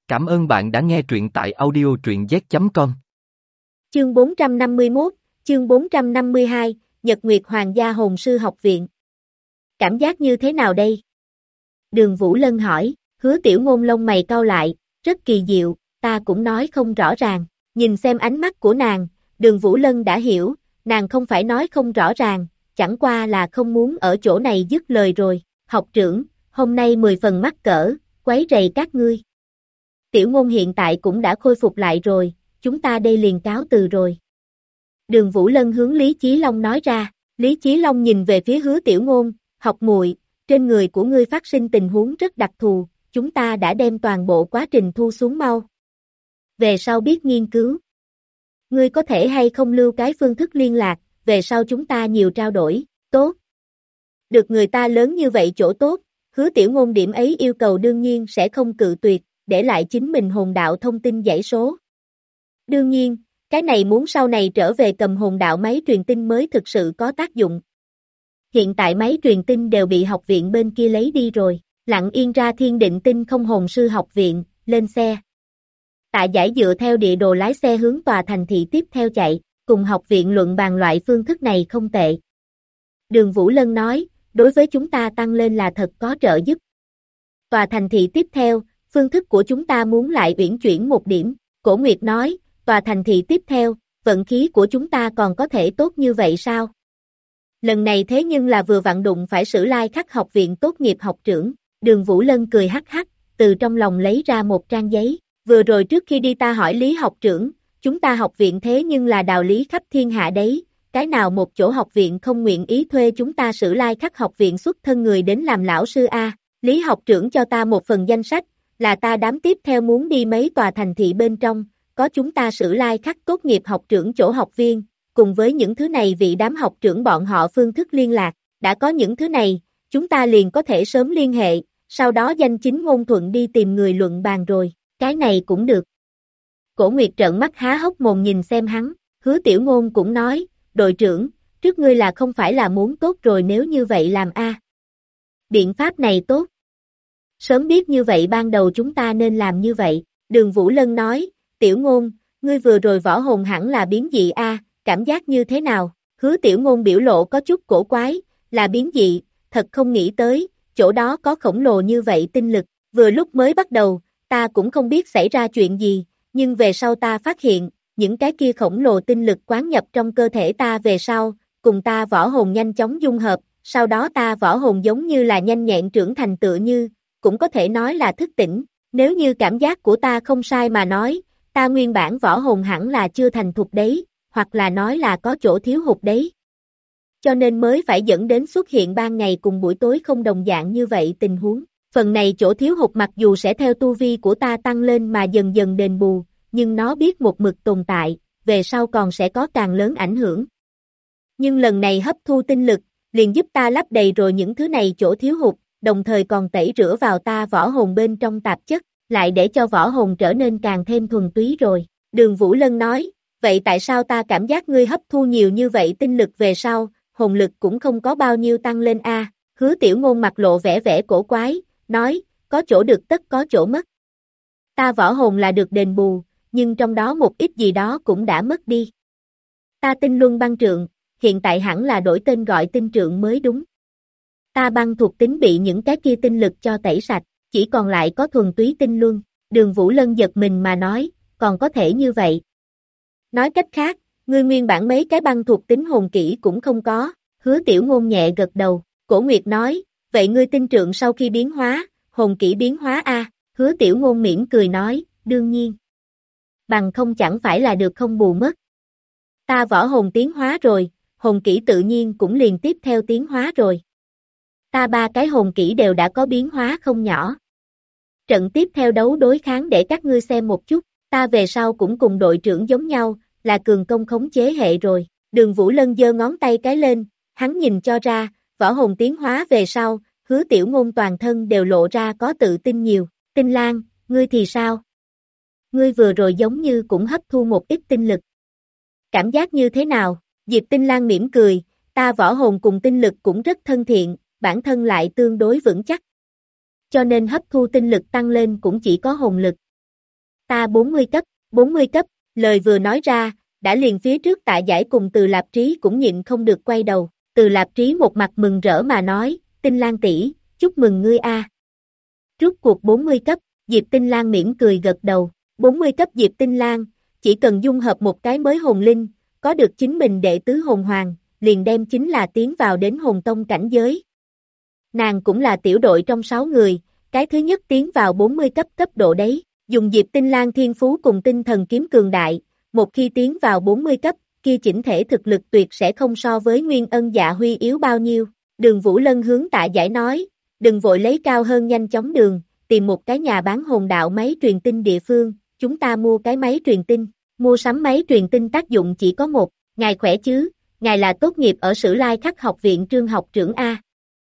Cảm ơn bạn đã nghe truyện tại audio truyện z.com. Chương 451, chương 452, Nhật Nguyệt Hoàng gia Hồn sư học viện. Cảm giác như thế nào đây? Đường Vũ Lân hỏi, Hứa Tiểu Ngôn lông mày cau lại, rất kỳ diệu, ta cũng nói không rõ ràng. Nhìn xem ánh mắt của nàng, Đường Vũ Lân đã hiểu, nàng không phải nói không rõ ràng, chẳng qua là không muốn ở chỗ này dứt lời rồi. Học trưởng, hôm nay 10 phần mắc cỡ, quấy rầy các ngươi. Tiểu Ngôn hiện tại cũng đã khôi phục lại rồi, chúng ta đây liền cáo từ rồi. Đường Vũ Lân hướng Lý Chí Long nói ra. Lý Chí Long nhìn về phía Hứa Tiểu Ngôn, học muội, trên người của ngươi phát sinh tình huống rất đặc thù, chúng ta đã đem toàn bộ quá trình thu xuống mau. Về sau biết nghiên cứu. Ngươi có thể hay không lưu cái phương thức liên lạc, về sau chúng ta nhiều trao đổi, tốt. Được người ta lớn như vậy chỗ tốt, Hứa Tiểu Ngôn điểm ấy yêu cầu đương nhiên sẽ không cự tuyệt, để lại chính mình hồn đạo thông tin dãy số. Đương nhiên, cái này muốn sau này trở về cầm hồn đạo máy truyền tin mới thực sự có tác dụng. Hiện tại máy truyền tin đều bị học viện bên kia lấy đi rồi, Lặng Yên ra Thiên Định Tinh không hồn sư học viện, lên xe. Tạ Giải dựa theo địa đồ lái xe hướng tòa thành thị tiếp theo chạy, cùng học viện luận bàn loại phương thức này không tệ. Đường Vũ Lân nói, đối với chúng ta tăng lên là thật có trợ giúp. Tòa thành thị tiếp theo, phương thức của chúng ta muốn lại uyển chuyển một điểm, Cổ Nguyệt nói, tòa thành thị tiếp theo, vận khí của chúng ta còn có thể tốt như vậy sao? Lần này thế nhưng là vừa vặn đụng phải Sử Lai Khắc học viện tốt nghiệp học trưởng, Đường Vũ Lân cười hắc hắc, từ trong lòng lấy ra một trang giấy, vừa rồi trước khi đi ta hỏi Lý học trưởng, chúng ta học viện thế nhưng là đạo lý khắp thiên hạ đấy, cái nào một chỗ học viện không nguyện ý thuê chúng ta Sử Lai Khắc học viện xuất thân người đến làm lão sư a? Lý học trưởng cho ta một phần danh sách, là ta đám tiếp theo muốn đi mấy tòa thành thị bên trong, có chúng ta Sử Lai Khắc tốt nghiệp học trưởng chỗ học viên, cùng với những thứ này vị đám học trưởng bọn họ phương thức liên lạc, đã có những thứ này, chúng ta liền có thể sớm liên hệ, sau đó danh chính ngôn thuận đi tìm người luận bàn rồi, cái này cũng được. Cổ Nguyệt trợn mắt há hốc mồm nhìn xem hắn, Hứa Tiểu Ngôn cũng nói, đội trưởng, trước ngươi là không phải là muốn tốt rồi nếu như vậy làm a? Biện pháp này tốt. Sớm biết như vậy ban đầu chúng ta nên làm như vậy, Đường Vũ Lân nói, Tiểu Ngôn, ngươi vừa rồi võ hồn hẳn là biến dị a, cảm giác như thế nào? Hứa Tiểu Ngôn biểu lộ có chút cổ quái, là biến dị, thật không nghĩ tới, chỗ đó có khổng lồ như vậy tinh lực, vừa lúc mới bắt đầu, ta cũng không biết xảy ra chuyện gì, nhưng về sau ta phát hiện, những cái kia khổng lồ tinh lực quán nhập trong cơ thể ta về sau, cùng ta võ hồn nhanh chóng dung hợp, sau đó ta võ hồn giống như là nhanh nhẹn trưởng thành tựa như, cũng có thể nói là thức tỉnh, nếu như cảm giác của ta không sai mà nói, ta nguyên bản võ hồn hẳn là chưa thành thục đấy, hoặc là nói là có chỗ thiếu hụt đấy. Cho nên mới phải dẫn đến xuất hiện ban ngày cùng buổi tối không đồng dạng như vậy tình huống. Phần này chỗ thiếu hụt mặc dù sẽ theo tu vi của ta tăng lên mà dần dần đền bù, nhưng nó biết một mực tồn tại, về sau còn sẽ có càng lớn ảnh hưởng. Nhưng lần này hấp thu tinh lực, liền giúp ta lấp đầy rồi những thứ này chỗ thiếu hụt, đồng thời còn tẩy rửa vào ta võ hồn bên trong tạp chất, lại để cho võ hồn trở nên càng thêm thuần túy rồi. Đường Vũ Lân nói, vậy tại sao ta cảm giác ngươi hấp thu nhiều như vậy tinh lực về sau, hồn lực cũng không có bao nhiêu tăng lên a? Hứa Tiểu Ngôn mặt lộ vẻ vẻ cổ quái, nói, có chỗ được tất có chỗ mất. Ta võ hồn là được đền bù, nhưng trong đó một ít gì đó cũng đã mất đi. Ta tinh luân băng trượng, hiện tại hẳn là đổi tên gọi tinh trượng mới đúng. Ta băng thuộc tính bị những cái kia tinh lực cho tẩy sạch, chỉ còn lại có thuần túy tinh luân. Đường Vũ Lân giật mình mà nói, còn có thể như vậy. Nói cách khác, ngươi nguyên bản mấy cái băng thuộc tính hồn kỹ cũng không có, Hứa Tiểu Ngôn nhẹ gật đầu, Cổ Nguyệt nói, vậy ngươi tinh trượng sau khi biến hóa, hồn kỹ biến hóa a? Hứa Tiểu Ngôn mỉm cười nói, đương nhiên. Bằng không chẳng phải là được không bù mất. Ta võ hồn tiến hóa rồi, hồn kỹ tự nhiên cũng liền tiếp theo tiến hóa rồi. Ta ba cái hồn kỹ đều đã có biến hóa không nhỏ. Trận tiếp theo đấu đối kháng để các ngươi xem một chút, ta về sau cũng cùng đội trưởng giống nhau, là cường công khống chế hệ rồi. Đường Vũ Lân giơ ngón tay cái lên, hắn nhìn cho ra, võ hồn tiến hóa về sau, Hứa Tiểu Ngôn toàn thân đều lộ ra có tự tin nhiều. Tinh Lan, ngươi thì sao? Ngươi vừa rồi giống như cũng hấp thu một ít tinh lực. Cảm giác như thế nào? Diệp Tinh Lan mỉm cười, ta võ hồn cùng tinh lực cũng rất thân thiện, bản thân lại tương đối vững chắc. Cho nên hấp thu tinh lực tăng lên cũng chỉ có hồn lực. Ta 40 cấp, lời vừa nói ra, đã liền phía trước Tạ Giải cùng Từ Lạp Trí cũng nhịn không được quay đầu, Từ Lạp Trí một mặt mừng rỡ mà nói, Tinh Lan tỷ, chúc mừng ngươi a. Rút cuộc 40 cấp, Diệp Tinh Lan mỉm cười gật đầu, 40 cấp Diệp Tinh Lan, chỉ cần dung hợp một cái mới hồn linh, có được chính mình đệ tứ hồn hoàng, liền đem chính là tiến vào đến hồn tông cảnh giới. Nàng cũng là tiểu đội trong 6 người, cái thứ nhất tiến vào 40 cấp độ đấy, dùng Diệp Tinh Lan thiên phú cùng tinh thần kiếm cường đại, một khi tiến vào 40 cấp, kia chỉnh thể thực lực tuyệt sẽ không so với Nguyên Ân Dạ Huy yếu bao nhiêu. Đường Vũ Lân hướng Tạ Giải nói, đừng vội lấy cao hơn nhanh chóng đường, tìm một cái nhà bán hồn đạo máy truyền tin địa phương, chúng ta mua cái máy truyền tin, mua sắm máy truyền tin tác dụng chỉ có một, ngài khỏe chứ, ngài là tốt nghiệp ở Sử Lai Khắc học viện Trương học trưởng A.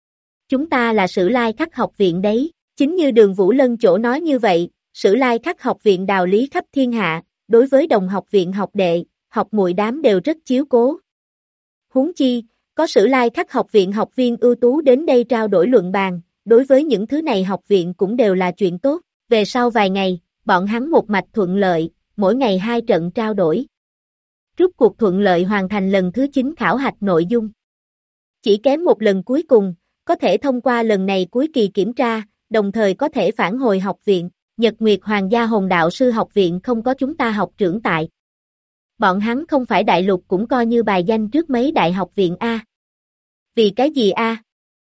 Chúng ta là Sử Lai Khắc học viện đấy, chính như Đường Vũ Lân chỗ nói như vậy, Sử Lai Khắc học viện đạo lý khắp thiên hạ, đối với đồng học viện học đệ, học muội đám đều rất chiếu cố. Huống chi, có Sử Lai Khắc học viện học viên ưu tú đến đây trao đổi luận bàn, đối với những thứ này học viện cũng đều là chuyện tốt. Về sau vài ngày, bọn hắn một mạch thuận lợi, mỗi ngày 2 trận trao đổi. Rút cuộc thuận lợi hoàn thành lần thứ 9 khảo hạch nội dung. Chỉ kém một lần cuối cùng, có thể thông qua lần này cuối kỳ kiểm tra, đồng thời có thể phản hồi học viện. Nhật Nguyệt Hoàng gia Hồn Đạo Sư học viện không có chúng ta học trưởng tại. Bọn hắn không phải đại lục cũng coi như bài danh trước mấy đại học viện A. Vì cái gì A?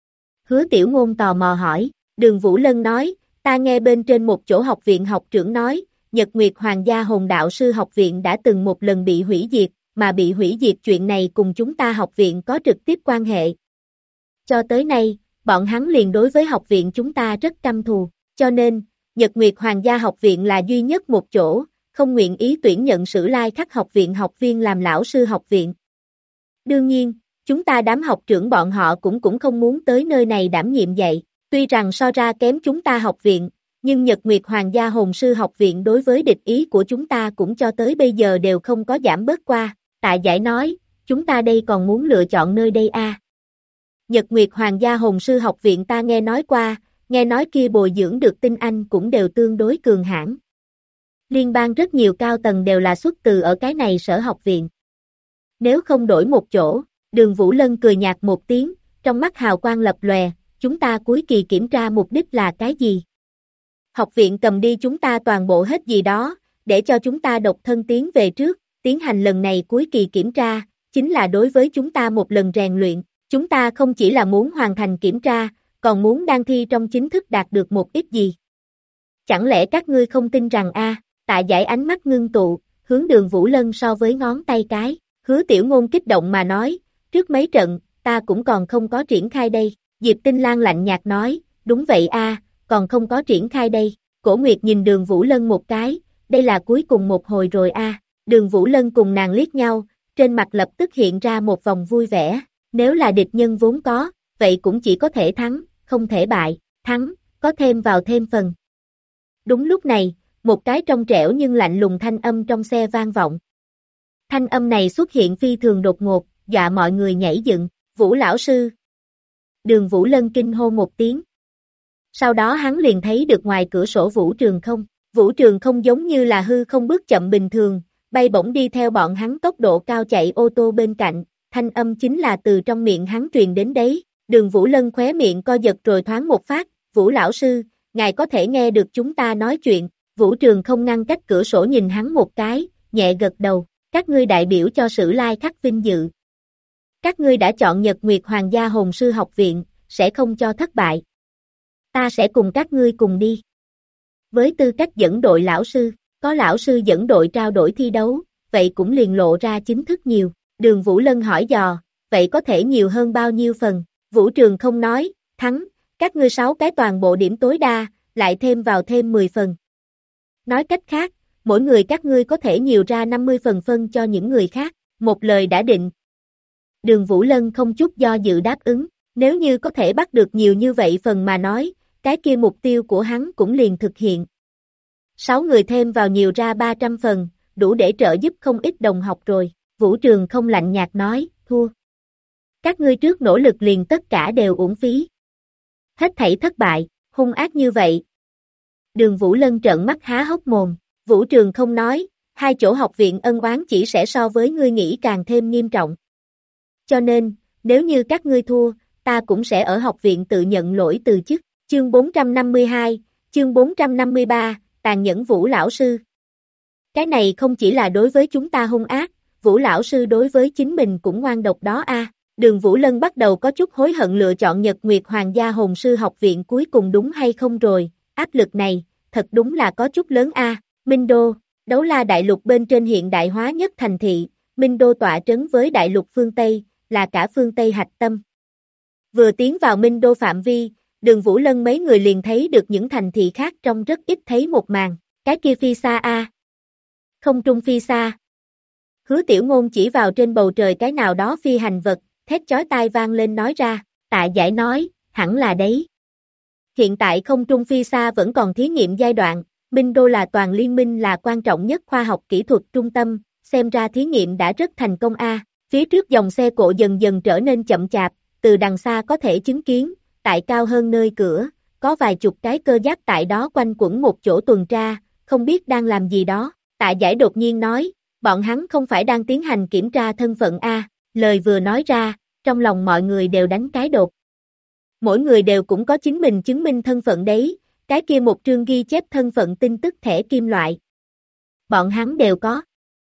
Hứa Tiểu Ngôn tò mò hỏi, Đường Vũ Lân nói, ta nghe bên trên một chỗ học viện học trưởng nói, Nhật Nguyệt Hoàng gia Hồn Đạo Sư học viện đã từng một lần bị hủy diệt, mà bị hủy diệt chuyện này cùng chúng ta học viện có trực tiếp quan hệ. Cho tới nay, bọn hắn liền đối với học viện chúng ta rất căm thù, cho nên, Nhật Nguyệt Hoàng gia học viện là duy nhất một chỗ, không nguyện ý tuyển nhận Sử Lai Khắc học viện học viên làm lão sư học viện. Đương nhiên, chúng ta đám học trưởng bọn họ cũng không muốn tới nơi này đảm nhiệm dạy, tuy rằng so ra kém chúng ta học viện, nhưng Nhật Nguyệt Hoàng gia Hồn Sư học viện đối với địch ý của chúng ta cũng cho tới bây giờ đều không có giảm bớt qua. Tạ Giải nói, chúng ta đây còn muốn lựa chọn nơi đây a. Nhật Nguyệt Hoàng gia Hồn Sư học viện ta nghe nói qua, nghe nói kia bồi dưỡng được tinh anh cũng đều tương đối cường hãn. Liên bang rất nhiều cao tầng đều là xuất từ ở cái này sở học viện. Nếu không đổi một chỗ, Đường Vũ Lân cười nhạt một tiếng, trong mắt hào quang lập lòe, chúng ta cuối kỳ kiểm tra mục đích là cái gì? Học viện cầm đi chúng ta toàn bộ hết gì đó, để cho chúng ta độc thân tiến về trước, tiến hành lần này cuối kỳ kiểm tra, chính là đối với chúng ta một lần rèn luyện, chúng ta không chỉ là muốn hoàn thành kiểm tra, còn muốn đang thi trong chính thức đạt được một ít gì. Chẳng lẽ các ngươi không tin rằng a? Tạ Giải ánh mắt ngưng tụ, hướng Đường Vũ Lân so với ngón tay cái, Hứa Tiểu Ngôn kích động mà nói, trước mấy trận, ta cũng còn không có triển khai đây, Diệp Tinh Lan lạnh nhạt nói, đúng vậy a, còn không có triển khai đây, Cổ Nguyệt nhìn Đường Vũ Lân một cái, đây là cuối cùng một hồi rồi a. Đường Vũ Lân cùng nàng liếc nhau, trên mặt lập tức hiện ra một vòng vui vẻ, nếu là địch nhân vốn có, vậy cũng chỉ có thể thắng, không thể bại, thắng, có thêm vào thêm phần. Đúng lúc này, một cái trong trẻo nhưng lạnh lùng thanh âm trong xe vang vọng. Thanh âm này xuất hiện phi thường đột ngột, dọa mọi người nhảy dựng, Vũ lão sư. Đường Vũ Lân kinh hô một tiếng. Sau đó hắn liền thấy được ngoài cửa sổ Vũ Trường Không. Vũ Trường Không giống như là hư không bước chậm bình thường, bay bổng đi theo bọn hắn tốc độ cao chạy ô tô bên cạnh, thanh âm chính là từ trong miệng hắn truyền đến đấy. Đường Vũ Lân khóe miệng co giật rồi thoáng một phát, Vũ lão sư, ngài có thể nghe được chúng ta nói chuyện. Vũ Trường Không ngăn cách cửa sổ nhìn hắn một cái, nhẹ gật đầu, các ngươi đại biểu cho Sử Lai Khắc vinh dự. Các ngươi đã chọn Nhật Nguyệt Hoàng gia Hồn Sư học viện, sẽ không cho thất bại. Ta sẽ cùng các ngươi cùng đi. Với tư cách dẫn đội lão sư, có lão sư dẫn đội trao đổi thi đấu, vậy cũng liền lộ ra chính thức nhiều. Đường Vũ Lân hỏi dò, vậy có thể nhiều hơn bao nhiêu phần? Vũ Trường Không nói, thắng, các ngươi 6 cái toàn bộ điểm tối đa, lại thêm vào thêm 10 phần. Nói cách khác, mỗi người các ngươi có thể nhiều ra 50 phần phân cho những người khác, một lời đã định. Đường Vũ Lân không chút do dự đáp ứng, nếu như có thể bắt được nhiều như vậy phần mà nói, cái kia mục tiêu của hắn cũng liền thực hiện. 6 người thêm vào nhiều ra 300 phần, đủ để trợ giúp không ít đồng học rồi, Vũ Trường Không lạnh nhạt nói, thua. Các ngươi trước nỗ lực liền tất cả đều uổng phí. Hết thảy thất bại, hung ác như vậy. Đường Vũ Lân trợn mắt há hốc mồm, Vũ Trường không nói, hai chỗ học viện ân oán chỉ sẽ so với ngươi nghĩ càng thêm nghiêm trọng. Cho nên, nếu như các ngươi thua, ta cũng sẽ ở học viện tự nhận lỗi từ chức. Chương 452, chương 453, tàn nhẫn Vũ lão sư. Cái này không chỉ là đối với chúng ta hung ác, Vũ lão sư đối với chính mình cũng ngoan độc đó a. Đường Vũ Lân bắt đầu có chút hối hận lựa chọn Nhật Nguyệt Hoàng gia Hồn sư học viện cuối cùng đúng hay không rồi, áp lực này, thật đúng là có chút lớn a. Minh Đô, Đấu La đại lục bên trên hiện đại hóa nhất thành thị, Minh Đô tọa trấn với đại lục phương Tây, là cả phương Tây hạch tâm. Vừa tiến vào Minh Đô phạm vi, Đường Vũ Lân mấy người liền thấy được những thành thị khác trong rất ít thấy một màn, cái kia phi xa a. Không trung phi xa. Hứa Tiểu Ngôn chỉ vào trên bầu trời cái nào đó phi hành vật, thét chói tai vang lên nói ra, Tạ Giải nói, hẳn là đấy. Hiện tại không trung phi xa vẫn còn thí nghiệm giai đoạn, Minh Đô là toàn liên minh là quan trọng nhất khoa học kỹ thuật trung tâm, xem ra thí nghiệm đã rất thành công a. Phía trước dòng xe cộ dần dần trở nên chậm chạp, từ đằng xa có thể chứng kiến, tại cao hơn nơi cửa, có vài chục cái cơ giáp tại đó quanh quẩn một chỗ tuần tra, không biết đang làm gì đó. Tạ Giải đột nhiên nói, bọn hắn không phải đang tiến hành kiểm tra thân phận a. Lời vừa nói ra, trong lòng mọi người đều đánh cái đột. Mỗi người đều cũng có chính mình chứng minh thân phận đấy, cái kia một trương ghi chép thân phận tin tức thẻ kim loại. Bọn hắn đều có.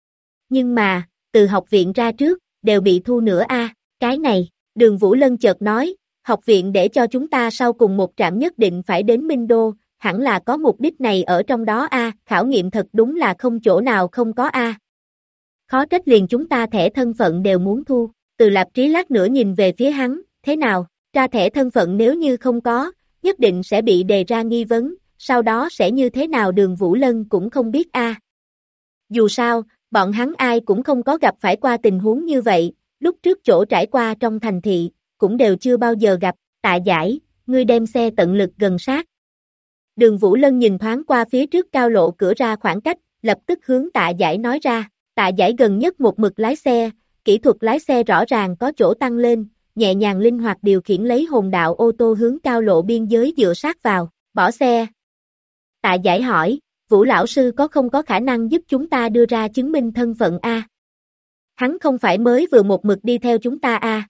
Nhưng mà, từ học viện ra trước, đều bị thu nữa a. Cái này, Đường Vũ Lân chợt nói, học viện để cho chúng ta sau cùng một trạm nhất định phải đến Minh Đô, hẳn là có mục đích này ở trong đó a. Khảo nghiệm thật đúng là không chỗ nào không có a. Khó trách liền chúng ta thẻ thân phận đều muốn thu. Từ Lạp Trí lát nữa nhìn về phía hắn, thế nào, ra thẻ thân phận nếu như không có, nhất định sẽ bị đề ra nghi vấn, sau đó sẽ như thế nào Đường Vũ Lân cũng không biết a. Dù sao, bọn hắn ai cũng không có gặp phải qua tình huống như vậy, lúc trước chỗ trải qua trong thành thị, cũng đều chưa bao giờ gặp. Tạ Giải, ngươi đem xe tận lực gần sát. Đường Vũ Lân nhìn thoáng qua phía trước cao lộ cửa ra khoảng cách, lập tức hướng Tạ Giải nói ra. Tạ Giải gần nhất một mực lái xe, kỹ thuật lái xe rõ ràng có chỗ tăng lên, nhẹ nhàng linh hoạt điều khiển lấy hồn đạo ô tô hướng cao lộ biên giới dựa sát vào, bỏ xe. Tạ Giải hỏi, Vũ lão sư có không có khả năng giúp chúng ta đưa ra chứng minh thân phận a? Hắn không phải mới vừa một mực đi theo chúng ta a.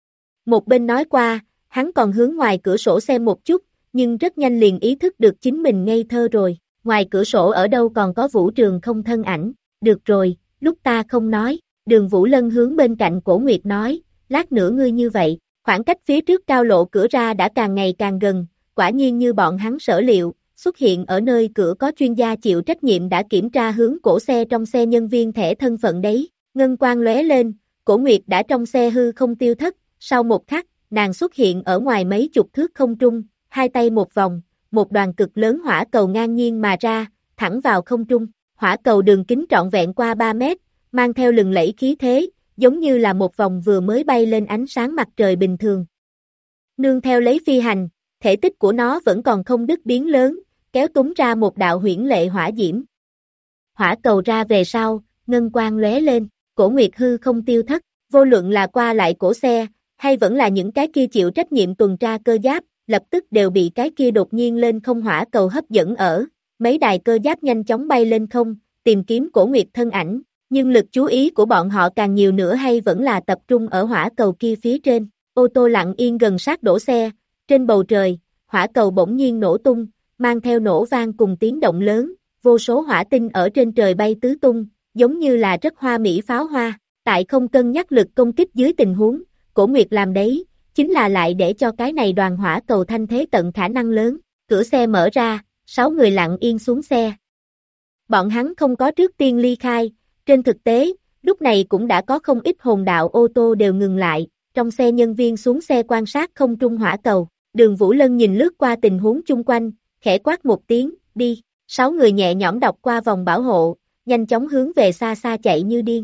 Một bên nói qua, hắn còn hướng ngoài cửa sổ xem một chút, nhưng rất nhanh liền ý thức được chính mình ngây thơ rồi, ngoài cửa sổ ở đâu còn có Vũ Trường không thân ảnh, được rồi, lúc ta không nói, Đường Vũ Lân hướng bên cạnh Cổ Nguyệt nói, lát nữa ngươi như vậy, khoảng cách phía trước cao lộ cửa ra đã càng ngày càng gần, quả nhiên như bọn hắn sở liệu, xuất hiện ở nơi cửa có chuyên gia chịu trách nhiệm đã kiểm tra hướng cổ xe trong xe nhân viên thẻ thân phận đấy, ngân quang lóe lên, Cổ Nguyệt đã trong xe hư không tiêu thất, sau một khắc, nàng xuất hiện ở ngoài mấy chục thước không trung, hai tay một vòng, một đoàn cực lớn hỏa cầu ngang nhiên mà ra, thẳng vào không trung, hỏa cầu đường kính trọn vẹn qua 3 mét, mang theo lừng lẫy khí thế, giống như là một vòng vừa mới bay lên ánh sáng mặt trời bình thường. Nương theo lấy phi hành, thể tích của nó vẫn còn không đứt biến lớn, kéo túng ra một đạo huyễn lệ hỏa diễm. Hỏa cầu ra về sau, ngân quang lóe lên, Cổ Nguyệt hư không tiêu thất, vô luận là qua lại cổ xe, hay vẫn là những cái kia chịu trách nhiệm tuần tra cơ giáp, lập tức đều bị cái kia đột nhiên lên không hỏa cầu hấp dẫn ở, mấy đài cơ giáp nhanh chóng bay lên không, tìm kiếm Cổ Nguyệt thân ảnh, nhưng lực chú ý của bọn họ càng nhiều nữa hay vẫn là tập trung ở hỏa cầu kia phía trên, ô tô lặng yên gần sát đổ xe, trên bầu trời, hỏa cầu bỗng nhiên nổ tung, mang theo nổ vang cùng tiếng động lớn, vô số hỏa tinh ở trên trời bay tứ tung, giống như là rất hoa mỹ pháo hoa, tại không cân nhắc lực công kích dưới tình huống, Cổ Nguyệt làm đấy, chính là lại để cho cái này đoàn hỏa cầu thanh thế tận khả năng lớn, cửa xe mở ra, 6 người lặng yên xuống xe. Bọn hắn không có trước tiên ly khai, trên thực tế, lúc này cũng đã có không ít hồn đạo ô tô đều ngừng lại, trong xe nhân viên xuống xe quan sát không trung hỏa cầu, Đường Vũ Lân nhìn lướt qua tình huống chung quanh, khẽ quát một tiếng, đi, 6 người nhẹ nhõm đọc qua vòng bảo hộ, nhanh chóng hướng về xa xa chạy như điên.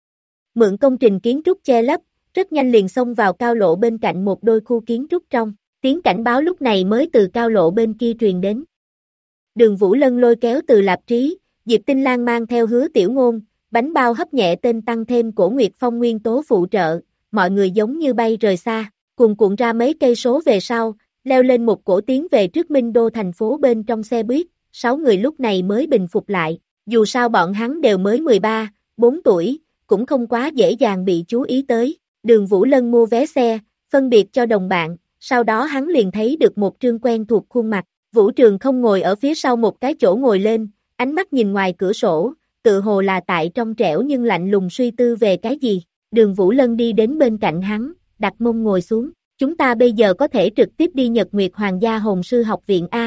Mượn công trình kiến trúc che lấp, rất nhanh liền xông vào cao lộ bên cạnh một đôi khu kiến trúc trong, tiếng cảnh báo lúc này mới từ cao lộ bên kia truyền đến. Đường Vũ Lân lôi kéo Từ Lạp Trí, Diệp Tinh Lan mang theo Hứa Tiểu Ngôn, bánh bao hấp nhẹ tên tăng thêm Cổ Nguyệt Phong nguyên tố phụ trợ, mọi người giống như bay rời xa, cuồn cuộn ra mấy cây số về sau, leo lên một cỗ tiến về trước Minh Đô thành phố bên trong xe buýt, 6 người lúc này mới bình phục lại, Dù sao bọn hắn đều mới 13, 4 tuổi, cũng không quá dễ dàng bị chú ý tới. Đường Vũ Lân mua vé xe, phân biệt cho đồng bạn, sau đó hắn liền thấy được một trương quen thuộc khuôn mặt. Vũ Trường không ngồi ở phía sau một cái chỗ ngồi lên, ánh mắt nhìn ngoài cửa sổ, tự hồ là tại trong trẻo nhưng lạnh lùng suy tư về cái gì. Đường Vũ Lân đi đến bên cạnh hắn, đặt mông ngồi xuống. Chúng ta bây giờ có thể trực tiếp đi Nhật Nguyệt Hoàng gia Hồn sư học viện A.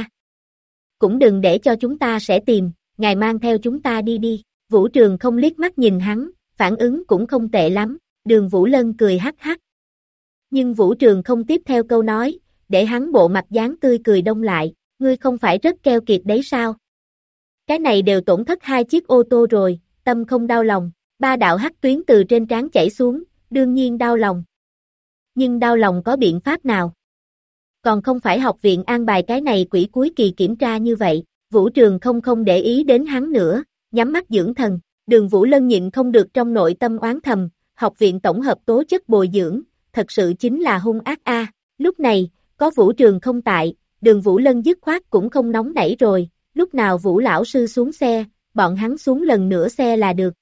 Cũng đừng để cho chúng ta sẽ tìm, ngài mang theo chúng ta đi đi. Vũ Trường không liếc mắt nhìn hắn, phản ứng cũng không tệ lắm. Đường Vũ Lân cười hắc hắc. Nhưng Vũ Trường không tiếp theo câu nói, để hắn bộ mặt dáng tươi cười đông lại, ngươi không phải rất keo kiệt đấy sao? Cái này đều tổn thất 2 chiếc ô tô rồi, tâm không đau lòng, 3 đạo hắc tuyến từ trên trán chảy xuống, đương nhiên đau lòng. Nhưng đau lòng có biện pháp nào? Còn không phải học viện an bài cái này quỷ cuối kỳ kiểm tra như vậy, Vũ Trường không để ý đến hắn nữa, nhắm mắt dưỡng thần. Đường Vũ Lân nhịn không được trong nội tâm oán thầm, học viện tổng hợp tố chất bồi dưỡng, thật sự chính là hung ác a. Lúc này, có Vũ Trường không tại, Đường Vũ Lân dứt khoát cũng không nóng nảy rồi, lúc nào Vũ lão sư xuống xe, bọn hắn xuống lần nữa xe là được.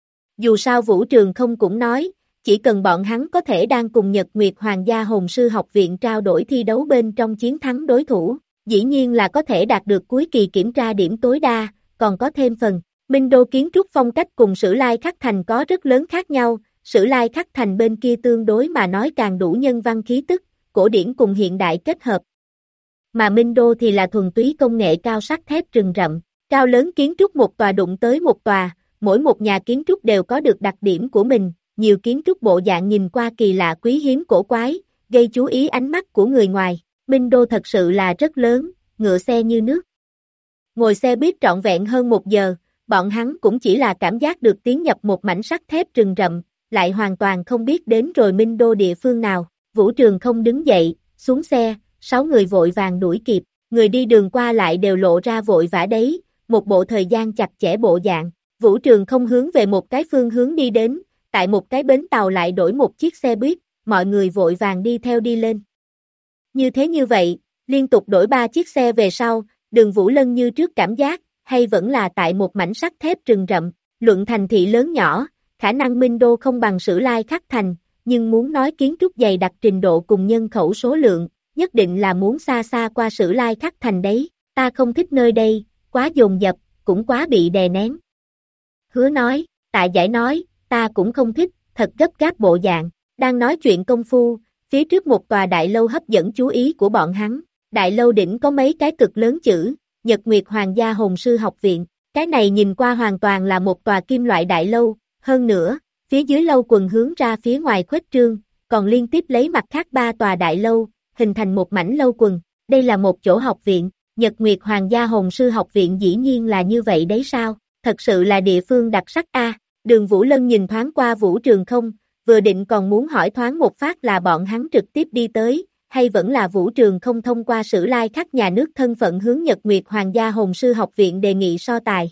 Dù sao Vũ Trường không cũng nói, chỉ cần bọn hắn có thể đang cùng Nhật Nguyệt Hoàng gia Hồn sư học viện trao đổi thi đấu bên trong chiến thắng đối thủ, dĩ nhiên là có thể đạt được cuối kỳ kiểm tra điểm tối đa, còn có thêm phần. Minh Đô kiến trúc phong cách cùng Sử Lai Khắc Thành có rất lớn khác nhau, Sử Lai Khắc Thành bên kia tương đối mà nói càng đủ nhân văn khí tức, cổ điển cùng hiện đại kết hợp. Mà Minh Đô thì là thuần túy công nghệ cao sắt thép rừng rậm, cao lớn kiến trúc một tòa đụng tới một tòa, mỗi một nhà kiến trúc đều có được đặc điểm của mình, nhiều kiến trúc bộ dạng nhìn qua kỳ lạ quý hiếm cổ quái, gây chú ý ánh mắt của người ngoài. Minh Đô thật sự là rất lớn, ngựa xe như nước. Ngồi xe buýt trọn vẹn hơn 1 giờ, bọn hắn cũng chỉ là cảm giác được tiến nhập một mảnh sắt thép rừng rậm, lại hoàn toàn không biết đến rồi Minh Đô địa phương nào. Vũ Trường không đứng dậy, xuống xe, 6 người vội vàng đuổi kịp, người đi đường qua lại đều lộ ra vội vã đấy, một bộ thời gian chặt chẽ bộ dạng. Vũ Trường không hướng về một cái phương hướng đi đến, tại một cái bến tàu lại đổi một chiếc xe buýt, mọi người vội vàng đi theo đi lên. Như vậy, liên tục đổi 3 chiếc xe về sau, Đường Vũ Lân như trước cảm giác, hay vẫn là tại một mảnh sắt thép rừng rậm, luận thành thị lớn nhỏ, khả năng Minh Đô không bằng Sử Lai Khắc Thành, nhưng muốn nói kiến trúc dày đặc trình độ cùng nhân khẩu số lượng, nhất định là muốn xa xa qua Sử Lai Khắc Thành đấy, ta không thích nơi đây, quá dồn dập, cũng quá bị đè nén. Hứa nói, Tạ Giải nói, ta cũng không thích, thật gấp gáp bộ dạng, đang nói chuyện công phu, phía trước một tòa đại lâu hấp dẫn chú ý của bọn hắn, đại lâu đỉnh có mấy cái cực lớn chữ, Nhật Nguyệt Hoàng gia Hồn sư học viện, cái này nhìn qua hoàn toàn là một tòa kim loại đại lâu, hơn nữa, phía dưới lâu quần hướng ra phía ngoài khuếch trương, còn liên tiếp lấy mặt khác 3 tòa đại lâu, hình thành một mảnh lâu quần, đây là một chỗ học viện, Nhật Nguyệt Hoàng gia Hồn sư học viện dĩ nhiên là như vậy đấy sao, thật sự là địa phương đặc sắc a. Đường Vũ Lân nhìn thoáng qua Vũ Trường không, vừa định còn muốn hỏi thoáng một phát là bọn hắn trực tiếp đi tới, hay vẫn là Vũ Trường không thông qua Sử Lai Khắc nhà nước thân phận hướng Nhật Nguyệt Hoàng gia Hồn sư học viện đề nghị so tài.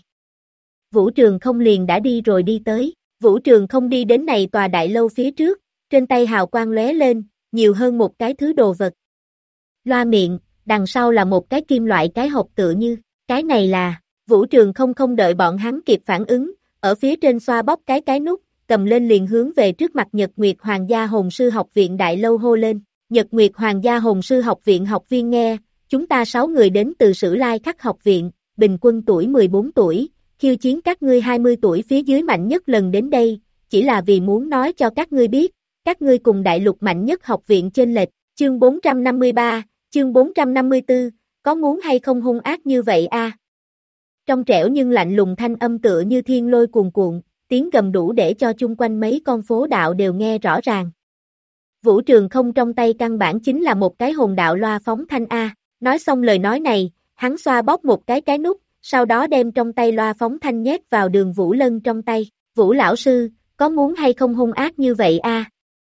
Vũ Trường không liền đã đi rồi đi tới, Vũ Trường không đi đến này tòa đại lâu phía trước, trên tay hào quang lóe lên, nhiều hơn một cái thứ đồ vật. Loa miệng, đằng sau là một cái kim loại cái hộp tựa như, cái này là, Vũ Trường không đợi bọn hắn kịp phản ứng, ở phía trên xoa bóp cái nút, cầm lên liền hướng về trước mặt Nhật Nguyệt Hoàng gia Hồn sư học viện đại lâu hô lên. Nhật Nguyệt Hoàng gia Hồn sư học viện học viên nghe, chúng ta 6 người đến từ Sử Lai Khắc học viện, bình quân tuổi 14 tuổi, khiêu chiến các ngươi 20 tuổi phía dưới mạnh nhất lần đến đây, chỉ là vì muốn nói cho các ngươi biết, các ngươi cùng đại lục mạnh nhất học viện chênh lệch, chương 453, chương 454, có muốn hay không hung ác như vậy a? Trong trẻo nhưng lạnh lùng thanh âm tựa như thiên lôi cuồn cuộn, tiếng gầm đủ để cho chung quanh mấy con phố đạo đều nghe rõ ràng. Vũ Trường không trong tay căn bản chính là một cái hồn đạo loa phóng thanh A, nói xong lời nói này, hắn xoa bóp một cái nút, sau đó đem trong tay loa phóng thanh nhét vào Đường Vũ Lân trong tay, Vũ lão sư, có muốn hay không hung ác như vậy a?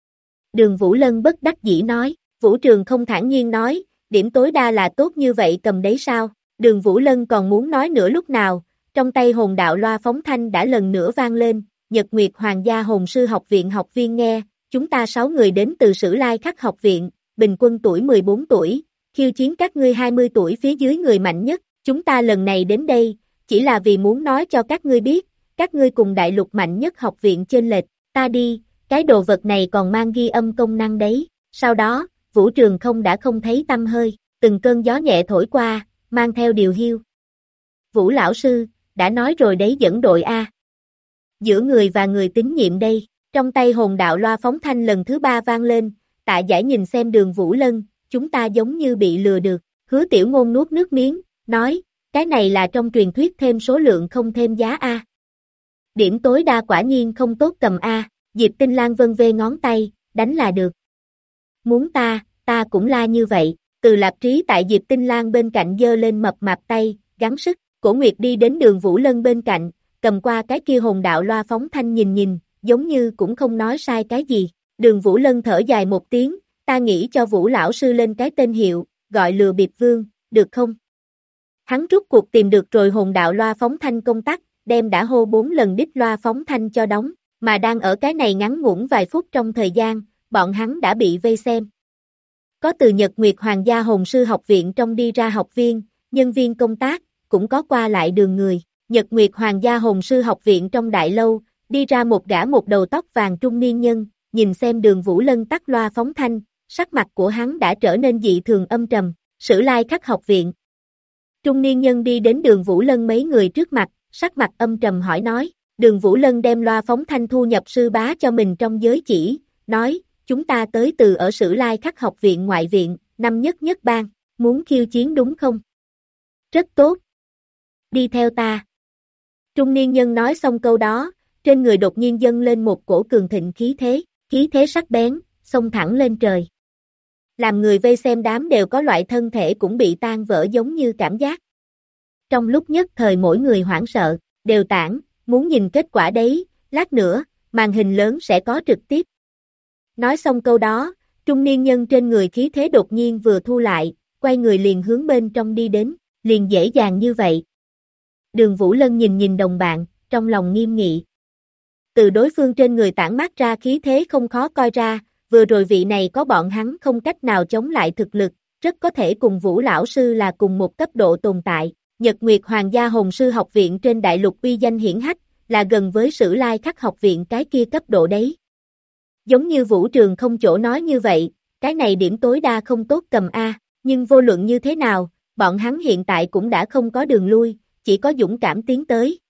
Đường Vũ Lân bất đắc dĩ nói, Vũ Trường không thản nhiên nói, điểm tối đa là tốt như vậy cầm đấy sao? Đường Vũ Lân còn muốn nói nữa lúc nào, trong tay hồn đạo loa phóng thanh đã lần nữa vang lên, Nhật Nguyệt Hoàng gia Hồn sư học viện học viên nghe, chúng ta 6 người đến từ Sử Lai Khắc học viện, bình quân tuổi 14 tuổi, khiêu chiến các ngươi 20 tuổi phía dưới người mạnh nhất, chúng ta lần này đến đây, chỉ là vì muốn nói cho các ngươi biết, các ngươi cùng đại lục mạnh nhất học viện chênh lệch, ta đi, cái đồ vật này còn mang ghi âm công năng đấy. Sau đó, Vũ Trường không đã không thấy tăm hơi, từng cơn gió nhẹ thổi qua, mang theo điều hiu. Vũ lão sư, đã nói rồi đấy, dẫn đội A. Giữa người và người tín nhiệm đây, trong tay hồn đạo loa phóng thanh lần thứ 3 vang lên, Tạ Giải nhìn xem Đường Vũ Lân, chúng ta giống như bị lừa được, Hứa Tiểu Ngôn nuốt nước miếng, nói, cái này là trong truyền thuyết thêm số lượng không thêm giá A. Điểm tối đa quả nhiên không tốt cầm A, Diệp Tinh Lan vân vê ngón tay, đánh là được. Muốn ta cũng la như vậy, Từ Lạp Trí tại Diệp Tinh Lan bên cạnh giơ lên mập mạp tay, gắng sức, Cổ Nguyệt đi đến Đường Vũ Lân bên cạnh, cầm qua cái kia hồn đạo loa phóng thanh nhìn, giống như cũng không nói sai cái gì. Đường Vũ Lân thở dài một tiếng, ta nghĩ cho Vũ lão sư lên cái tên hiệu, gọi Lừa Bịp Vương, được không? Hắn rút cuộc tìm được rồi hồn đạo loa phóng thanh công tắc, đem đã hô 4 lần đích loa phóng thanh cho đóng, mà đang ở cái này ngắn ngủn vài phút trong thời gian, bọn hắn đã bị vây xem. Có từ Nhật Nguyệt Hoàng gia hồn sư học viện trong đi ra học viên, nhân viên công tác, cũng có qua lại đường người. Nhật Nguyệt Hoàng gia hồn sư học viện trong đại lâu, đi ra một gã một đầu tóc vàng trung niên nhân, nhìn xem Đường Vũ Lân tắt loa phóng thanh, sắc mặt của hắn đã trở nên dị thường âm trầm. Sử Lai Khắc học viện. Trung niên nhân đi đến Đường Vũ Lân mấy người trước mặt, sắc mặt âm trầm hỏi nói. Đường Vũ Lân đem loa phóng thanh thu nhập sư bá cho mình trong giới chỉ, nói, chúng ta tới từ ở Sử Lai Khắc học viện ngoại viện, năm nhất nhất bang, muốn khiêu chiến đúng không? Rất tốt. Đi theo ta. Trung niên nhân nói xong câu đó, trên người đột nhiên dâng lên một cổ cường thịnh khí thế sắc bén, xông thẳng lên trời. Làm người vây xem đám đều có loại thân thể cũng bị tan vỡ giống như cảm giác. Trong lúc nhất thời mỗi người hoảng sợ, đều tản, muốn nhìn kết quả đấy, lát nữa, màn hình lớn sẽ có trực tiếp. Nói xong câu đó, trung niên nhân trên người khí thế đột nhiên vừa thu lại, quay người liền hướng bên trong đi đến, liền dễ dàng như vậy. Đường Vũ Lân nhìn đồng bạn, trong lòng nghiêm nghị. Từ đối phương trên người tản mát ra khí thế không khó coi ra, vừa rồi vị này có bọn hắn không cách nào chống lại thực lực, rất có thể cùng Vũ lão sư là cùng một cấp độ tồn tại. Nhật Nguyệt Hoàng gia hồn sư học viện trên đại lục uy danh hiển hách, là gần với Sử Lai Khắc học viện cái kia cấp độ đấy. Giống như Vũ Trường không chỗ nói như vậy, cái này điểm tối đa không tốt cầm A, nhưng vô luận như thế nào, bọn hắn hiện tại cũng đã không có đường lui, chỉ có dũng cảm tiến tới.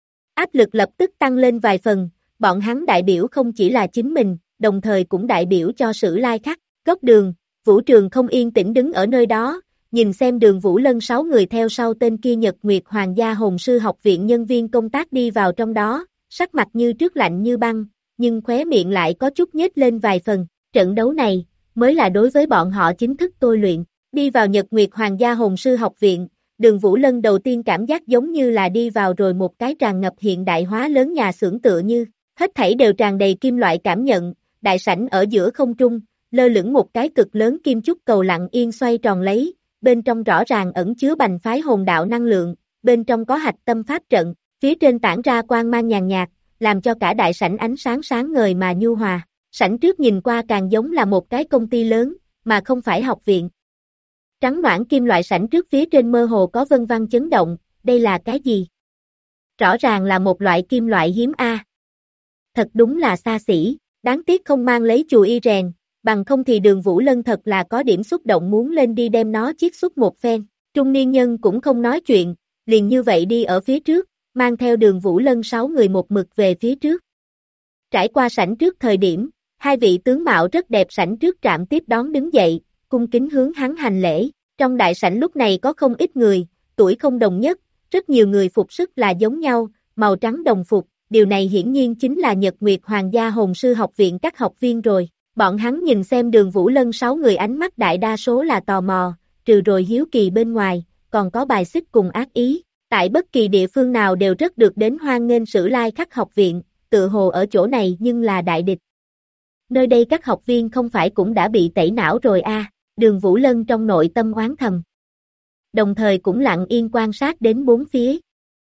Áp lực lập tức tăng lên vài phần, bọn hắn đại biểu không chỉ là chính mình, đồng thời cũng đại biểu cho Sử Lai Khắc. Góc đường, Vũ Trường không yên tĩnh đứng ở nơi đó, nhìn xem Đường Vũ Lân 6 người theo sau tên kia Nhật Nguyệt Hoàng gia hồn sư học viện nhân viên công tác đi vào trong đó, sắc mặt như trước lạnh như băng, nhưng khóe miệng lại có chút nhếch lên vài phần. Trận đấu này, mới là đối với bọn họ chính thức tôi luyện. Đi vào Nhật Nguyệt Hoàng gia hồn sư học viện, Đường Vũ Lân đầu tiên cảm giác giống như là đi vào rồi một cái tràn ngập hiện đại hóa lớn nhà xưởng tựa như, hết thảy đều tràn đầy kim loại cảm nhận, đại sảnh ở giữa không trung, lơ lửng một cái cực lớn kim chúc cầu lặng yên xoay tròn lấy, bên trong rõ ràng ẩn chứa bành phái hồn đạo năng lượng, bên trong có hạch tâm pháp trận, phía trên tản ra quang mang nhàn nhạt, làm cho cả đại sảnh ánh sáng sáng ngời mà nhu hòa. Sảnh trước nhìn qua càng giống là một cái công ty lớn, mà không phải học viện. Trắng noãn kim loại sảnh trước phía trên mơ hồ có vân vân chấn động, đây là cái gì? Rõ ràng là một loại kim loại hiếm A. Thật đúng là xa xỉ, đáng tiếc không mang lấy chùa y rèn, bằng không thì Đường Vũ Lân thật là có điểm xúc động muốn lên đi đem nó chiết xuất một phen. Trung niên nhân cũng không nói chuyện, liền như vậy đi ở phía trước, mang theo Đường Vũ Lân 6 người một mực về phía trước. Trải qua sảnh trước thời điểm, hai vị tướng mạo rất đẹp sảnh trước trạm tiếp đón đứng dậy, cung kính hướng hắn hành lễ. Trong đại sảnh lúc này có không ít người, tuổi không đồng nhất, rất nhiều người phục sức là giống nhau, màu trắng đồng phục, điều này hiển nhiên chính là Nhật Nguyệt Hoàng gia hồn sư học viện các học viên rồi. Bọn hắn nhìn xem Đường Vũ Lân 6 người ánh mắt đại đa số là tò mò, trừ rồi hiếu kỳ bên ngoài, còn có bài xích cùng ác ý. Tại bất kỳ địa phương nào đều rất được đến hoan nghênh Sử Lai Khắc học viện, tự hồ ở chỗ này nhưng là đại địch. Nơi đây các học viên không phải cũng đã bị tẩy não rồi a? Đường Vũ Lân trong nội tâm oán thầm. Đồng thời cũng lặng yên quan sát đến bốn phía.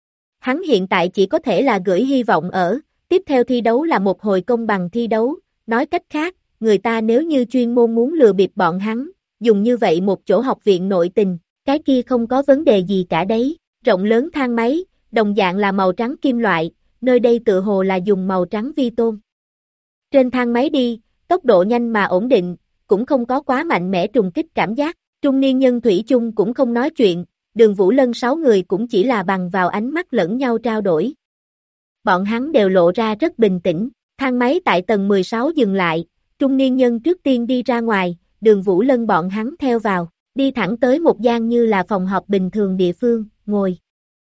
Hắn hiện tại chỉ có thể là gửi hy vọng ở, tiếp theo thi đấu là một hồi công bằng thi đấu, nói cách khác, người ta nếu như chuyên môn muốn lừa bịp bọn hắn, dùng như vậy một chỗ học viện nội tình, cái kia không có vấn đề gì cả đấy, rộng lớn thang máy, đồng dạng là màu trắng kim loại, nơi đây tự hồ là dùng màu trắng vi tôn. Trên thang máy đi, tốc độ nhanh mà ổn định, cũng không có quá mạnh mẽ trùng kích cảm giác, trung niên nhân thủy chung cũng không nói chuyện, Đường Vũ Lân 6 người cũng chỉ là bằng vào ánh mắt lẫn nhau trao đổi. Bọn hắn đều lộ ra rất bình tĩnh, thang máy tại tầng 16 dừng lại, trung niên nhân trước tiên đi ra ngoài, Đường Vũ Lân bọn hắn theo vào, đi thẳng tới một gian như là phòng họp bình thường địa phương, ngồi.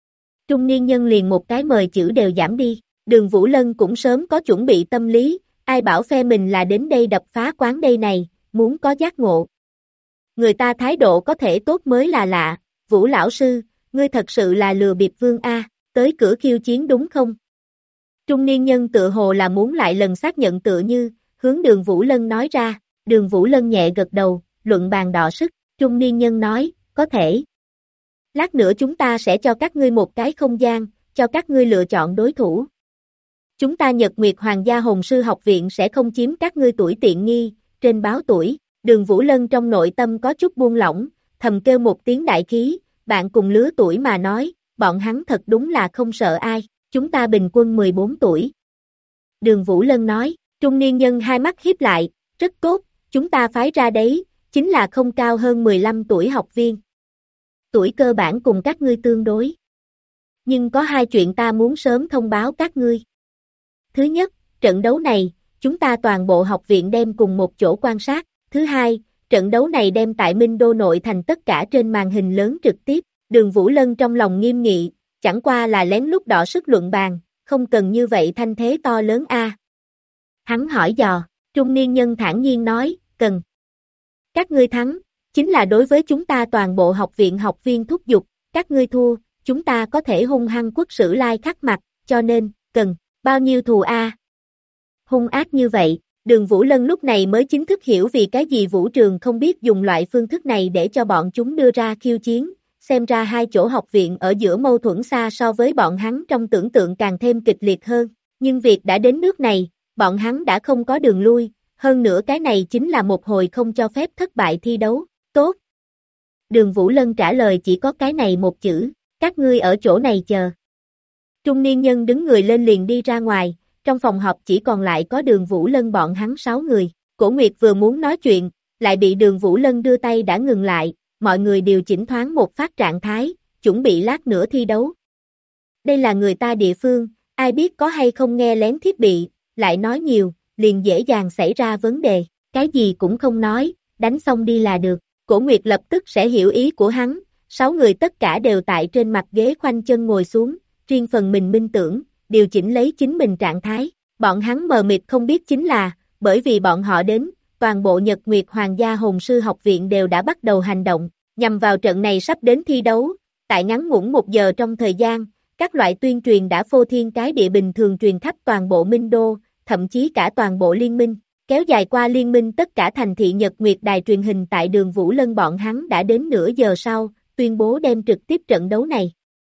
Trung niên nhân liền một cái mời chữ đều giảm đi, Đường Vũ Lân cũng sớm có chuẩn bị tâm lý, ai bảo phe mình là đến đây đập phá quán đây này, muốn có giác ngộ. Người ta thái độ có thể tốt mới là lạ, Vũ lão sư, ngươi thật sự là lừa bịp vương A, tới cửa khiêu chiến đúng không? Trung niên nhân tự hồ là muốn lại lần xác nhận tựa như, hướng Đường Vũ Lân nói ra, Đường Vũ Lân nhẹ gật đầu, luận bàn đọ sức, trung niên nhân nói, có thể. Lát nữa chúng ta sẽ cho các ngươi một cái không gian, cho các ngươi lựa chọn đối thủ. Chúng ta Nhật Nguyệt Hoàng gia Hồn sư học viện sẽ không chiếm các ngươi tuổi tiện nghi, trên báo tuổi, Đường Vũ Lân trong nội tâm có chút buông lỏng, thầm kêu một tiếng đại khí, bạn cùng lứa tuổi mà nói, bọn hắn thật đúng là không sợ ai, chúng ta bình quân 14 tuổi. Đường Vũ Lân nói, trung niên nhân hai mắt híp lại, rất tốt, chúng ta phái ra đấy, chính là không cao hơn 15 tuổi học viên. Tuổi cơ bản cùng các ngươi tương đối. Nhưng có hai chuyện ta muốn sớm thông báo các ngươi. Thứ nhất, trận đấu này, chúng ta toàn bộ học viện đem cùng một chỗ quan sát. Thứ hai, trận đấu này đem tại Minh Đô nội thành tất cả trên màn hình lớn trực tiếp. Đường Vũ Lân trong lòng nghiêm nghị, chẳng qua là lén lút đọ sức luận bàn, không cần như vậy thanh thế to lớn a. Hắn hỏi dò, trung niên nhân thản nhiên nói, cần. Các ngươi thắng, chính là đối với chúng ta toàn bộ học viện học viên thúc giục, các ngươi thua, chúng ta có thể hung hăng quất sử lai khắc mặt, cho nên, cần, bao nhiêu thù a? Hung ác như vậy, Đường Vũ Lân lúc này mới chính thức hiểu vì cái gì Vũ Trường không biết dùng loại phương thức này để cho bọn chúng đưa ra khiêu chiến, xem ra hai chỗ học viện ở giữa mâu thuẫn xa so với bọn hắn trong tưởng tượng càng thêm kịch liệt hơn, nhưng việc đã đến nước này, bọn hắn đã không có đường lui, hơn nữa cái này chính là một hồi không cho phép thất bại thi đấu, tốt. Đường Vũ Lân trả lời chỉ có cái này một chữ, các ngươi ở chỗ này chờ. Trung niên nhân đứng người lên liền đi ra ngoài, trong phòng họp chỉ còn lại có Đường Vũ Lân bọn hắn 6 người, Cổ Nguyệt vừa muốn nói chuyện, lại bị Đường Vũ Lân đưa tay đã ngừng lại, mọi người điều chỉnh thoáng một phát trạng thái, chuẩn bị lát nữa thi đấu. Đây là người ta địa phương, ai biết có hay không nghe lén thiết bị, lại nói nhiều, liền dễ dàng xảy ra vấn đề, cái gì cũng không nói, đánh xong đi là được. Cổ Nguyệt lập tức sẽ hiểu ý của hắn, 6 người tất cả đều tại trên mặt ghế khoanh chân ngồi xuống, riêng phần mình minh tưởng, điều chỉnh lấy chính mình trạng thái. Bọn hắn mờ mịt không biết chính là, bởi vì bọn họ đến, toàn bộ Nhật Nguyệt Hoàng gia Hồn sư học viện đều đã bắt đầu hành động, nhằm vào trận này sắp đến thi đấu. Tại ngắn ngủn 1 giờ trong thời gian, các loại tuyên truyền đã phô thiên cái địa bình thường truyền khắp toàn bộ Minh Đô, thậm chí cả toàn bộ liên minh. Kéo dài qua liên minh tất cả thành thị Nhật Nguyệt đài truyền hình tại Đường Vũ Lân bọn hắn đã đến nửa giờ sau, tuyên bố đem trực tiếp trận đấu này.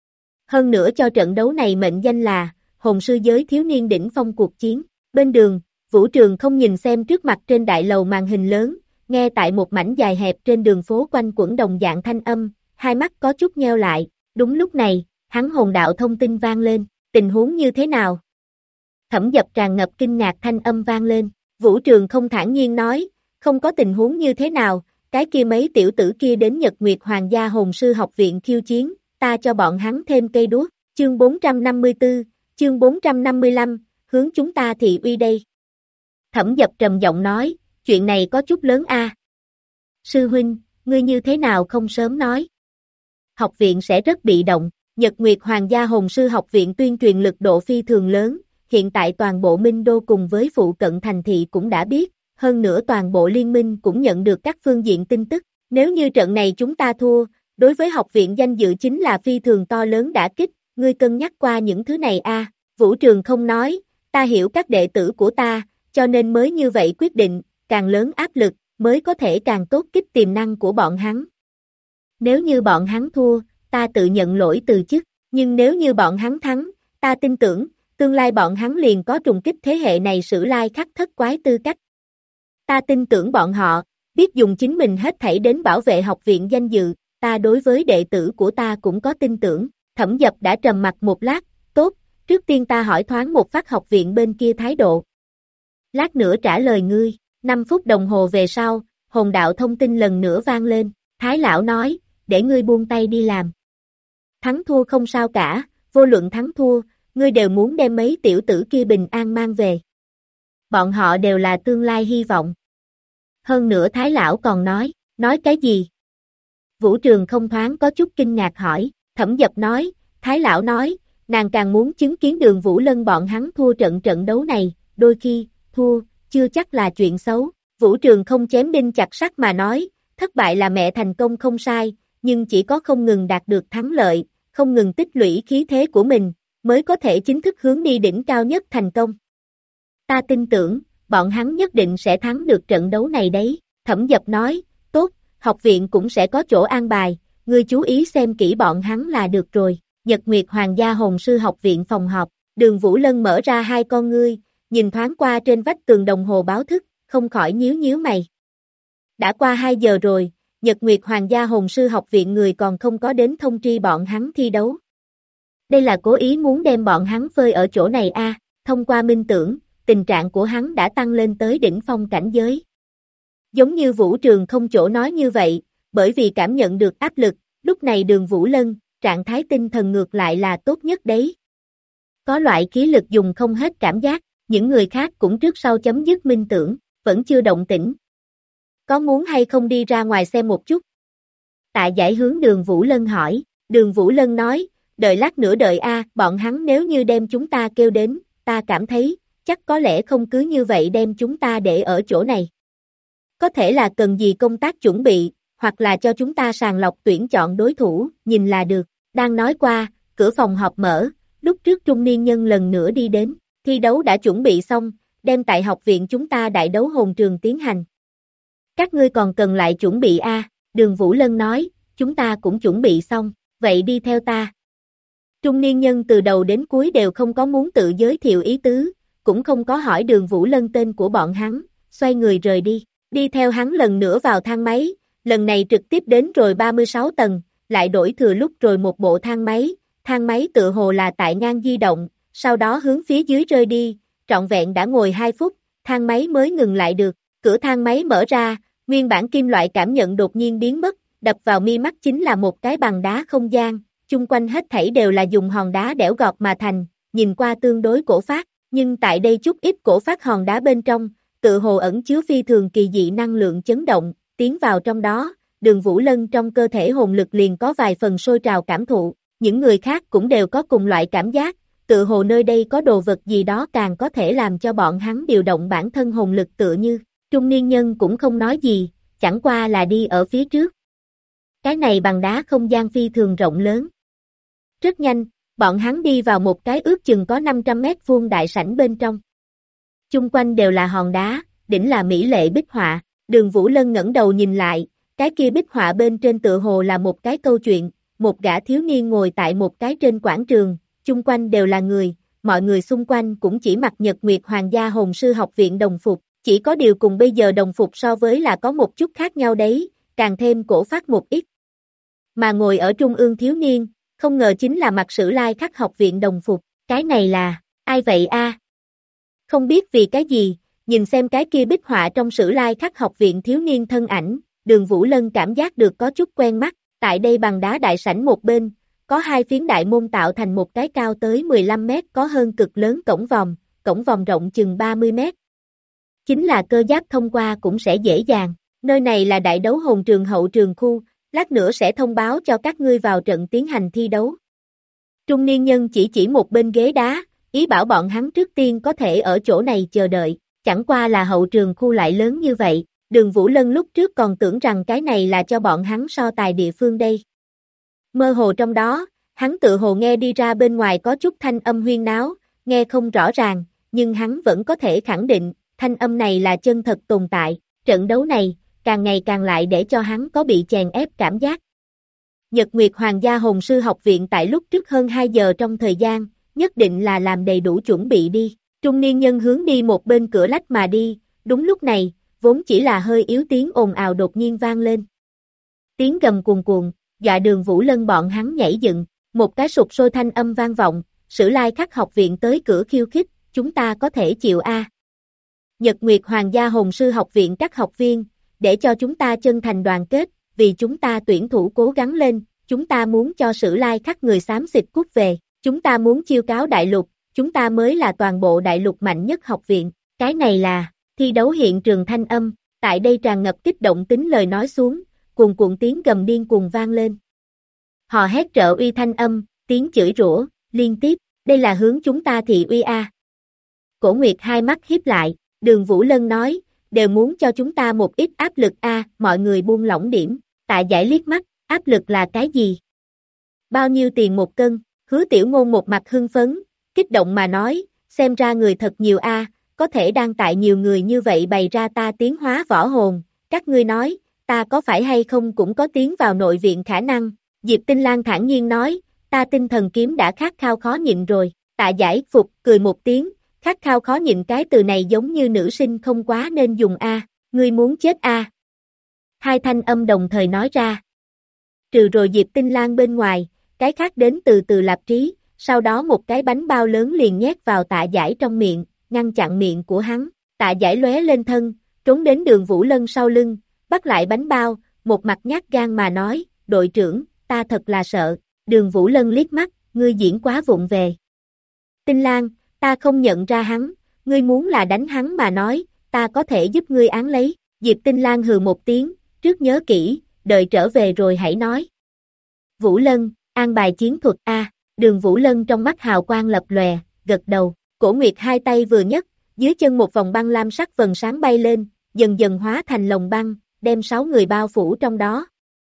Hơn nữa cho trận đấu này mệnh danh là Hồn sư giới thiếu niên đỉnh phong cuộc chiến. Bên đường, Vũ Trường không nhìn xem trước mặt trên đại lầu màn hình lớn, nghe tại một mảnh dài hẹp trên đường phố quanh quẩn đồng dạng thanh âm, hai mắt có chút nheo lại. Đúng lúc này, hắn hồn đạo thông tin vang lên, tình huống như thế nào? Thẩm Dập tràn ngập kinh ngạc thanh âm vang lên. Vũ Trường không thản nhiên nói, không có tình huống như thế nào, cái kia mấy tiểu tử kia đến Nhật Nguyệt Hoàng gia Hồn sư học viện khiêu chiến, ta cho bọn hắn thêm cây đuốc. Chương 454, chương 455, hướng chúng ta thị uy đây. Thẩm Dập trầm giọng nói, chuyện này có chút lớn a. Sư huynh, ngươi như thế nào không sớm nói? Học viện sẽ rất bị động, Nhật Nguyệt Hoàng gia Hồn sư học viện tuyên truyền lực độ phi thường lớn. Hiện tại toàn bộ Minh Đô cùng với phụ cận thành thị cũng đã biết, hơn nữa toàn bộ liên minh cũng nhận được các phương diện tin tức, nếu như trận này chúng ta thua, đối với học viện danh dự chính là phi thường to lớn đả kích, ngươi cân nhắc qua những thứ này a. Vũ Trường không nói, ta hiểu các đệ tử của ta, cho nên mới như vậy quyết định, càng lớn áp lực, mới có thể càng tốt kích tiềm năng của bọn hắn. Nếu như bọn hắn thua, ta tự nhận lỗi từ chức, nhưng nếu như bọn hắn thắng, ta tin tưởng, tương lai bọn hắn liền có trùng kích thế hệ này sử lai khắc thất quái tư cách. Ta tin tưởng bọn họ, biết dùng chính mình hết thảy đến bảo vệ học viện danh dự, ta đối với đệ tử của ta cũng có tin tưởng, Thẩm Dập đã trầm mặc một lát, tốt, trước tiên ta hỏi thoáng một phát học viện bên kia thái độ. Lát nữa trả lời ngươi, 5 phút đồng hồ về sau, hồn đạo thông tin lần nữa vang lên, Thái lão nói, để ngươi buông tay đi làm. Thắng thua không sao cả, vô luận thắng thua, ngươi đều muốn đem mấy tiểu tử kia bình an mang về. Bọn họ đều là tương lai hy vọng. Hơn nữa Thái lão còn nói cái gì? Vũ Trường không thoáng có chút kinh ngạc hỏi, Thẩm Dập nói, Thái lão nói, nàng càng muốn chứng kiến Đường Vũ Lân bọn hắn thua trận đấu này, đôi khi, thua, chưa chắc là chuyện xấu. Vũ Trường không chém đinh chặt sắt mà nói, thất bại là mẹ thành công không sai, nhưng chỉ có không ngừng đạt được thắng lợi, không ngừng tích lũy khí thế của mình, mới có thể chính thức hướng đi đỉnh cao nhất thành công. Ta tin tưởng, bọn hắn nhất định sẽ thắng được trận đấu này đấy, Thẩm Dập nói, tốt, học viện cũng sẽ có chỗ an bài, ngươi chú ý xem kỹ bọn hắn là được rồi. Nhật Nguyệt Hoàng gia Hồn sư học viện phòng họp, Đường Vũ Lân mở ra hai con ngươi, nhìn thoáng qua trên vách tường đồng hồ báo thức, không khỏi nhíu mày. Đã qua 2 giờ rồi, Nhật Nguyệt Hoàng gia Hồn sư học viện người còn không có đến thông tri bọn hắn thi đấu. Đây là cố ý muốn đem bọn hắn phơi ở chỗ này a, thông qua minh tưởng, tình trạng của hắn đã tăng lên tới đỉnh phong cảnh giới. Giống như Vũ Trường không chỗ nói như vậy, bởi vì cảm nhận được áp lực, lúc này Đường Vũ Lân, trạng thái tinh thần ngược lại là tốt nhất đấy. Có loại khí lực dùng không hết cảm giác, những người khác cũng trước sau chấm dứt minh tưởng, vẫn chưa động tĩnh. Có muốn hay không đi ra ngoài xem một chút? Tạ Giải hướng Đường Vũ Lân hỏi, Đường Vũ Lân nói, đợi lát nữa đợi bọn hắn nếu như đem chúng ta kêu đến, ta cảm thấy, chắc có lẽ không cứ như vậy đem chúng ta để ở chỗ này. Có thể là cần gì công tác chuẩn bị, hoặc là cho chúng ta sàng lọc tuyển chọn đối thủ, nhìn là được. Đang nói qua, cửa phòng họp mở, lúc trước trung niên nhân lần nữa đi đến, thi đấu đã chuẩn bị xong, đem tại học viện chúng ta đại đấu hồn trường tiến hành. Các ngươi còn cần lại chuẩn bị Đường Vũ Lân nói, chúng ta cũng chuẩn bị xong, vậy đi theo ta. Trung niên nhân từ đầu đến cuối đều không có muốn tự giới thiệu ý tứ, cũng không có hỏi Đường Vũ Lân tên của bọn hắn, xoay người rời đi theo hắn lần nữa vào thang máy, lần này trực tiếp đến rồi 36 tầng, lại đổi thừa lúc rồi một bộ thang máy tựa hồ là tại ngang di động, sau đó hướng phía dưới rơi đi, trọn vẹn đã ngồi 2 phút, thang máy mới ngừng lại được, cửa thang máy mở ra, nguyên bản kim loại cảm nhận đột nhiên biến mất, đập vào mi mắt chính là một cái bằng đá không gian, chung quanh hết thảy đều là dùng hòn đá đẽo gọt mà thành, nhìn qua tương đối cổ phác, nhưng tại đây chút ít cổ phác hòn đá bên trong, tự hồ ẩn chứa phi thường kỳ dị năng lượng chấn động, tiến vào trong đó, Đường Vũ Lân trong cơ thể hồn lực liền có vài phần sôi trào cảm thụ, những người khác cũng đều có cùng loại cảm giác, tự hồ nơi đây có đồ vật gì đó càng có thể làm cho bọn hắn điều động bản thân hồn lực tựa như, trung niên nhân cũng không nói gì, chẳng qua là đi ở phía trước. Cái này bằng đá không gian phi thường rộng lớn. Rất nhanh, bọn hắn đi vào một cái ước chừng có 500 mét vuông đại sảnh bên trong. Chung quanh đều là hòn đá, đỉnh là mỹ lệ bích họa, Đường Vũ Lân ngẩng đầu nhìn lại, cái kia bích họa bên trên tựa hồ là một cái câu chuyện, một gã thiếu niên ngồi tại một cái trên quảng trường, chung quanh đều là người, mọi người xung quanh cũng chỉ mặc Nhật Nguyệt Hoàng gia Hồn sư học viện đồng phục, chỉ có điều cùng bây giờ đồng phục so với là có một chút khác nhau đấy, càng thêm cổ phác một ít. Mà ngồi ở trung ương thiếu niên, không ngờ chính là mặc Sử Lai Khắc học viện đồng phục, cái này là, ai vậy Không biết vì cái gì, nhìn xem cái kia bích họa trong Sử Lai Khắc học viện thiếu niên thân ảnh, Đường Vũ Lân cảm giác được có chút quen mắt, tại đây bằng đá đại sảnh một bên, có 2 phiến đại môn tạo thành một cái cao tới 15 mét có hơn cực lớn cổng vòm rộng chừng 30 mét. Chính là cơ giáp thông qua cũng sẽ dễ dàng, nơi này là đại đấu hồn trường hậu trường khu, lát nữa sẽ thông báo cho các ngươi vào trận tiến hành thi đấu. Trung niên nhân chỉ một bên ghế đá, ý bảo bọn hắn trước tiên có thể ở chỗ này chờ đợi, chẳng qua là hậu trường khu lại lớn như vậy, Đường Vũ Lân lúc trước còn tưởng rằng cái này là cho bọn hắn so tài địa phương đây. Mơ hồ trong đó, hắn tự hồ nghe đi ra bên ngoài có chút thanh âm huyên náo, nghe không rõ ràng, nhưng hắn vẫn có thể khẳng định, thanh âm này là chân thật tồn tại, trận đấu này, càng ngày càng lại để cho hắn có bị chèn ép cảm giác. Nhật Nguyệt Hoàng gia Hồn sư học viện tại lúc trước hơn 2 giờ trong thời gian, nhất định là làm đầy đủ chuẩn bị đi, trung niên nhân hướng đi một bên cửa lách mà đi, đúng lúc này, vốn chỉ là hơi yếu tiếng ồn ào đột nhiên vang lên. Tiếng gầm cuồn cuộn, dọa Đường Vũ Lân bọn hắn nhảy dựng, Một cái sục sôi thanh âm vang vọng, Sử Lai Khắc học viện tới cửa khiêu khích, chúng ta có thể chịu a. Nhật Nguyệt Hoàng gia Hồn sư học viện các học viên, để cho chúng ta chân thành đoàn kết, vì chúng ta tuyển thủ cố gắng lên, chúng ta muốn cho Sử Lai Khắc người xám xịt cút về, chúng ta muốn chiêu cáo đại lục, chúng ta mới là toàn bộ đại lục mạnh nhất học viện, cái này là thi đấu hiện trường thanh âm, tại đây tràn ngập kích động tính lời nói xuống, cuồn cuộn tiếng gầm điên cuồng vang lên. Họ hét trợ uy thanh âm, tiếng chửi rủa liên tiếp, đây là hướng chúng ta thị uy a. Cổ Nguyệt hai mắt híp lại, Đường Vũ Lân nói, đều muốn cho chúng ta một ít áp lực a, mọi người buông lỏng điểm, Tạ Giải liếc mắt, áp lực là cái gì? Bao nhiêu tiền một cân? Hứa Tiểu Ngôn một mặt hưng phấn, kích động mà nói, xem ra người thật nhiều a, có thể đang tại nhiều người như vậy bày ra ta tiến hóa võ hồn, các ngươi nói, ta có phải hay không cũng có tiến vào nội viện khả năng, Diệp Tinh Lan thản nhiên nói, ta tinh thần kiếm đã khát khao khó nhịn rồi, Tạ Giải phục, cười một tiếng, khát khao khó nhịn cái từ này giống như nữ sinh không quá nên dùng a, ngươi muốn chết a. Hai thanh âm đồng thời nói ra. Trừ rồi Diệp Tinh Lan bên ngoài, cái khác đến từ Từ Lạp Trí, sau đó một cái bánh bao lớn liền nhét vào Tạ Giải trong miệng, ngăn chặn miệng của hắn, Tạ Giải lóe lên thân, trốn đến Đường Vũ Lân sau lưng, bắt lại bánh bao, một mặt nhát gan mà nói, đội trưởng, ta thật là sợ, Đường Vũ Lân liếc mắt, ngươi diễn quá vụng về. Tinh Lan, ta không nhận ra hắn, ngươi muốn là đánh hắn mà nói, ta có thể giúp ngươi án lấy, Diệp Tinh Lan hừ một tiếng, trước nhớ kỹ, đợi trở về rồi hãy nói. Vũ Lân, an bài chiến thuật a, Đường Vũ Lân trong mắt hào quang lập lòe, gật đầu, Cổ Nguyệt hai tay vừa nhấc, dưới chân một vòng băng lam sắc vầng sáng bay lên, dần dần hóa thành lồng băng, đem 6 người bao phủ trong đó.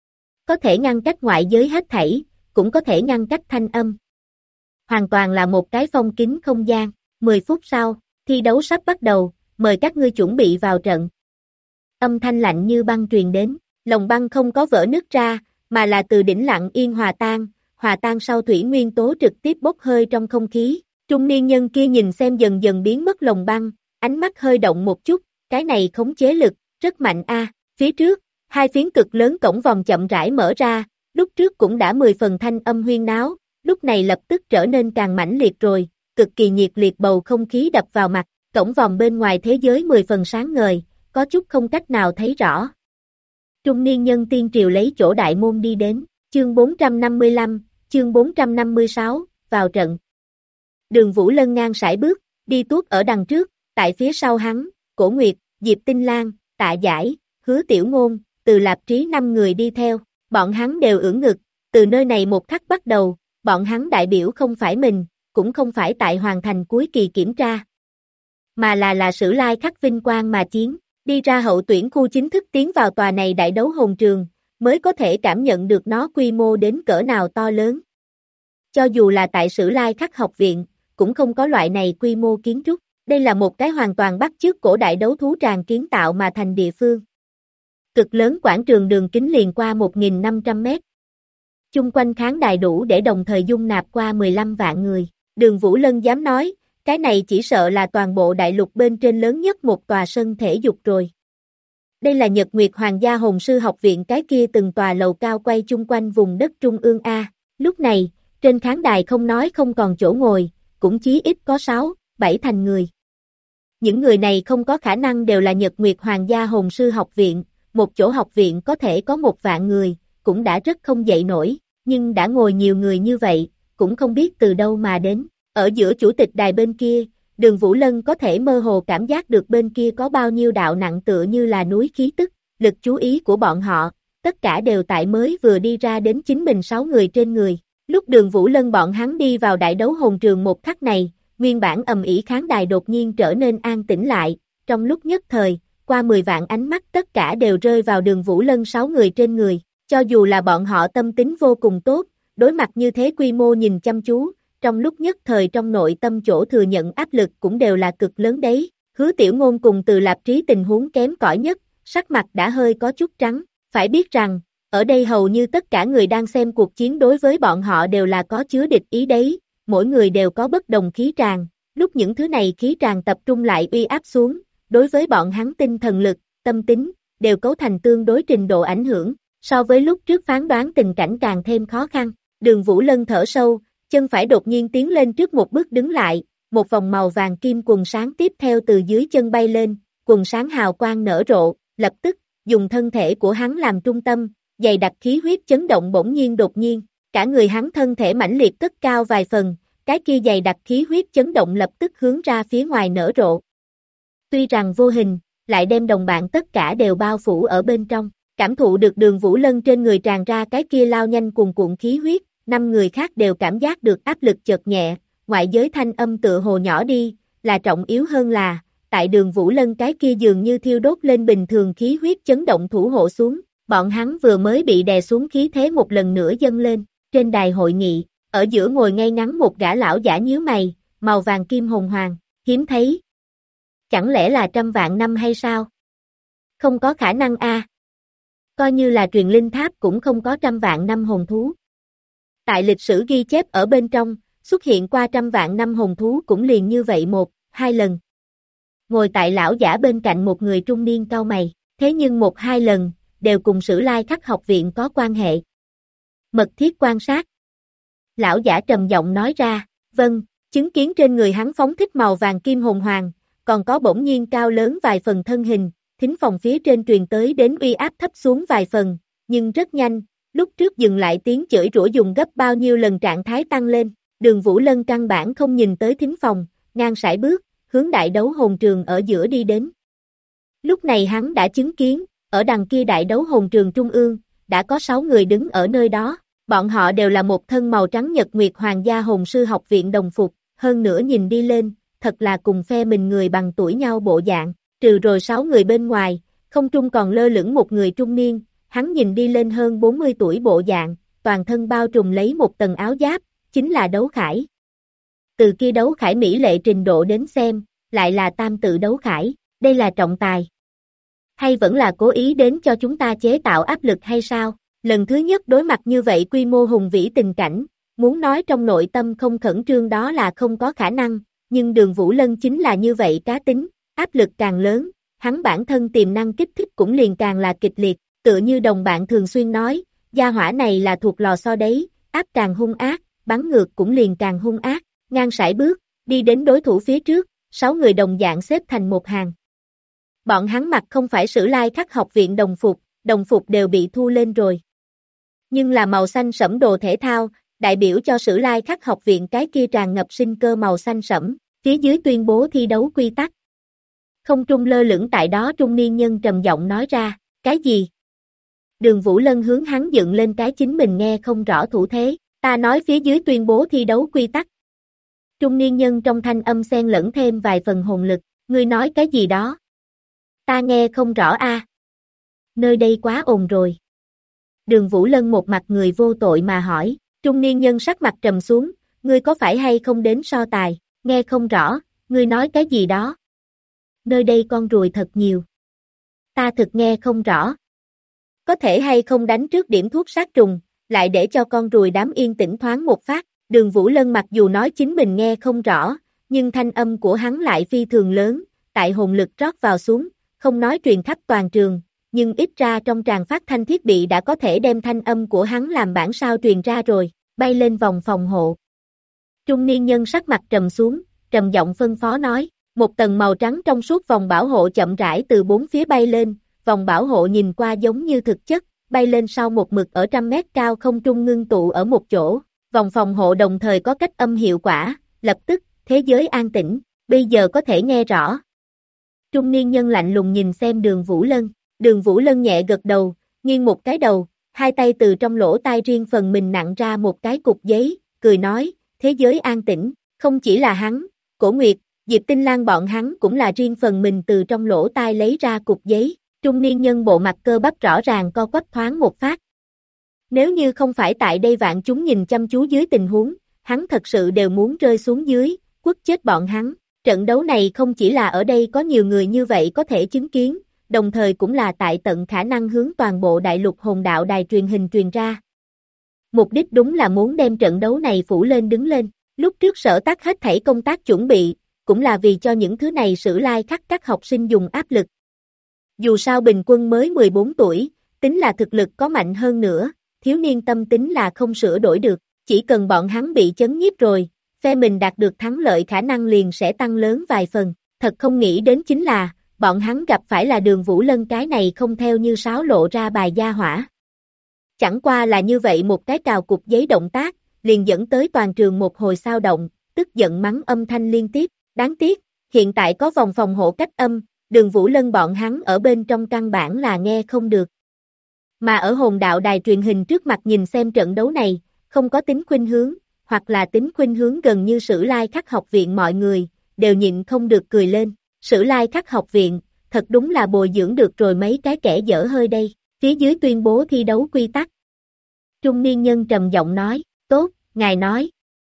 Có thể ngăn cách ngoại giới hết thảy, cũng có thể ngăn cách thanh âm. Hoàn toàn là một cái phong kín không gian, 10 phút sau, thi đấu sắp bắt đầu, mời các ngươi chuẩn bị vào trận. Âm thanh lạnh như băng truyền đến, lồng băng không có vỡ nứt ra, mà là từ đỉnh lặng yên hòa tan sau thủy nguyên tố trực tiếp bốc hơi trong không khí. Trung niên nhân kia nhìn xem dần dần biến mất lồng băng, ánh mắt hơi động một chút, cái này khống chế lực, rất mạnh a. Phía trước, hai phiến cực lớn cổng vòng chậm rãi mở ra, lúc trước cũng đã 10 phần thanh âm huyên náo, lúc này lập tức trở nên càng mãnh liệt rồi, cực kỳ nhiệt liệt bầu không khí đập vào mặt, cổng vòng bên ngoài thế giới 10 phần sáng ngời, có chút không cách nào thấy rõ. Trung niên nhân tiên triều lấy chỗ đại môn đi đến, chương 455, chương 456, vào trận. Đường Vũ Lân ngang sải bước, đi tuốt ở đằng trước, tại phía sau hắn, Cổ Nguyệt, Diệp Tinh Lan, Tạ Giải, Hứa Tiểu Ngôn, Từ Lạp Trí 5 người đi theo, bọn hắn đều ưỡn ngực, từ nơi này một khắc bắt đầu, bọn hắn đại biểu không phải mình, cũng không phải tại hoàn thành cuối kỳ kiểm tra, mà là Sử Lai Khắc vinh quang mà chiến, đi ra hậu tuyển khu chính thức tiến vào tòa này đại đấu hồn trường, mới có thể cảm nhận được nó quy mô đến cỡ nào to lớn. Cho dù là tại Sử Lai Khắc học viện, cũng không có loại này quy mô kiến trúc, đây là một cái hoàn toàn bắt chước cổ đại đấu thú tràng kiến tạo mà thành địa phương. Cực lớn quảng trường đường kính liền qua 1.500 mét. Chung quanh khán đài đủ để đồng thời dung nạp qua 15 vạn người. Đường Vũ Lân dám nói, cái này chỉ sợ là toàn bộ đại lục bên trên lớn nhất một tòa sân thể dục rồi. Đây là Nhật Nguyệt Hoàng gia Hồn sư học viện cái kia từng tòa lầu cao quay chung quanh vùng đất trung ương A. Lúc này, trên khán đài không nói không còn chỗ ngồi, cũng chí ít có 6, 7 thành người. Những người này không có khả năng đều là Nhật Nguyệt Hoàng gia Hồn sư học viện, một chỗ học viện có thể có 1 vạn người, cũng đã rất không dậy nổi, nhưng đã ngồi nhiều người như vậy, cũng không biết từ đâu mà đến. Ở giữa chủ tịch đài bên kia, Đường Vũ Lân có thể mơ hồ cảm giác được bên kia có bao nhiêu đạo nặng tựa như là núi khí tức, lực chú ý của bọn họ, tất cả đều tại mới vừa đi ra đến chính mình 6 người trên người. Lúc Đường Vũ Lân bọn hắn đi vào đại đấu hồn trường một khắc này, nguyên bản ầm ĩ khán đài đột nhiên trở nên an tĩnh lại, trong lúc nhất thời, qua 10 vạn ánh mắt tất cả đều rơi vào Đường Vũ Lân 6 người trên người, cho dù là bọn họ tâm tính vô cùng tốt, đối mặt như thế quy mô nhìn chăm chú, trong lúc nhất thời trong nội tâm chỗ thừa nhận áp lực cũng đều là cực lớn đấy. Hứa Tiểu Ngôn cùng Từ Lạp Trí tình huống kém cỏi nhất, sắc mặt đã hơi có chút trắng, phải biết rằng, ở đây hầu như tất cả người đang xem cuộc chiến đối với bọn họ đều là có chứa địch ý đấy, mỗi người đều có bất đồng khí tràng, lúc những thứ này khí tràng tập trung lại uy áp xuống, đối với bọn hắn tinh thần lực, tâm tính, đều cấu thành tương đối trình độ ảnh hưởng, so với lúc trước phán đoán tình cảnh càng thêm khó khăn. Đường Vũ Lân thở sâu, chân phải đột nhiên tiến lên trước một bước đứng lại, một vòng màu vàng kim quần sáng tiếp theo từ dưới chân bay lên, quần sáng hào quang nở rộ, lập tức, dùng thân thể của hắn làm trung tâm, dày đặc khí huyết chấn động bỗng nhiên đột nhiên, cả người hắn thân thể mãnh liệt cất cao vài phần, cái kia dày đặc khí huyết chấn động lập tức hướng ra phía ngoài nở rộ. Tuy rằng vô hình, lại đem đồng bạn tất cả đều bao phủ ở bên trong, cảm thụ được Đường Vũ Lân trên người tràn ra cái kia lao nhanh cuồn cuộn khí huyết, 5 người khác đều cảm giác được áp lực chợt nhẹ, ngoại giới thanh âm tựa hồ nhỏ đi, là trọng yếu hơn là, tại Đường Vũ Lân cái kia dường như thiêu đốt lên bình thường khí huyết chấn động thủ hộ xuống, bọn hắn vừa mới bị đè xuống khí thế một lần nữa dâng lên, trên đài hội nghị, ở giữa ngồi ngay ngắn một gã lão giả nhíu mày, màu vàng kim hồng hoàng, hiếm thấy. Chẳng lẽ là 100 vạn năm hay sao? Không có khả năng a. Coi như là truyền linh tháp cũng không có 100 vạn năm hồn thú. Tại lịch sử ghi chép ở bên trong, xuất hiện qua 100 vạn năm hồn thú cũng liền như vậy 1-2 lần. Ngồi tại lão giả bên cạnh một người trung niên cau mày, thế nhưng 1-2 lần, đều cùng Sử Lai Khắc học viện có quan hệ. Mật thiết quan sát. Lão giả trầm giọng nói ra, vâng, chứng kiến trên người hắn phóng thích màu vàng kim hồn hoàng, còn có bỗng nhiên cao lớn vài phần thân hình, thính phòng phía trên truyền tới đến uy áp thấp xuống vài phần, nhưng rất nhanh, lúc trước dừng lại tiếng chửi rủa dùng gấp bao nhiêu lần trạng thái tăng lên, Đường Vũ Lân căn bản không nhìn tới thính phòng, ngang sải bước, hướng đại đấu hồn trường ở giữa đi đến. Lúc này hắn đã chứng kiến, ở đằng kia đại đấu hồn trường trung ương, đã có 6 người đứng ở nơi đó, bọn họ đều là một thân màu trắng nhật nguyệt hoàng gia hồn sư học viện đồng phục, hơn nữa nhìn đi lên, thật là cùng phe mình người bằng tuổi nhau bộ dạng, trừ rồi 6 người bên ngoài, không trung còn lơ lửng một người trung niên, hắn nhìn đi lên hơn 40 tuổi bộ dạng, toàn thân bao trùm lấy một tầng áo giáp, chính là đấu khải. Từ kia đấu khải mỹ lệ trình độ đến xem, lại là tam tự đấu khải, đây là trọng tài. Hay vẫn là cố ý đến cho chúng ta chế tạo áp lực hay sao? Lần thứ nhất đối mặt như vậy quy mô hùng vĩ tình cảnh, muốn nói trong nội tâm không khẩn trương đó là không có khả năng, nhưng Đường Vũ Lân chính là như vậy cá tính, áp lực càng lớn, hắn bản thân tiềm năng kích thích cũng liền càng là kịch liệt, tựa như đồng bạn thường xuyên nói, gia hỏa này là thuộc lò xo đấy, áp càng hung ác, bắn ngược cũng liền càng hung ác, ngang sải bước, đi đến đối thủ phía trước, 6 người đồng dạng xếp thành một hàng. Bọn hắn mặc không phải Sử Lai Khắc học viện đồng phục đều bị thu lên rồi. Nhưng là màu xanh sẫm đồ thể thao, đại biểu cho Sử Lai Khắc học viện cái kia tràn ngập sinh cơ màu xanh sẫm, phía dưới tuyên bố thi đấu quy tắc. Không trung lơ lửng tại đó trung niên nhân trầm giọng nói ra, cái gì? Đường Vũ Lân hướng hắn dựng lên cái chính mình nghe không rõ thủ thế, ta nói phía dưới tuyên bố thi đấu quy tắc. Trung niên nhân trong thanh âm xen lẫn thêm vài phần hồn lực, ngươi nói cái gì đó? Ta nghe không rõ a. Nơi đây quá ồn rồi. Đường Vũ Lân một mặt người vô tội mà hỏi, trung niên nhân sắc mặt trầm xuống, ngươi có phải hay không đến so tài, nghe không rõ, ngươi nói cái gì đó? Nơi đây con ruồi thật nhiều. Ta thực nghe không rõ. Có thể hay không đánh trước điểm thuốc sát trùng, lại để cho con ruồi đám yên tĩnh thoáng một phát, Đường Vũ Lân mặc dù nói chính mình nghe không rõ, nhưng thanh âm của hắn lại phi thường lớn, tại hồn lực rót vào xuống, không nói truyền khắp toàn trường, nhưng ít ra trong tràng phát thanh thiết bị đã có thể đem thanh âm của hắn làm bản sao truyền ra rồi, bay lên vòng phòng hộ. Trung niên nhân sắc mặt trầm xuống, trầm giọng phân phó nói, một tầng màu trắng trong suốt vòng bảo hộ chậm rãi từ bốn phía bay lên, vòng bảo hộ nhìn qua giống như thực chất, bay lên sau một mực ở 100 mét cao không trung ngưng tụ ở một chỗ, vòng phòng hộ đồng thời có cách âm hiệu quả, lập tức, thế giới an tĩnh, bây giờ có thể nghe rõ. Trung niên nhân lạnh lùng nhìn xem Đường Vũ Lân nhẹ gật đầu, nghiêng một cái đầu, hai tay từ trong lỗ tai riêng phần mình nặn ra một cái cục giấy, cười nói, thế giới an tĩnh, không chỉ là hắn, Cổ Nguyệt, Diệp Tinh Lan bọn hắn cũng là riêng phần mình từ trong lỗ tai lấy ra cục giấy, trung niên nhân bộ mặt cơ bắp rõ ràng co quắp thoáng một phát. Nếu như không phải tại đây vạn chúng nhìn chăm chú dưới tình huống, hắn thật sự đều muốn rơi xuống dưới, quất chết bọn hắn. Trận đấu này không chỉ là ở đây có nhiều người như vậy có thể chứng kiến, đồng thời cũng là tại tận khả năng hướng toàn bộ đại lục hồn đạo đài truyền hình truyền ra. Mục đích đúng là muốn đem trận đấu này phủ lên đứng lên, lúc trước Sở Tắc hết thảy công tác chuẩn bị, cũng là vì cho những thứ này Sử Lai Khắc các học sinh dùng áp lực. Dù sao bình quân mới 14 tuổi, tính là thực lực có mạnh hơn nữa, thiếu niên tâm tính là không sửa đổi được, chỉ cần bọn hắn bị chấn nhiếp rồi, phe mình đạt được thắng lợi khả năng liền sẽ tăng lớn vài phần. Thật không nghĩ đến chính là, bọn hắn gặp phải là Đường Vũ Lân cái này không theo như sáo lộ ra bài gia hỏa. Chẳng qua là như vậy một cái cào cục giấy động tác, liền dẫn tới toàn trường một hồi xao động, tức giận mắng âm thanh liên tiếp. Đáng tiếc, hiện tại có vòng phòng hộ cách âm, Đường Vũ Lân bọn hắn ở bên trong căn bản là nghe không được. Mà ở hồn đạo đài truyền hình trước mặt nhìn xem trận đấu này, không có tính khuynh hướng, hoặc là tính khuynh hướng gần như Sử Lai Khắc học viện mọi người, đều nhịn không được cười lên. Sử Lai Khắc học viện, thật đúng là bồi dưỡng được rồi mấy cái kẻ dở hơi đây. Phía dưới tuyên bố thi đấu quy tắc. Trung niên nhân trầm giọng nói, tốt, ngài nói.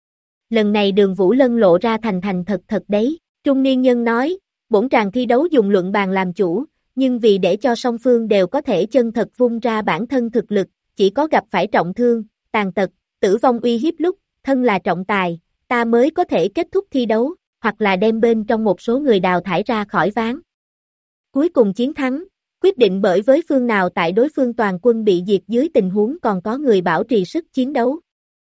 Lần này Đường Vũ Lân lộ ra thành thật thật đấy. Trung niên nhân nói, bổn tràng thi đấu dùng luận bàn làm chủ, nhưng vì để cho song phương đều có thể chân thật vung ra bản thân thực lực, chỉ có gặp phải trọng thương, tàn tật, tử vong uy hiếp lúc, thân là trọng tài, ta mới có thể kết thúc thi đấu, hoặc là đem bên trong một số người đào thải ra khỏi ván. Cuối cùng chiến thắng, quyết định bởi với phương nào tại đối phương toàn quân bị diệt dưới tình huống còn có người bảo trì sức chiến đấu.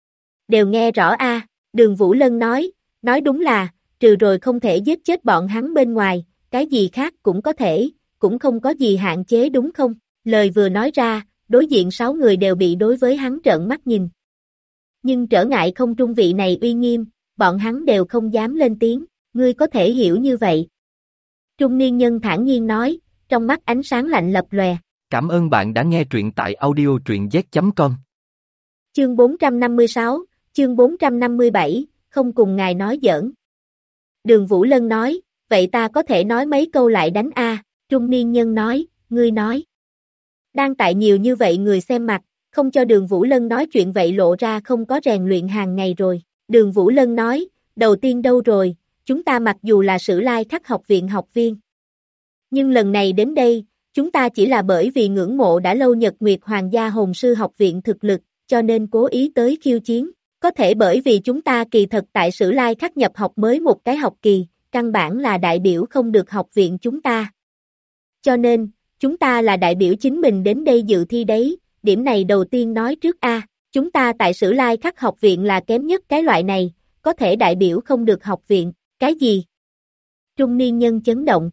Đều nghe rõ a, Đường Vũ Lân nói đúng là, trừ rồi không thể giết chết bọn hắn bên ngoài, cái gì khác cũng có thể, cũng không có gì hạn chế đúng không? Lời vừa nói ra, đối diện 6 người đều bị đối với hắn trợn mắt nhìn. Nhưng trở ngại không trung vị này uy nghiêm, bọn hắn đều không dám lên tiếng, ngươi có thể hiểu như vậy. Trung niên nhân thản nhiên nói, trong mắt ánh sáng lạnh lập lòe. Cảm ơn bạn đã nghe truyện tại audio truyện z.com. Chương 456, chương 457, không cùng ngài nói giỡn. Đường Vũ Lân nói, vậy ta có thể nói mấy câu lại đánh a? Trung niên nhân nói, ngươi nói. Đang tại nhiều như vậy người xem mặt, không cho Đường Vũ Lân nói chuyện vậy lộ ra không có rèn luyện hàng ngày rồi. Đường Vũ Lân nói, đầu tiên đâu rồi, chúng ta mặc dù là Sử Lai Khắc học viện học viên. Nhưng lần này đến đây, chúng ta chỉ là bởi vì ngưỡng mộ đã lâu Nhật Nguyệt Hoàng gia Hồn sư học viện thực lực, cho nên cố ý tới khiêu chiến. Có thể bởi vì chúng ta kỳ thật tại Sử Lai Khắc nhập học mới một cái học kỳ, căn bản là đại biểu không được học viện chúng ta. Cho nên, chúng ta là đại biểu chính mình đến đây dự thi đấy, điểm này đầu tiên nói trước a, chúng ta tại Sử Lai Khắc học viện là kém nhất cái loại này, có thể đại biểu không được học viện, cái gì? Trung niên nhân chấn động.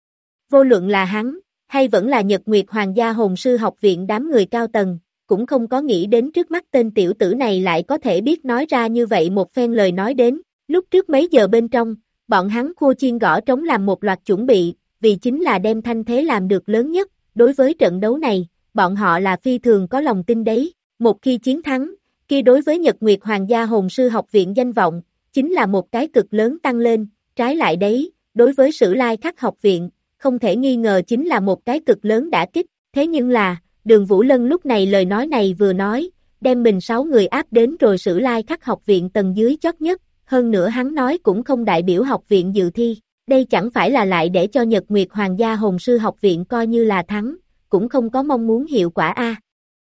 Vô luận là hắn, hay vẫn là Nhật Nguyệt Hoàng gia Hồn sư học viện đám người cao tầng, cũng không có nghĩ đến trước mắt tên tiểu tử này lại có thể biết nói ra như vậy một phen lời nói đến. Lúc trước mấy giờ bên trong, bọn hắn khua chiên gõ trống làm một loạt chuẩn bị, vì chính là đem thanh thế làm được lớn nhất. Đối với trận đấu này, bọn họ là phi thường có lòng tin đấy. Một khi chiến thắng, kia đối với Nhật Nguyệt Hoàng gia Hồn sư học viện danh vọng, chính là một cái cực lớn tăng lên. Trái lại đấy, đối với Sử Lai Khắc học viện, không thể nghi ngờ chính là một cái cực lớn đả kích. Thế nhưng là, Đường Vũ Lân lúc này lời nói này vừa nói, đem mình 6 người áp đến rồi Sử Lai Khắc học viện tầng dưới chót nhất, hơn nữa hắn nói cũng không đại biểu học viện dự thi, đây chẳng phải là lại để cho Nhật Nguyệt Hoàng gia Hồn sư học viện coi như là thắng, cũng không có mong muốn hiệu quả a.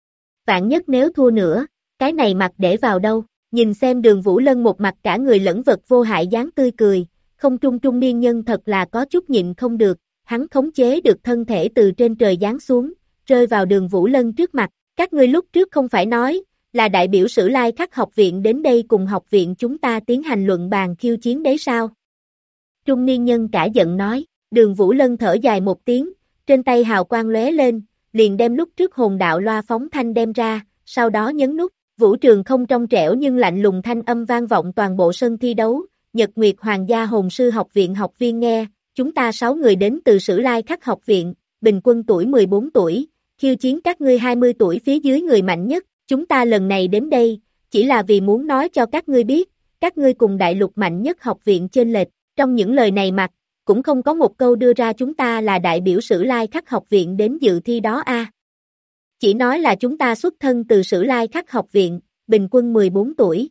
Vạn nhất nếu thua nữa, cái này mặc để vào đâu? Nhìn xem Đường Vũ Lân một mặt cả người lẫn vật vô hại dáng tươi cười, không trung niên nhân thật là có chút nhịn không được, hắn khống chế được thân thể từ trên trời giáng xuống, rơi vào Đường Vũ Lân trước mặt. Các ngươi lúc trước không phải nói, là đại biểu Sử Lai Khắc học viện đến đây cùng học viện chúng ta tiến hành luận bàn khiêu chiến đấy sao? Trung niên nhân cả giận nói. Đường Vũ Lân thở dài một tiếng, trên tay hào quang lóe lên, liền đem lúc trước hồn đạo loa phóng thanh đem ra, sau đó nhấn nút. Vũ trường không trong trẻo nhưng lạnh lùng thanh âm vang vọng toàn bộ sân thi đấu. Nhật Nguyệt Hoàng gia Hồn sư học viện học viên nghe, chúng ta 6 người đến từ Sử Lai Khắc học viện, bình quân tuổi 14 tuổi, khiêu chiến các ngươi 20 tuổi phía dưới người mạnh nhất. Chúng ta lần này đến đây, chỉ là vì muốn nói cho các ngươi biết, các ngươi cùng đại lục mạnh nhất học viện chênh lệch. Trong những lời này mặt, cũng không có một câu đưa ra chúng ta là đại biểu Sử Lai Khắc học viện đến dự thi đó a. Chỉ nói là chúng ta xuất thân từ Sử Lai Khắc học viện, bình quân 14 tuổi.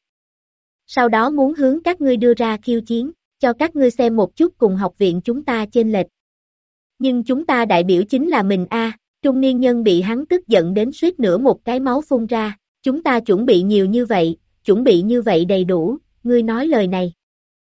Sau đó muốn hướng các ngươi đưa ra khiêu chiến, cho các ngươi xem một chút cùng học viện chúng ta chênh lệch. Nhưng chúng ta đại biểu chính là mình a. Trung niên nhân bị hắn tức giận đến suýt nữa một cái máu phun ra. Chúng ta chuẩn bị nhiều như vậy, chuẩn bị như vậy đầy đủ, ngươi nói lời này.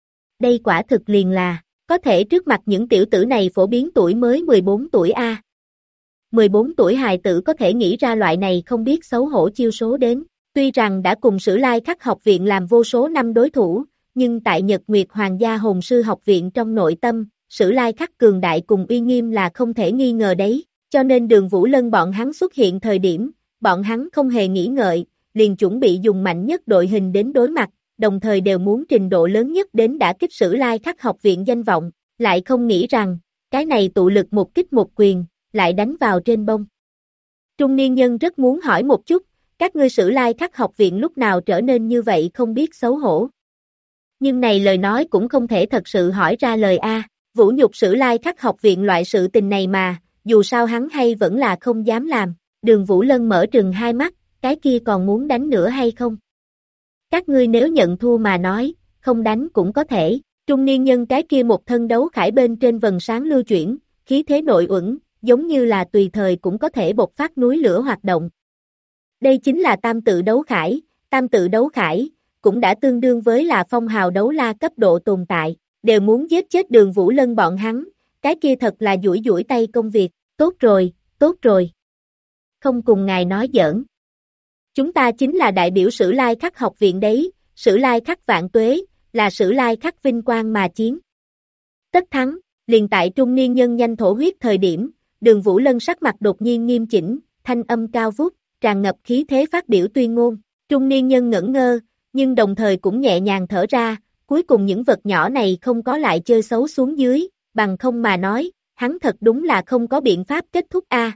Đây quả thực liền là, có thể trước mặt những tiểu tử này phổ biến tuổi mới 14 tuổi a. 14 tuổi hài tử có thể nghĩ ra loại này không biết xấu hổ chiêu số đến. Tuy rằng đã cùng Sử Lai Khắc học viện làm vô số năm đối thủ, nhưng tại Nhật Nguyệt Hoàng gia Hồn sư học viện trong nội tâm, Sử Lai Khắc cường đại cùng uy nghiêm là không thể nghi ngờ đấy, cho nên Đường Vũ Lân bọn hắn xuất hiện thời điểm, bọn hắn không hề nghĩ ngợi, liền chuẩn bị dùng mạnh nhất đội hình đến đối mặt, đồng thời đều muốn trình độ lớn nhất đến đả kích Sử Lai Khắc học viện danh vọng, lại không nghĩ rằng, cái này tụ lực một kích một quyền, lại đánh vào trên bông. Trung niên nhân rất muốn hỏi một chút, các ngươi Sử Lai Khắc học viện lúc nào trở nên như vậy không biết xấu hổ. Nhưng này lời nói cũng không thể thật sự hỏi ra lời A, vũ nhục Sử Lai Khắc học viện loại sự tình này mà, dù sao hắn hay vẫn là không dám làm, Đường Vũ Lân mở trừng hai mắt, cái kia còn muốn đánh nữa hay không? Các ngươi nếu nhận thua mà nói, không đánh cũng có thể, trung niên nhân cái kia một thân đấu khải bên trên vầng sáng lưu chuyển, khí thế nội uẩn, giống như là tùy thời cũng có thể bộc phát núi lửa hoạt động. Đây chính là tam tự đấu khải, cũng đã tương đương với là phong hào đấu la cấp độ tồn tại, đều muốn giết chết Đường Vũ Lân bọn hắn, cái kia thật là duỗi duỗi tay công việc, tốt rồi. Không cùng ngài nói giỡn. Chúng ta chính là đại biểu Sử Lai Khắc học viện đấy, Sử Lai Khắc vạn tuế, là Sử Lai Khắc vinh quang mà chiến. Tất thắng, liền tại trung niên nhân nhanh thổ huyết thời điểm, Đường Vũ Lân sắc mặt đột nhiên nghiêm chỉnh, thanh âm cao vút, tràn ngập khí thế phát biểu tuyên ngôn, trung niên nhân ngẩn ngơ, nhưng đồng thời cũng nhẹ nhàng thở ra, cuối cùng những vật nhỏ này không có lại chơi xấu xuống dưới, bằng không mà nói, hắn thật đúng là không có biện pháp kết thúc a.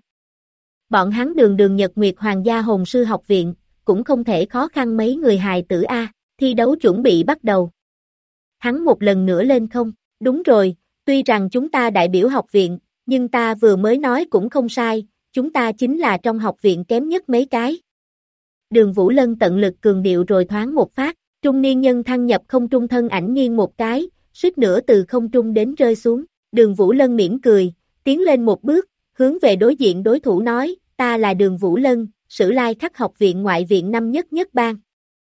Bọn hắn đường Nhật Nguyệt Hoàng gia Hồn sư học viện, cũng không thể khó khăn mấy người hài tử a, thi đấu chuẩn bị bắt đầu. Hắn một lần nữa lên không, đúng rồi, tuy rằng chúng ta đại biểu học viện, nhưng ta vừa mới nói cũng không sai, chúng ta chính là trong học viện kém nhất mấy cái. Đường Vũ Lân tận lực cường điệu rồi thoáng một phát, trung niên nhân thăng nhập không trung thân ảnh nghiêng một cái, suýt nữa từ không trung đến rơi xuống, Đường Vũ Lân mỉm cười, tiến lên một bước, hướng về đối diện đối thủ nói, ta là Đường Vũ Lân, Sử Lai Khắc học viện ngoại viện năm nhất ban.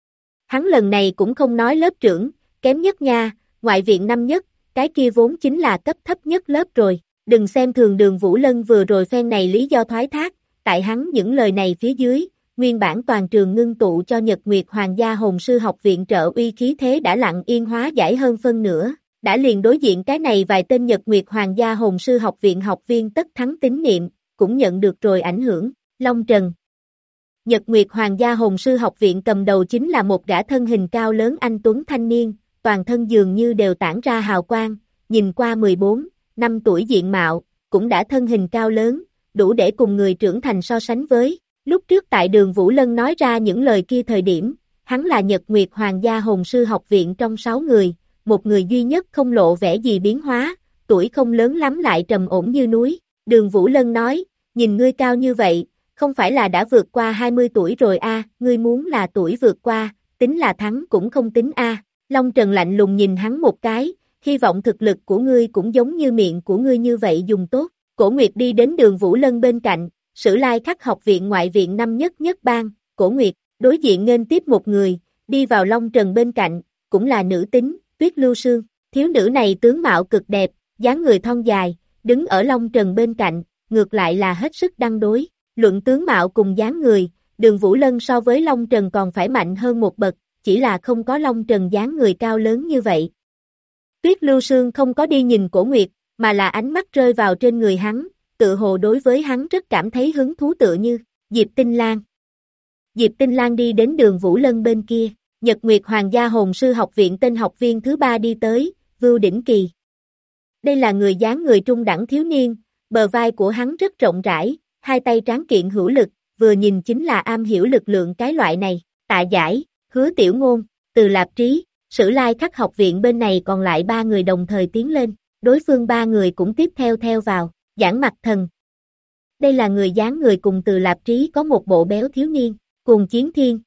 Hắn lần này cũng không nói lớp trưởng, kém nhất nha, ngoại viện năm nhất, cái kia vốn chính là cấp thấp nhất lớp rồi, đừng xem thường Đường Vũ Lân vừa rồi phen này lý do thoái thác, tại hắn những lời này phía dưới, nguyên bản toàn trường ngưng tụ cho Nhật Nguyệt Hoàng gia Hồn sư học viện trợ uy khí thế đã lặng yên hóa giải hơn phân nửa, đã liền đối diện cái này vài tên Nhật Nguyệt Hoàng gia Hồn sư học viện học viên tất thắng tín niệm, cũng nhận được rồi ảnh hưởng, Long Trần. Nhật Nguyệt Hoàng gia Hồn sư học viện cầm đầu chính là một gã thân hình cao lớn anh tuấn thanh niên, toàn thân dường như đều tản ra hào quang, nhìn qua 14 năm tuổi diện mạo, cũng đã thân hình cao lớn, đủ để cùng người trưởng thành so sánh với. Lúc trước tại Đường Vũ Lân nói ra những lời kia thời điểm, hắn là Nhật Nguyệt Hoàng gia Hồn sư học viện trong 6 người, một người duy nhất không lộ vẻ gì biến hóa, tuổi không lớn lắm lại trầm ổn như núi. Đường Vũ Lân nói, nhìn ngươi cao như vậy, không phải là đã vượt qua 20 tuổi rồi a, ngươi muốn là tuổi vượt qua, tính là thắng cũng không tính a. Long Trần lạnh lùng nhìn hắn một cái, hy vọng thực lực của ngươi cũng giống như miệng của ngươi như vậy dùng tốt. Cổ Nguyệt đi đến Đường Vũ Lân bên cạnh, Sử Lai Khắc học viện ngoại viện năm nhất ban, Cổ Nguyệt, đối diện nghênh tiếp một người, đi vào Long Trần bên cạnh, cũng là nữ tính, Tuyết Lưu Sương, thiếu nữ này tướng mạo cực đẹp, dáng người thon dài, đứng ở Long Trần bên cạnh, ngược lại là hết sức đăng đối, luận tướng mạo cùng dáng người, Đường Vũ Lân so với Long Trần còn phải mạnh hơn một bậc, chỉ là không có Long Trần dáng người cao lớn như vậy. Tuyết Lưu Sương không có đi nhìn Cổ Nguyệt, mà là ánh mắt rơi vào trên người hắn, tự hồ đối với hắn rất cảm thấy hứng thú tựa như, Diệp Tinh Lan. Diệp Tinh Lan đi đến Đường Vũ Lân bên kia, Nhật Nguyệt Hoàng gia Hồn sư học viện tên học viên thứ 3 đi tới, Vưu Đỉnh Kỳ. Đây là người dáng người trung đẳng thiếu niên, bờ vai của hắn rất rộng rãi, hai tay tráng kiện hữu lực, vừa nhìn chính là am hiểu lực lượng cái loại này, Tạ Giải, Hứa Tiểu Ngôn, Từ Lạp Trí, Sử Lai Khắc học viện bên này còn lại 3 người đồng thời tiến lên, đối phương 3 người cũng tiếp theo vào, Giảng Mặt Thần. Đây là người dáng người cùng Từ Lạp Trí có một bộ béo thiếu niên, Cuồng Chiến Thiên.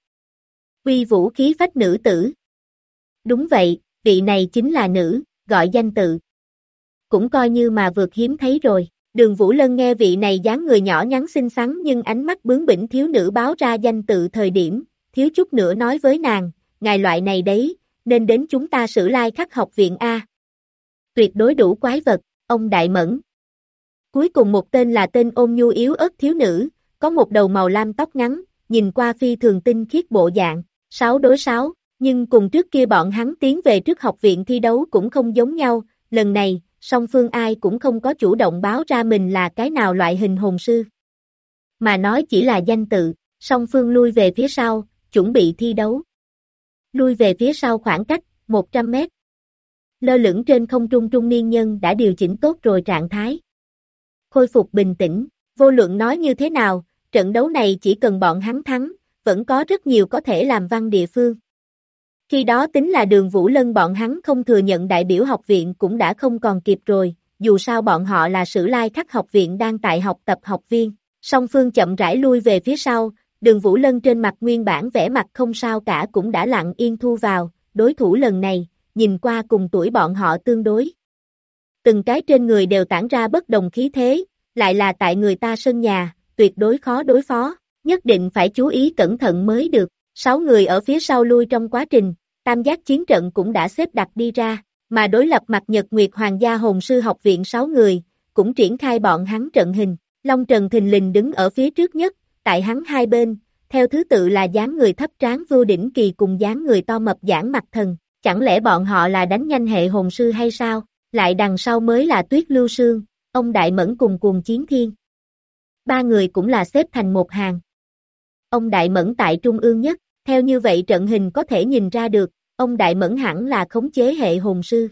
Uy vũ khí phách nữ tử. Đúng vậy, vị này chính là nữ, gọi danh tự. Cũng coi như mà vượt hiếm thấy rồi. Đường Vũ Lân nghe vị này dáng người nhỏ nhắn xinh xắn nhưng ánh mắt bướng bỉnh thiếu nữ báo ra danh tự thời điểm, thiếu chút nữa nói với nàng, ngài loại này đấy, nên đến chúng ta Sử Lai Khắc học viện A. Tuyệt đối đủ quái vật, ông Đại Mẫn. Cuối cùng một tên là tên ôn nhu yếu ớt thiếu nữ, có một đầu màu lam tóc ngắn, nhìn qua phi thường tinh khiết bộ dạng, 6 đối 6, nhưng cùng trước kia bọn hắn tiến về trước học viện thi đấu cũng không giống nhau, lần này, song phương ai cũng không có chủ động báo ra mình là cái nào loại hình hồn sư. Mà nói chỉ là danh tự, song phương lui về phía sau, chuẩn bị thi đấu. Lui về phía sau khoảng cách, 100 mét. Lơ lửng trên không trung trung niên nhân đã điều chỉnh tốt rồi trạng thái. Khôi phục bình tĩnh, vô luận nói như thế nào, trận đấu này chỉ cần bọn hắn thắng, vẫn có rất nhiều có thể làm văn địa phương. Khi đó tính là Đường Vũ Lân bọn hắn không thừa nhận đại biểu học viện cũng đã không còn kịp rồi, dù sao bọn họ là Sử Lai Khắc học viện đang tại học tập học viên. Song phương chậm rãi lui về phía sau, Đường Vũ Lân trên mặt nguyên bản vẻ mặt không sao cả cũng đã lặng yên thu vào, đối thủ lần này, nhìn qua cùng tuổi bọn họ tương đối. Từng cái trên người đều tản ra bất đồng khí thế, lại là tại người ta sân nhà, tuyệt đối khó đối phó, nhất định phải chú ý cẩn thận mới được. 6 người ở phía sau lui trong quá trình, tam giác chiến trận cũng đã xếp đặt đi ra, mà đối lập mặt Nhật Nguyệt Hoàng gia hồn sư học viện 6 người, cũng triển khai bọn hắn trận hình. Long Trần thình lình đứng ở phía trước nhất, tại hắn hai bên, theo thứ tự là dáng người thấp tráng Vưu Đỉnh Kỳ cùng dáng người to mập Giảng Mặt Thần, chẳng lẽ bọn họ là đánh nhanh hệ hồn sư hay sao? Lại đằng sau mới là Tuyết Lưu Sương, ông Đại Mẫn cùng Cuồng Chiến Thiên. 3 người cũng là xếp thành một hàng. Ông Đại Mẫn tại trung ương nhất, theo như vậy trận hình có thể nhìn ra được, ông Đại Mẫn hẳn là khống chế hệ hồn sư.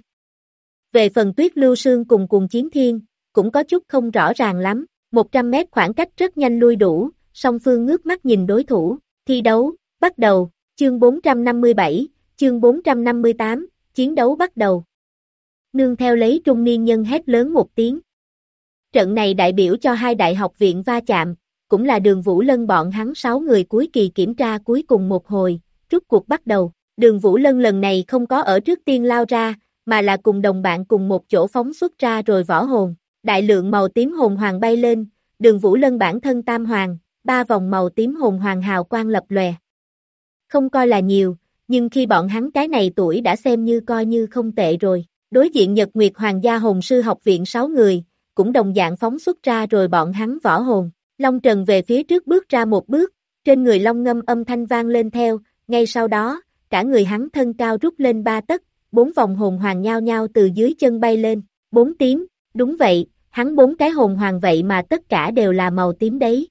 Về phần Tuyết Lưu Sương cùng Cuồng Chiến Thiên, cũng có chút không rõ ràng lắm, 100 mét khoảng cách rất nhanh lui đủ, song phương ngước mắt nhìn đối thủ, thi đấu, bắt đầu, chương 457, chương 458, chiến đấu bắt đầu. Nương theo lấy trung niên nhân hét lớn một tiếng. Trận này đại biểu cho hai đại học viện va chạm, cũng là Đường Vũ Lân bọn hắn 6 người cuối kỳ kiểm tra cuối cùng một hồi, rút cuộc bắt đầu. Đường Vũ Lân lần này không có ở trước tiên lao ra, mà là cùng đồng bạn cùng một chỗ phóng xuất ra rồi võ hồn. Đại lượng màu tím hồn hoàng bay lên, Đường Vũ Lân bản thân tam hoàng, 3 vòng màu tím hồn hoàng hào quang lập lòe. Không coi là nhiều, nhưng khi bọn hắn cái này tuổi đã xem như coi như không tệ rồi. Đối diện Nhật Nguyệt Hoàng gia hồn sư học viện 6 người, cũng đồng dạng phóng xuất ra rồi bọn hắn võ hồn. Long Trần về phía trước bước ra một bước, trên người long ngâm âm thanh vang lên theo, ngay sau đó, cả người hắn thân cao rút lên 3 tấc, 4 vòng hồn hoàng nhao nhao từ dưới chân bay lên, 4 tím, đúng vậy, hắn 4 cái hồn hoàng vậy mà tất cả đều là màu tím đấy.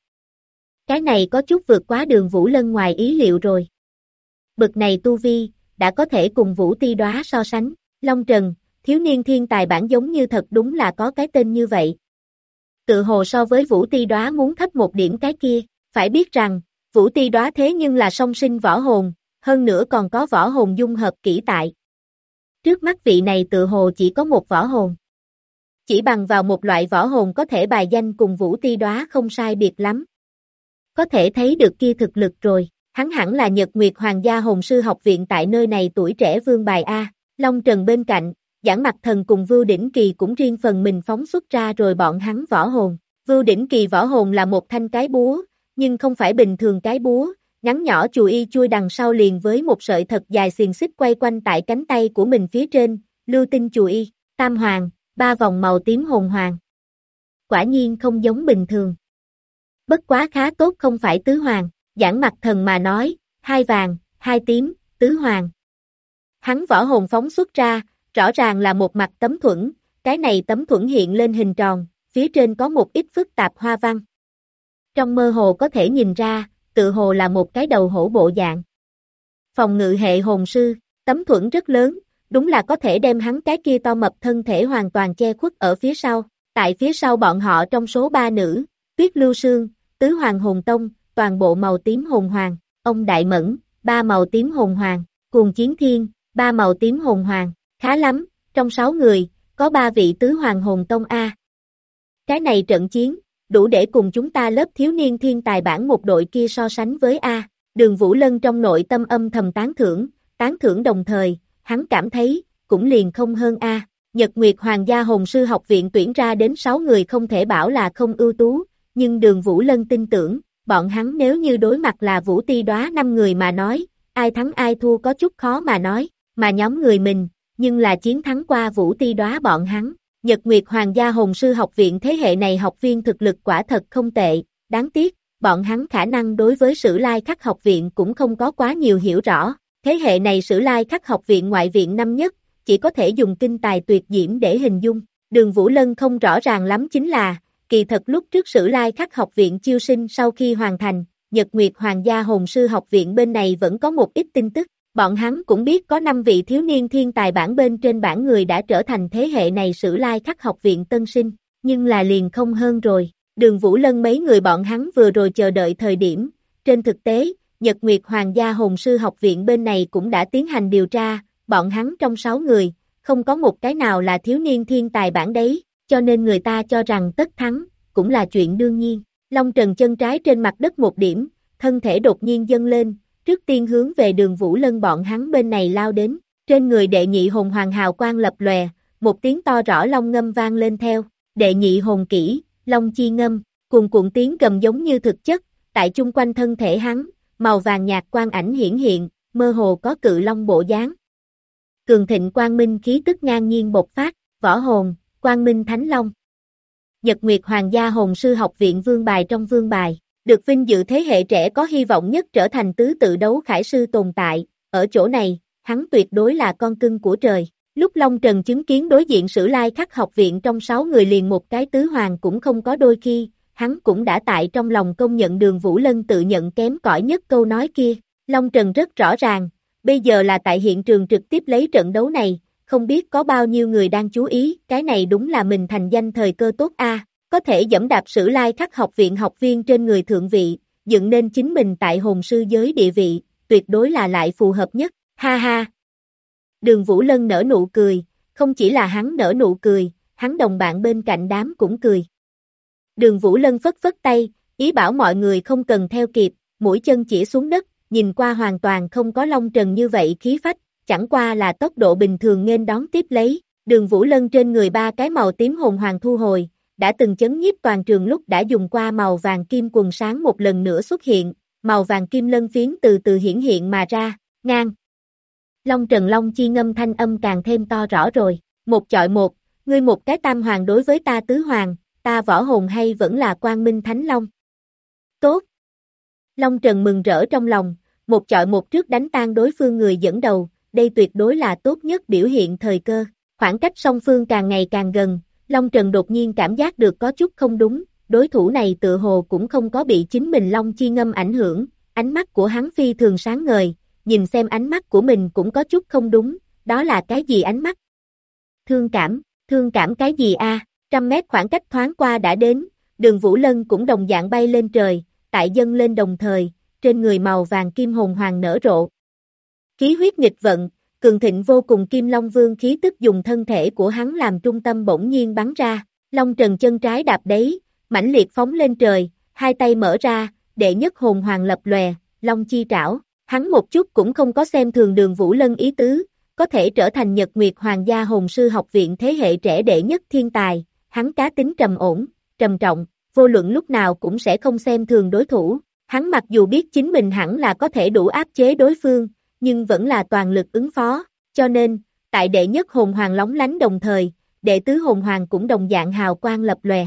Cái này có chút vượt quá Đường Vũ Lân ngoài ý liệu rồi. Bực này tu vi, đã có thể cùng Vũ Ti Đóa so sánh, Long Trần, thiếu niên thiên tài bản giống như thật đúng là có cái tên như vậy. Tự hồ so với Vũ Ti Đóa muốn thấp một điểm cái kia, phải biết rằng, Vũ Ti Đóa thế nhưng là song sinh võ hồn, hơn nữa còn có võ hồn dung hợp kỹ tại. Trước mắt vị này tự hồ chỉ có một võ hồn. Chỉ bằng vào một loại võ hồn có thể bài danh cùng Vũ Ti Đóa không sai biệt lắm. Có thể thấy được kia thực lực rồi, hắn hẳn là Nhật Nguyệt Hoàng gia hồn sư học viện tại nơi này tuổi trẻ vương bài A. Long Trần bên cạnh, Giảng Mặt Thần cùng Vưu Đỉnh Kỳ cũng riêng phần mình phóng xuất ra rồi bọn hắn võ hồn. Vưu Đỉnh Kỳ võ hồn là một thanh cái búa, nhưng không phải bình thường cái búa, ngắn nhỏ chùi y chui đằng sau liền với một sợi thật dài xiềng xích quay quanh tại cánh tay của mình phía trên, lưu tinh chùi y, tam hoàng, 3 vòng màu tím hồn hoàng. Quả nhiên không giống bình thường. Bất quá khá tốt không phải tứ hoàng, Giảng Mặt Thần mà nói, 2 vàng, 2 tím, tứ hoàng. Hắn võ hồn phóng xuất ra, rõ ràng là một mặt tấm thuẫn, cái này tấm thuẫn hiện lên hình tròn, phía trên có một ít phức tạp hoa văn. Trong mơ hồ có thể nhìn ra, tự hồ là một cái đầu hổ bộ dạng. Phòng ngự hệ hồn sư, tấm thuẫn rất lớn, đúng là có thể đem hắn cái kia to mập thân thể hoàn toàn che khuất ở phía sau. Tại phía sau bọn họ trong số 3 nữ, Tuyết Lưu Sương, Tứ Hoàng Hồn Tông, toàn bộ màu tím hồn hoàng, ông Đại Mẫn, 3 màu tím hồn hoàng, Cuồng Chiến Thiên, 3 màu tím hồn hoàng, khá lắm, trong 6 người, có 3 vị Tứ Hoàng Hồn Tông A. Cái này trận chiến, đủ để cùng chúng ta lớp thiếu niên thiên tài bản một đội kia so sánh với A. Đường Vũ Lân trong nội tâm âm thầm tán thưởng đồng thời, hắn cảm thấy, cũng liền không hơn A. Nhật Nguyệt Hoàng gia hồn sư học viện tuyển ra đến 6 người không thể bảo là không ưu tú, nhưng Đường Vũ Lân tin tưởng, bọn hắn nếu như đối mặt là Vũ Ti Đóa 5 người mà nói, ai thắng ai thua có chút khó mà nói, mà nhóm người mình, nhưng là chiến thắng qua Vũ Ti Đóa bọn hắn. Nhật Nguyệt Hoàng gia hồn sư học viện thế hệ này học viên thực lực quả thật không tệ, đáng tiếc, bọn hắn khả năng đối với Sử Lai Khắc học viện cũng không có quá nhiều hiểu rõ. Thế hệ này Sử Lai Khắc học viện ngoại viện năm nhất, chỉ có thể dùng kinh tài tuyệt diễm để hình dung. Đường Vũ Lân không rõ ràng lắm chính là, kỳ thật lúc trước Sử Lai Khắc học viện chiêu sinh sau khi hoàn thành, Nhật Nguyệt Hoàng gia hồn sư học viện bên này vẫn có một ít tin tức. Bọn hắn cũng biết có 5 vị thiếu niên thiên tài bảng bên trên bảng người đã trở thành thế hệ này Sử Lai Khắc học viện tân sinh, nhưng là liền không hơn rồi. Đường Vũ Lân mấy người bọn hắn vừa rồi chờ đợi thời điểm, trên thực tế, Nhật Nguyệt Hoàng gia hồn sư học viện bên này cũng đã tiến hành điều tra, bọn hắn trong 6 người, không có một cái nào là thiếu niên thiên tài bảng đấy, cho nên người ta cho rằng tất thắng, cũng là chuyện đương nhiên. Long Trần chân trái trên mặt đất một điểm, thân thể đột nhiên dâng lên, trước tiên hướng về Đường Vũ Lân bọn hắn bên này lao đến, trên người đệ nhị hồn hoàng hào quang lập lòe, một tiếng to rõ long ngâm vang lên theo, đệ nhị hồn kỹ, long chi ngâm, cuồn cuộn tiếng gầm giống như thực chất, tại chung quanh thân thể hắn, màu vàng nhạt quang ảnh hiển hiện, mơ hồ có cự long bộ dáng. Cường thịnh quang minh khí tức ngang nhiên bộc phát, võ hồn, quang minh thánh long. Nhật Nguyệt Hoàng gia hồn sư học viện vương bài trong vương bài, được vinh dự thế hệ trẻ có hy vọng nhất trở thành tứ tự đấu khải sư tồn tại, ở chỗ này, hắn tuyệt đối là con cưng của trời. Lúc Long Trần chứng kiến đối diện Sử Lai Khắc học viện trong 6 người liền một cái tứ hoàng cũng không có, đôi khi, hắn cũng đã tại trong lòng công nhận Đường Vũ Lân tự nhận kém cỏi nhất câu nói kia. Long Trần rất rõ ràng, bây giờ là tại hiện trường trực tiếp lấy trận đấu này, không biết có bao nhiêu người đang chú ý, cái này đúng là mình thành danh thời cơ tốt a, có thể dẫm đạp Sử Lai Khắc học viện học viên trên người thượng vị, dựng nên chính mình tại hồn sư giới địa vị, tuyệt đối là lại phù hợp nhất, ha ha. Đường Vũ Lân nở nụ cười, không chỉ là hắn nở nụ cười, hắn đồng bạn bên cạnh đám cũng cười. Đường Vũ Lân phất phất tay, ý bảo mọi người không cần theo kịp, mũi chân chỉ xuống đất, nhìn qua hoàn toàn không có Long Trần như vậy khí phách, chẳng qua là tốc độ bình thường nghênh đón tiếp lấy. Đường Vũ Lân trên người 3 cái màu tím hồn hoàng thu hồi, đã từng chấn nhiếp toàn trường lúc đã dùng qua màu vàng kim quần sáng một lần nữa xuất hiện, màu vàng kim lân phiến từ từ hiển hiện mà ra, ngang. Long Trần Long chi ngâm thanh âm càng thêm to rõ rồi, một chọi một, ngươi một cái tam hoàng đối với ta tứ hoàng, ta võ hồn hay vẫn là quang minh thánh long. Tốt. Long Trần mừng rỡ trong lòng, một chọi một trước đánh tan đối phương người dẫn đầu, đây tuyệt đối là tốt nhất biểu hiện thời cơ. Khoảng cách song phương càng ngày càng gần, Long Trần đột nhiên cảm giác được có chút không đúng, đối thủ này tự hồ cũng không có bị chính mình Long chi ngâm ảnh hưởng, ánh mắt của hắn phi thường sáng ngời, nhìn xem ánh mắt của mình cũng có chút không đúng, đó là cái gì ánh mắt? Thương cảm cái gì a? 100 mét khoảng cách thoáng qua đã đến, Đường Vũ Lân cũng đồng dạng bay lên trời, tại dâng lên đồng thời, trên người màu vàng kim hồn hoàng nở rộ. Khí huyết nghịch vận, cường thịnh vô cùng Kim Long Vương khí tức dùng thân thể của hắn làm trung tâm bỗng nhiên bắn ra, Long Trần chân trái đạp đấy, mãnh liệt phóng lên trời, hai tay mở ra, đệ nhất hồn hoàng lập lòe, Long chi trảo, hắn một chút cũng không có xem thường Đường Vũ Lân ý tứ, có thể trở thành Nhật Nguyệt Hoàng gia hồn sư học viện thế hệ trẻ đệ nhất thiên tài, hắn cá tính trầm ổn, trầm trọng, vô luận lúc nào cũng sẽ không xem thường đối thủ, hắn mặc dù biết chính mình hẳn là có thể đủ áp chế đối phương, nhưng vẫn là toàn lực ứng phó, cho nên, tại đệ nhất hồn hoàng lóng lánh đồng thời, đệ tứ hồn hoàng cũng đồng dạng hào quang lập lòe.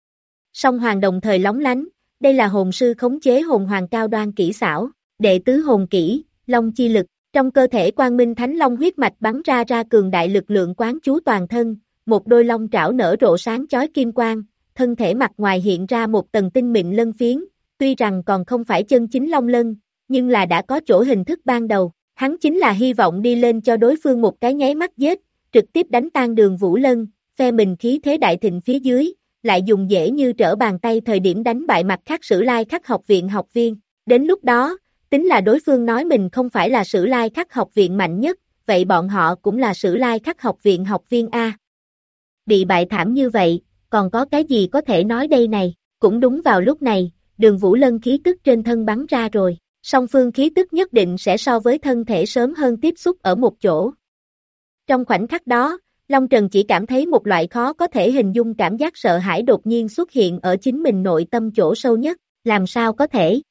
Song hoàng đồng thời lóng lánh, đây là hồn sư khống chế hồn hoàng cao đoan kỹ xảo, đệ tứ hồn kỹ, long chi lực, trong cơ thể quang minh thánh long huyết mạch bắn ra cường đại lực lượng quán chú toàn thân, một đôi long trảo nở rộ sáng chói kim quang, thân thể mặt ngoài hiện ra một tầng tinh mịn lân phiến, tuy rằng còn không phải chân chính long lân, nhưng là đã có chỗ hình thức ban đầu, hắn chính là hy vọng đi lên cho đối phương một cái nháy mắt giết, trực tiếp đánh tan Đường Vũ Lân, phe mình khí thế đại thịnh phía dưới, lại dùng dễ như trở bàn tay thời điểm đánh bại mặt khác Sử Lai Khắc học viện học viên, đến lúc đó, tính là đối phương nói mình không phải là Sử Lai Khắc học viện mạnh nhất, vậy bọn họ cũng là Sử Lai Khắc học viện học viên A. Bị bại thảm như vậy, còn có cái gì có thể nói đây này, cũng đúng vào lúc này, Đường Vũ Lân khí tức trên thân bắn ra rồi, song phương khí tức nhất định sẽ so với thân thể sớm hơn tiếp xúc ở một chỗ. Trong khoảnh khắc đó, Long Trần chỉ cảm thấy một loại khó có thể hình dung cảm giác sợ hãi đột nhiên xuất hiện ở chính mình nội tâm chỗ sâu nhất, làm sao có thể?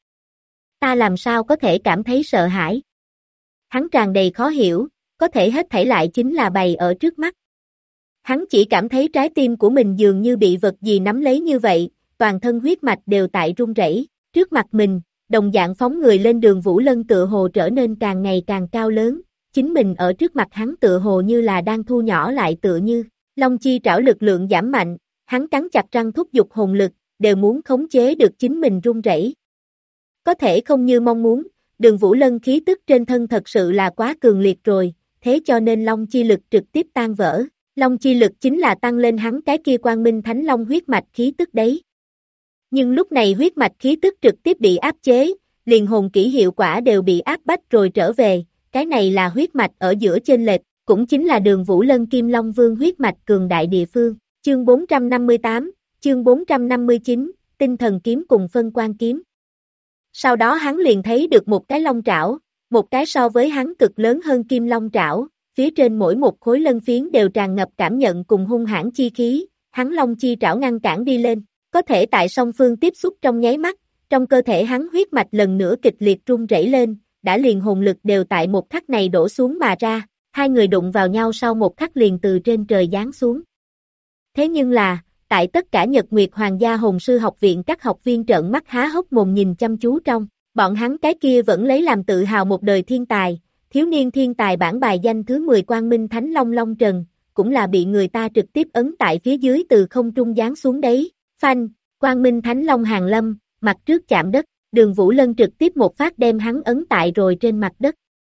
Ta làm sao có thể cảm thấy sợ hãi? Hắn tràn đầy khó hiểu, có thể hết thảy lại chính là bày ở trước mắt. Hắn chỉ cảm thấy trái tim của mình dường như bị vật gì nắm lấy như vậy, toàn thân huyết mạch đều tại run rẩy. Trước mặt mình, đồng dạng phóng người lên Đường Vũ Lân tựa hồ trở nên càng ngày càng cao lớn, chính mình ở trước mặt hắn tựa hồ như là đang thu nhỏ lại tựa như, Long chi trảo lực lượng giảm mạnh, hắn cắn chặt răng thúc giục hồn lực, đều muốn khống chế được chính mình run rẩy. Có thể không như mong muốn, Đường Vũ Lân khí tức trên thân thật sự là quá cường liệt rồi, thế cho nên Long chi lực trực tiếp tan vỡ. Long chi lực chính là tăng lên hắn cái kia Quang Minh Thánh Long huyết mạch khí tức đấy. Nhưng lúc này huyết mạch khí tức trực tiếp bị áp chế, liền hồn kỹ hiệu quả đều bị áp bách rồi trở về, cái này là huyết mạch ở giữa chênh lệch, cũng chính là Đường Vũ Lân Kim Long Vương huyết mạch cường đại địa phương. Chương 458, chương 459, tinh thần kiếm cùng phân quan kiếm. Sau đó hắn liền thấy được một cái long trảo, một cái so với hắn cực lớn hơn kim long trảo, phía trên mỗi một khối lân phiến đều tràn ngập cảm nhận cùng hung hãn chi khí, hắn long chi trảo ngăn cản đi lên, có thể tại song phương tiếp xúc trong nháy mắt, trong cơ thể hắn huyết mạch lần nữa kịch liệt rung rẩy lên, đã liền hồn lực đều tại một khắc này đổ xuống mà ra, hai người đụng vào nhau sau một khắc liền từ trên trời giáng xuống. Thế nhưng là, tại tất cả Nhật Nguyệt Hoàng gia Hồn sư học viện các học viên trợn mắt há hốc mồm nhìn chăm chú trong, bọn hắn cái kia vẫn lấy làm tự hào một đời thiên tài, thiếu niên thiên tài bảng bài danh thứ 10 Quang Minh Thánh Long Long Trần, cũng là bị người ta trực tiếp ấn tại phía dưới từ không trung giáng xuống đấy, phanh, Quang Minh Thánh Long hàng lâm, mặt trước chạm đất, Đường Vũ Lân trực tiếp một phát đem hắn ấn tại rồi trên mặt đất.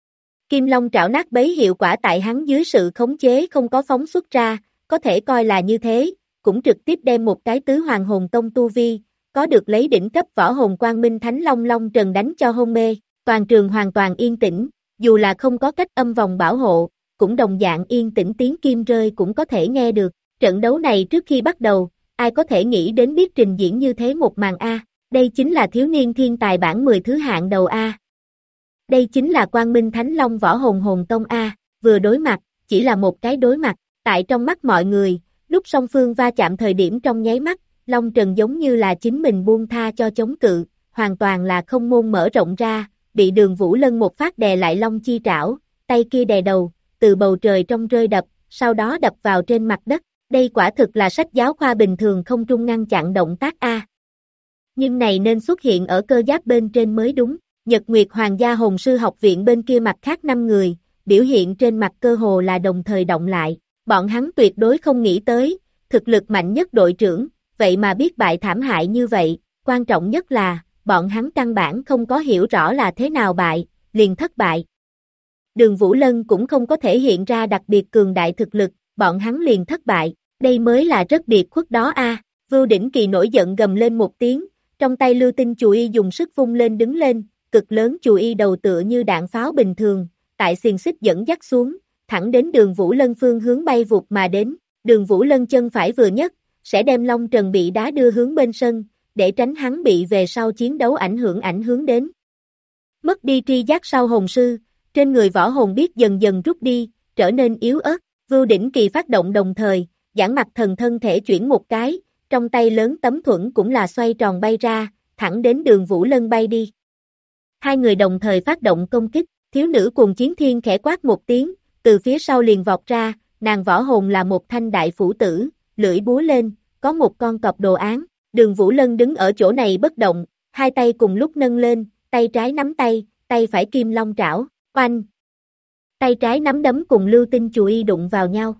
Kim Long trảo nát bấy hiệu quả tại hắn dưới sự khống chế không có phóng xuất ra, có thể coi là như thế, cũng trực tiếp đem một cái tứ hoàng hồn tông tu vi, có được lấy đỉnh cấp võ hồn Quang Minh Thánh Long Long Trần đánh cho hôn mê, toàn trường hoàn toàn yên tĩnh, dù là không có cách âm vòng bảo hộ, cũng đồng dạng yên tĩnh tiếng kim rơi cũng có thể nghe được, trận đấu này trước khi bắt đầu, ai có thể nghĩ đến biết trình diễn như thế một màn A, đây chính là thiếu niên thiên tài bảng 10 thứ hạng đầu A. Đây chính là Quang Minh Thánh Long võ hồn hồn tông A, vừa đối mặt, chỉ là một cái đối mặt, tại trong mắt mọi người, lúc song phương va chạm thời điểm trong nháy mắt, Long Trần giống như là chính mình buông tha cho chống cự, hoàn toàn là không môn mở rộng ra, bị Đường Vũ Lân một phát đè lại Long chi trảo, tay kia đè đầu, từ bầu trời trong rơi đập, sau đó đập vào trên mặt đất, đây quả thực là sách giáo khoa bình thường không trung ngăn chặn động tác A. Nhưng này nên xuất hiện ở cơ giáp bên trên mới đúng, Nhật Nguyệt Hoàng gia Hồn sư học viện bên kia mặt khác 5 người, biểu hiện trên mặt cơ hồ là đồng thời động lại, bọn hắn tuyệt đối không nghĩ tới, thực lực mạnh nhất đội trưởng, vậy mà biết bại thảm hại như vậy, quan trọng nhất là, bọn hắn căn bản không có hiểu rõ là thế nào bại, liền thất bại. Đường Vũ Lân cũng không có thể hiện ra đặc biệt cường đại thực lực, bọn hắn liền thất bại, đây mới là rất biệt khuất đó a. Vưu Đỉnh Kỳ nổi giận gầm lên một tiếng, trong tay lưu tinh chùy y dùng sức vung lên đứng lên, cực lớn chùy y đầu tựa như đạn pháo bình thường, tại xiềng xích dẫn dắt xuống, thẳng đến Đường Vũ Lân phương hướng bay vụt mà đến, Đường Vũ Lân chân phải vừa nhất, sẽ đem Long Trần bị đá đưa hướng bên sân, để tránh hắn bị về sau chiến đấu ảnh hưởng đến. Mất đi tri giác sau hồn sư, trên người võ hồn biết dần dần rút đi, trở nên yếu ớt, Vưu Đỉnh Kỳ phát động đồng thời, giãn mặt thần thân thể chuyển một cái, trong tay lớn tấm thuẫn cũng là xoay tròn bay ra, thẳng đến Đường Vũ Lân bay đi. Hai người đồng thời phát động công kích, thiếu nữ Cuồng Chiến Thiên khẽ quát một tiếng, từ phía sau liền vọt ra, nàng võ hồn là một thanh đại phủ tử, lưỡi búa lên, có một con cọp đồ án, Đường Vũ Lân đứng ở chỗ này bất động, hai tay cùng lúc nâng lên, tay trái nắm tay, tay phải kim long trảo, oanh. Tay trái nắm đấm cùng lưu tinh chùy y đụng vào nhau.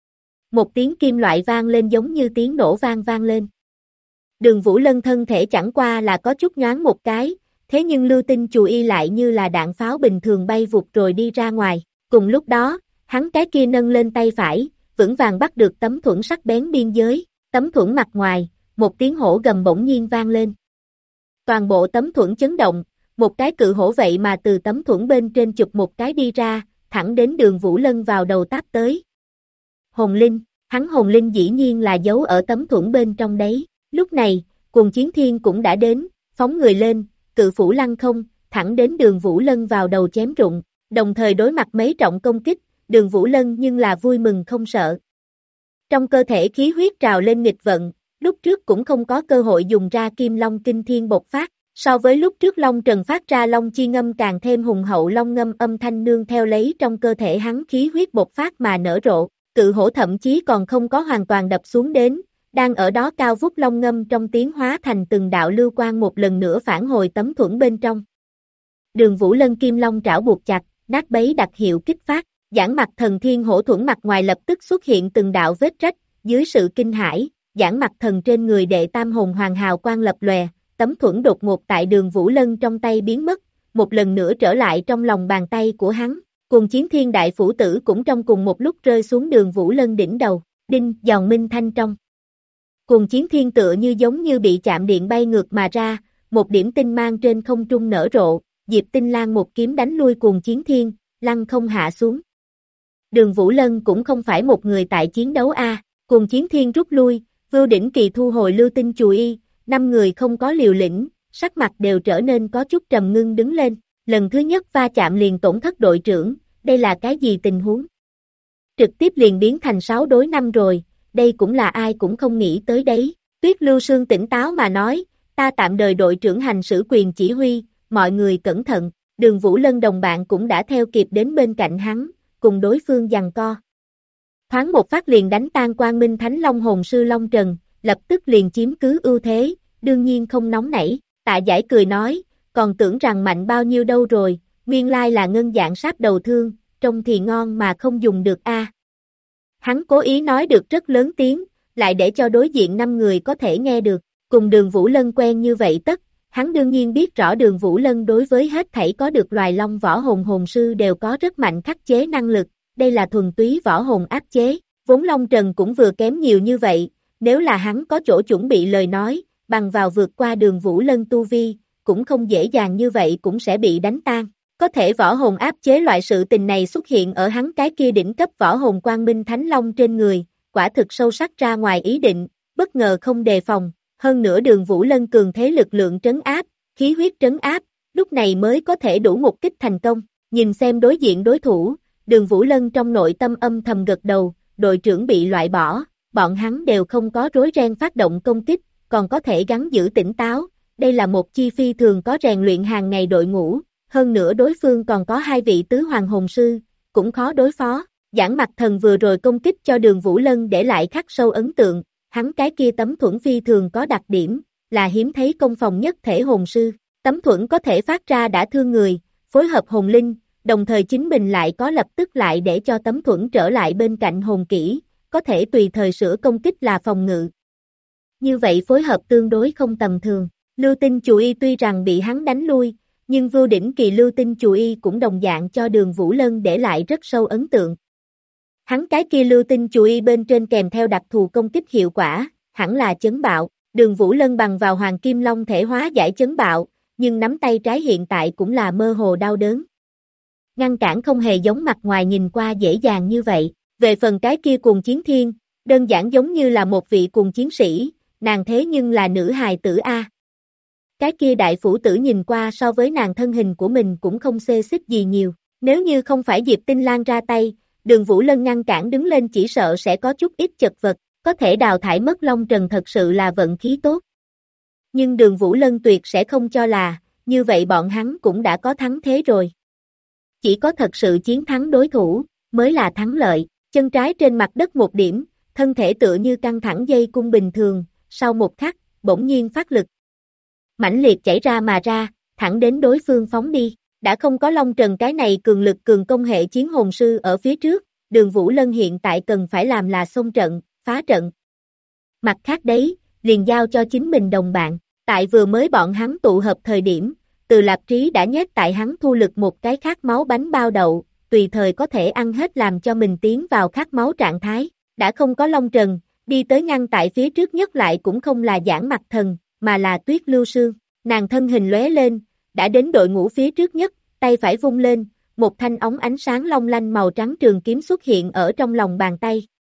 Một tiếng kim loại vang lên giống như tiếng nổ vang lên. Đường Vũ Lân thân thể chẳng qua là có chút nhoáng một cái, thế nhưng lưu tinh chùy y lại như là đạn pháo bình thường bay vụt rồi đi ra ngoài. Cùng lúc đó, hắn cái kia nâng lên tay phải, vững vàng bắt được tấm thuẫn sắc bén biên giới, tấm thuẫn mặt ngoài, một tiếng hổ gầm bỗng nhiên vang lên. Toàn bộ tấm thuẫn chấn động, một cái cự hổ vậy mà từ tấm thuẫn bên trên chụp một cái đi ra, thẳng đến Đường Vũ Lân vào đầu táp tới. Hồn linh, hắn hồn linh dĩ nhiên là giấu ở tấm thuẫn bên trong đấy. Lúc này, Cuồng Chiến Thiên cũng đã đến, phóng người lên, cự phủ lăng không, thẳng đến Đường Vũ Lân vào đầu chém rụng, đồng thời đối mặt mấy trọng công kích, Đường Vũ Lân nhưng là vui mừng không sợ. Trong cơ thể khí huyết trào lên nghịch vận, lúc trước cũng không có cơ hội dùng ra Kim Long Kinh Thiên bộc phát, so với lúc trước Long Trần phát ra Long Chi Ngâm càng thêm hùng hậu Long Ngâm âm thanh nương theo lấy trong cơ thể hắn khí huyết bộc phát mà nở rộ, cự hổ thậm chí còn không có hoàn toàn đập xuống đến, đang ở đó cao vút long ngâm trong tiếng hóa thành từng đạo lưu quang một lần nữa phản hồi tấm thuẫn bên trong. Đường Vũ Lân kim long trảo buộc chặt, nát bấy đặc hiệu kích phát, giản mặt thần thiên hổ thuẫn mặt ngoài lập tức xuất hiện từng đạo vết rách, dưới sự kinh hãi, giản mặt thần trên người đệ tam hồn hoàng hào quang lập lòe, tấm thuẫn đột ngột tại Đường Vũ Lân trong tay biến mất, một lần nữa trở lại trong lòng bàn tay của hắn. Cùng chiến thiên đại phủ tử cũng trong cùng một lúc rơi xuống Đường Vũ Lân đỉnh đầu, đinh, giòn minh thanh trong. Cùng chiến thiên tựa như giống như bị chạm điện bay ngược mà ra, một điểm tinh mang trên không trung nở rộ, Diệp Tinh Lang một kiếm đánh lui Cùng chiến thiên, lăng không hạ xuống. Đường Vũ Lân cũng không phải một người tại chiến đấu a, Cùng chiến thiên rút lui, Vưu Đỉnh Kỳ thu hồi lưu tinh chùy y, 5 người không có liều lĩnh, sắc mặt đều trở nên có chút trầm ngưng đứng lên, lần thứ nhất va chạm liền tổn thất đội trưởng, đây là cái gì tình huống? Trực tiếp liền biến thành 6 đối 5 rồi, đây cũng là ai cũng không nghĩ tới đấy. Tuyết Lưu Sương tỉnh táo mà nói, ta tạm đời đội trưởng hành xử quyền chỉ huy, mọi người cẩn thận, Đường Vũ Lân đồng bạn cũng đã theo kịp đến bên cạnh hắn, cùng đối phương giằng co. Thoáng một phát liền đánh tan Quang Minh Thánh Long hồn sư Long Trần, lập tức liền chiếm cứ ưu thế, đương nhiên không nóng nảy, Tạ Giải cười nói, còn tưởng rằng mạnh bao nhiêu đâu rồi, nguyên lai là ngân dạng sáp đầu thương, trông thì ngon mà không dùng được a. Hắn cố ý nói được rất lớn tiếng, lại để cho đối diện 5 người có thể nghe được, cùng Đường Vũ Lân quen như vậy hắn đương nhiên biết rõ Đường Vũ Lân đối với hết thảy có được loài long võ hồn hồn sư đều có rất mạnh khắc chế năng lực, đây là thuần túy võ hồn áp chế, vốn Long Trần cũng vừa kém nhiều như vậy, nếu là hắn có chỗ chuẩn bị lời nói, bằng vào vượt qua Đường Vũ Lân tu vi, cũng không dễ dàng như vậy cũng sẽ bị đánh tan. Có thể võ hồn áp chế loại sự tình này xuất hiện ở hắn cái kia đỉnh cấp võ hồn Quang Minh Thánh Long trên người, quả thực sâu sắc ra ngoài ý định, bất ngờ không đề phòng, hơn nữa Đường Vũ Lân cường thế lực lượng trấn áp, khí huyết trấn áp, lúc này mới có thể đủ một kích thành công, nhìn xem đối diện đối thủ, Đường Vũ Lân trong nội tâm âm thầm gật đầu, đội trưởng bị loại bỏ, bọn hắn đều không có rối ren phát động công kích, còn có thể gắng giữ tỉnh táo, đây là một chi phi thường có rèn luyện hàng ngày đội ngũ. Hơn nữa đối phương còn có 2 vị tứ hoàng hồn sư, cũng khó đối phó. Giản mặt thần vừa rồi công kích cho Đường Vũ Lân để lại khắc sâu ấn tượng, hắn cái kia tấm thuẫn phi thường có đặc điểm, là hiếm thấy công phòng nhất thể hồn sư. Tấm thuẫn có thể phát ra đã thương người, phối hợp hồn linh, đồng thời chính mình lại có lập tức lại để cho tấm thuẫn trở lại bên cạnh hồn kỹ, có thể tùy thời sửa công kích là phòng ngự. Như vậy phối hợp tương đối không tầm thường. Lưu tinh chùy y tuy rằng bị hắn đánh lui, nhưng Vưu Đỉnh Kỳ lưu tinh chùy y cũng đồng dạng cho Đường Vũ Lân để lại rất sâu ấn tượng. Hắn cái kia lưu tinh chùy y bên trên kèm theo đặc thù công kích hiệu quả, hẳn là chấn bạo, Đường Vũ Lân bằng vào Hoàng Kim Long thể hóa giải chấn bạo, nhưng nắm tay trái hiện tại cũng là mơ hồ đau đớn. Ngăn cản không hề giống mặt ngoài nhìn qua dễ dàng như vậy, về phần cái kia Cùng chiến thiên, đơn giản giống như là một vị cùng chiến sĩ, nàng thế nhưng là nữ hài tử A. Cái kia đại phủ tử nhìn qua so với nàng thân hình của mình cũng không xê xích gì nhiều, nếu như không phải Diệp Tinh Lang ra tay, Đường Vũ Lân ngăn cản đứng lên chỉ sợ sẽ có chút ít chật vật, có thể đào thải mất Long Trần thật sự là vận khí tốt. Nhưng Đường Vũ Lân tuyệt sẽ không cho là, như vậy bọn hắn cũng đã có thắng thế rồi. Chỉ có thật sự chiến thắng đối thủ, mới là thắng lợi, chân trái trên mặt đất một điểm, thân thể tựa như căng thẳng dây cung bình thường, sau một khắc, bỗng nhiên phát lực. Mãnh liệt chảy ra mà ra, thẳng đến đối phương phóng đi, đã không có Long Trần cái này cường lực cường công hệ chiến hồn sư ở phía trước, Đường Vũ Lân hiện tại cần phải làm là xông trận, phá trận. Mặt khác đấy, liền giao cho chính mình đồng bạn, tại vừa mới bọn hắn tụ hợp thời điểm, Từ Lạp Trí đã nhét tại hắn thu lực một cái khát máu bánh bao đậu, tùy thời có thể ăn hết làm cho mình tiến vào khát máu trạng thái, đã không có Long Trần, đi tới ngăn tại phía trước nhất lại cũng không là Giản Mặt Thần, mà là Tuyết Lưu Sương, nàng thân hình lóe lên, đã đến đội ngũ phía trước nhất, tay phải vung lên, một thanh ống ánh sáng long lanh màu trắng trường kiếm xuất hiện ở trong lòng bàn tay.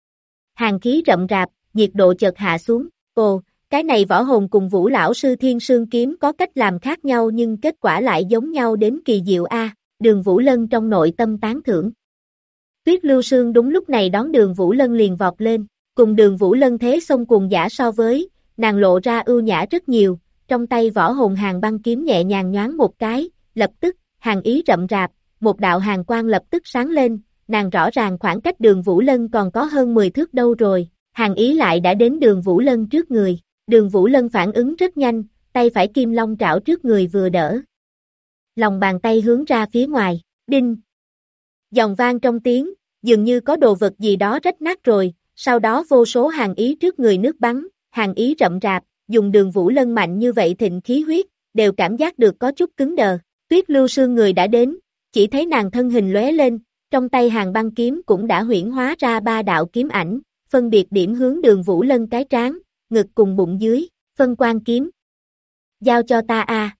Hàn khí rậm rạp, nhiệt độ chợt hạ xuống, ồ, cái này võ hồn cùng Vũ lão sư Thiên Sương kiếm có cách làm khác nhau nhưng kết quả lại giống nhau đến kỳ diệu a, Đường Vũ Lân trong nội tâm tán thưởng. Tuyết Lưu Sương đúng lúc này đón Đường Vũ Lân liền vọt lên, cùng Đường Vũ Lân thế xông cuồng dã so với, nàng lộ ra ưu nhã rất nhiều, trong tay võ hồn hàng băng kiếm nhẹ nhàng nhoáng một cái, lập tức, hàng ý rậm rạp, một đạo hàng quang lập tức sáng lên, nàng rõ ràng khoảng cách Đường Vũ Lân còn có hơn 10 thước đâu rồi, Hàng Ý lại đã đến Đường Vũ Lân trước người. Đường Vũ Lân phản ứng rất nhanh, tay phải kim long trảo trước người vừa đỡ. Lòng bàn tay hướng ra phía ngoài, đinh. Giòn vang trong tiếng, dường như có đồ vật gì đó rách nát rồi, sau đó vô số Hàng Ý trước người nước bắn, Hàng Ý rậm rạp, dùng Đường Vũ Lân mạnh như vậy thịnh khí huyết, đều cảm giác được có chút cứng đờ. Tuyết Lưu Sương người đã đến, chỉ thấy nàng thân hình lóe lên, trong tay Hàng Băng kiếm cũng đã huyễn hóa ra 3 đạo kiếm ảnh, phân biệt điểm hướng Đường Vũ Lân cái trán, ngực cùng bụng dưới, phân quang kiếm. Giao cho ta a.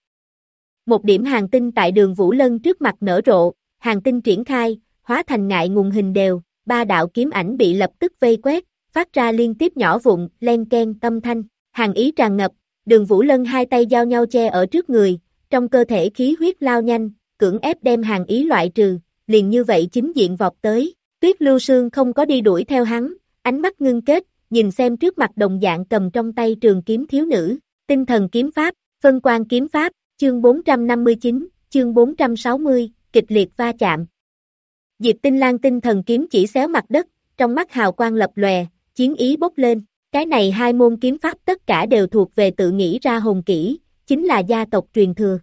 Một điểm hàng tinh tại Đường Vũ Lân trước mặt nở rộ, hàng tinh triển khai, hóa thành ngại ngùng hình đều, 3 đạo kiếm ảnh bị lập tức vây quét, phát ra liên tiếp nhỏ vụn, len ken âm thanh, Hàng Ý tràn ngập, Đường Vũ Lân hai tay giao nhau che ở trước người, trong cơ thể khí huyết lao nhanh, cưỡng ép đem Hàng Ý loại trừ, liền như vậy chính diện vọt tới, Tuyết Lưu Sương không có đi đuổi theo hắn, ánh mắt ngưng kết, nhìn xem trước mặt đồng dạng cầm trong tay trường kiếm thiếu nữ, tinh thần kiếm pháp, phân quang kiếm pháp, chương 459, chương 460, kịch liệt va chạm. Diệp Tinh Lang tinh thần kiếm chỉ xéo mặt đất, trong mắt hào quang lập lòe, chiến ý bốc lên, cái này hai môn kiếm pháp tất cả đều thuộc về tự nghĩ ra hồn kỹ, chính là gia tộc truyền thừa.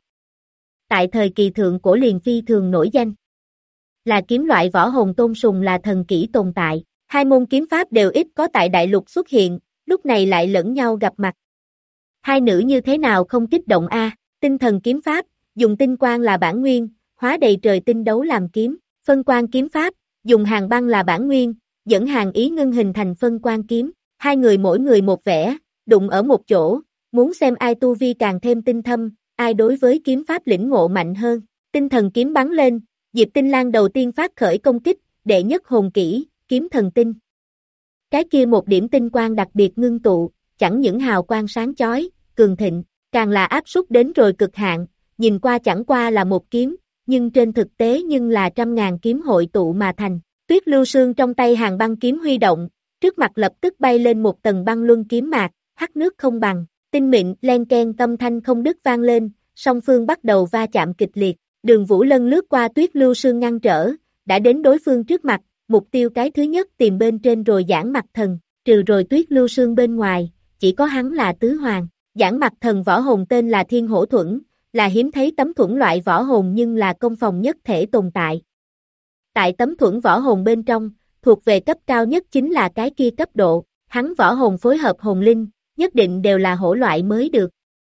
Tại thời kỳ thượng cổ liền phi thường nổi danh. Là kiếm loại võ hồn tôn sùng là thần kỹ tồn tại, hai môn kiếm pháp đều ít có tại đại lục xuất hiện, lúc này lại lẫn nhau gặp mặt. Hai nữ như thế nào không kích động a? Tinh thần kiếm pháp, dùng tinh quang là bản nguyên, hóa đầy trời tinh đấu làm kiếm, phân quang kiếm pháp, dùng hàng băng là bản nguyên, dẫn Hàng Ý ngưng hình thành phân quang kiếm, hai người mỗi người một vẻ, đụng ở một chỗ, muốn xem ai tu vi càng thêm tinh thâm, ai đối với kiếm pháp lĩnh ngộ mạnh hơn. Tinh thần kiếm bắn lên, Diệp Tinh Lang đầu tiên phát khởi công kích, đệ nhất hồn kỹ, kiếm thần tinh. Cái kia một điểm tinh quang đặc biệt ngưng tụ, chẳng những hào quang sáng chói, cường thịnh, càng là áp suất đến rồi cực hạn, nhìn qua chẳng qua là một kiếm, nhưng trên thực tế nhưng là trăm ngàn kiếm hội tụ mà thành. Tuyết Lưu Sương trong tay Hàng Băng kiếm huy động, trước mặt lập tức bay lên một tầng băng luân kiếm mạc, hắc nước không bằng, tinh mịn, len ken tâm thanh không đứt vang lên, song phương bắt đầu va chạm kịch liệt. Đường Vũ Lân lướt qua Tuyết Lưu Sương ngăn trở, đã đến đối phương trước mặt, mục tiêu cái thứ nhất tìm bên trên rồi Giản Mặc Thần, trừ rồi Tuyết Lưu Sương bên ngoài, chỉ có hắn là tứ hoàng. Giản Mặc Thần võ hồn tên là Thiên Hổ Thuẫn, là hiếm thấy tấm thuẫn loại võ hồn nhưng là công phòng nhất thể tồn tại. Tại tấm thuẫn võ hồn bên trong, thuộc về cấp cao nhất chính là cái kia cấp độ, hắn võ hồn phối hợp hồn linh, nhất định đều là hổ loại mới được.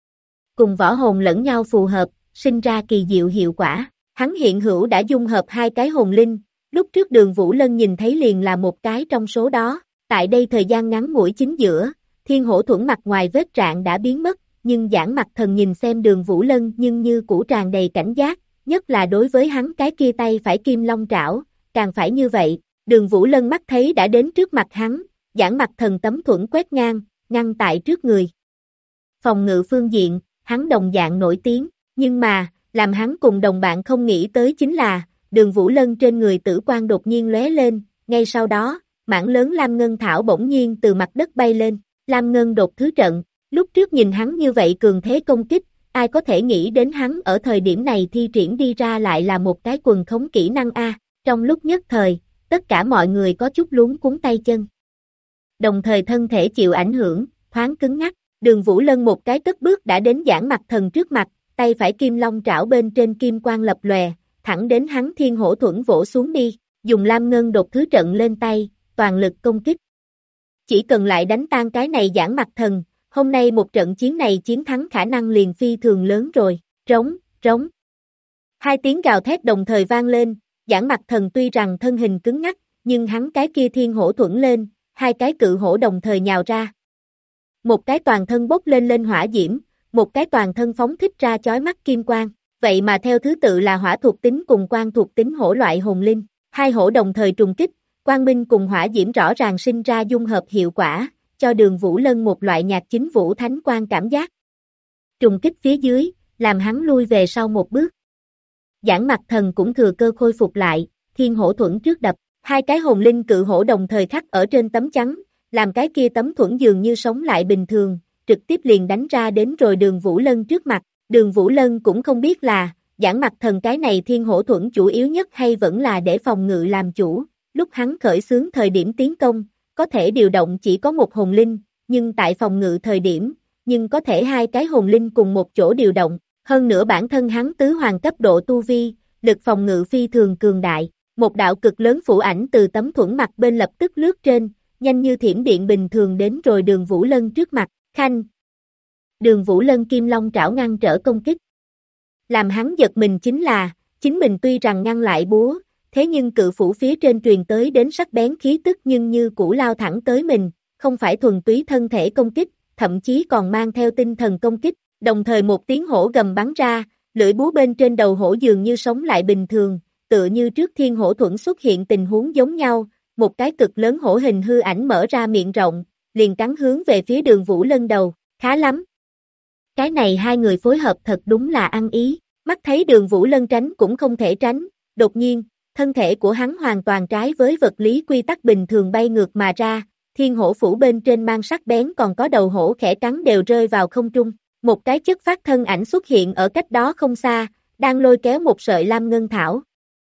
Cùng võ hồn lẫn nhau phù hợp, sinh ra kỳ diệu hiệu quả. Hắn hiện hữu đã dung hợp hai cái hồn linh, lúc trước Đường Vũ Lân nhìn thấy liền là một cái trong số đó. Tại đây thời gian ngắn ngủi chính giữa, Thiên Hổ Thuẫn mặt ngoài vết rạn đã biến mất, nhưng Giản Mặc Thần nhìn xem Đường Vũ Lân nhưng như cũ tràn đầy cảnh giác, nhất là đối với hắn cái kia tay phải kim long trảo, càng phải như vậy. Đường Vũ Lân mắt thấy đã đến trước mặt hắn, Giản Mặc Thần tấm thuẫn quét ngang, ngăn tại trước người. Phòng ngự phương diện, hắn đồng dạng nổi tiếng, nhưng mà, làm hắn cùng đồng bạn không nghĩ tới chính là, Đường Vũ Lân trên người tử quang đột nhiên lóe lên, ngay sau đó, mảng lớn lam ngân thảo bỗng nhiên từ mặt đất bay lên, lam ngân đột thứ trận, lúc trước nhìn hắn như vậy cường thế công kích, ai có thể nghĩ đến hắn ở thời điểm này thi triển đi ra lại là một cái quần khống kỹ năng A, trong lúc nhất thời, tất cả mọi người có chút luống cuống tay chân. Đồng thời thân thể chịu ảnh hưởng, thoáng cứng ngắc, Đường Vũ Lân một cái cất bước đã đến Giản Mặc Thần trước mặt, tay phải kim long trảo bên trên kim quang lập lòe, thẳng đến hắn Thiên Hổ Thuẫn vỗ xuống đi, dùng lam ngân đột thứ trận lên tay, toàn lực công kích. Chỉ cần lại đánh tan cái này Giản Mặc Thần, hôm nay một trận chiến này chiến thắng khả năng liền phi thường lớn rồi, rống, rống. Hai tiếng gào thét đồng thời vang lên, Giản Mặc Thần tuy rằng thân hình cứng ngắc, nhưng hắn cái kia Thiên Hổ Thuẫn lên, hai cái cự hổ đồng thời nhào ra. Một cái toàn thân bốc lên lên hỏa diễm, một cái toàn thân phóng thích ra chói mắt kim quang, vậy mà theo thứ tự là hỏa thuộc tính cùng quang thuộc tính hổ loại hồn linh, hai hổ đồng thời trùng kích, quang minh cùng hỏa diễm rõ ràng sinh ra dung hợp hiệu quả, cho Đường Vũ Lân một loại nhạc chính vũ thánh quang cảm giác. Trùng kích phía dưới, làm hắn lui về sau một bước. Giản Mặc Thần cũng thừa cơ khôi phục lại, Thiên Hổ Thuẫn trước đập, hai cái hồn linh cự hổ đồng thời khắc ở trên tấm chắn, làm cái kia tấm thuẫn dường như sống lại bình thường, trực tiếp liền đánh ra đến rồi Đường Vũ Lân trước mặt. Đường Vũ Lân cũng không biết là, Giản Mặc Thần cái này Thiên Hổ Thuẫn chủ yếu nhất hay vẫn là để phòng ngự làm chủ, lúc hắn khởi xướng thời điểm tiến công, có thể điều động chỉ có một hồn linh, nhưng tại phòng ngự thời điểm, nhưng có thể hai cái hồn linh cùng một chỗ điều động, hơn nữa bản thân hắn tứ hoàng cấp độ tu vi, lực phòng ngự phi thường cường đại, một đạo cực lớn phủ ảnh từ tấm thuẫn mặt bên lập tức lướt trên, nhanh như thiểm điện bình thường đến rồi Đường Vũ Lân trước mặt, khanh. Đường Vũ Lân kim long trảo ngăn trở công kích. Làm hắn giật mình chính là, chính mình tuy rằng ngăn lại búa, thế nhưng cự phủ phía trên truyền tới đến sắc bén khí tức nhưng như cũ lao thẳng tới mình, không phải thuần túy thân thể công kích, thậm chí còn mang theo tinh thần công kích, đồng thời một tiếng hổ gầm bắn ra, lưỡi búa bên trên đầu hổ dường như sống lại bình thường, tựa như trước thiên hổ thuẫn xuất hiện tình huống giống nhau, một cái cực lớn hổ hình hư ảnh mở ra miệng rộng, liền cắn hướng về phía Đường Vũ Lân đầu, khá lắm. Cái này hai người phối hợp thật đúng là ăn ý, mắt thấy Đường Vũ Lân tránh cũng không thể tránh, đột nhiên, thân thể của hắn hoàn toàn trái với vật lý quy tắc bình thường bay ngược mà ra, thiên hổ phủ bên trên mang sắc bén còn có đầu hổ khẽ cắn đều rơi vào không trung, một cái chất phát thân ảnh xuất hiện ở cách đó không xa, đang lôi kéo một sợi lam ngân thảo.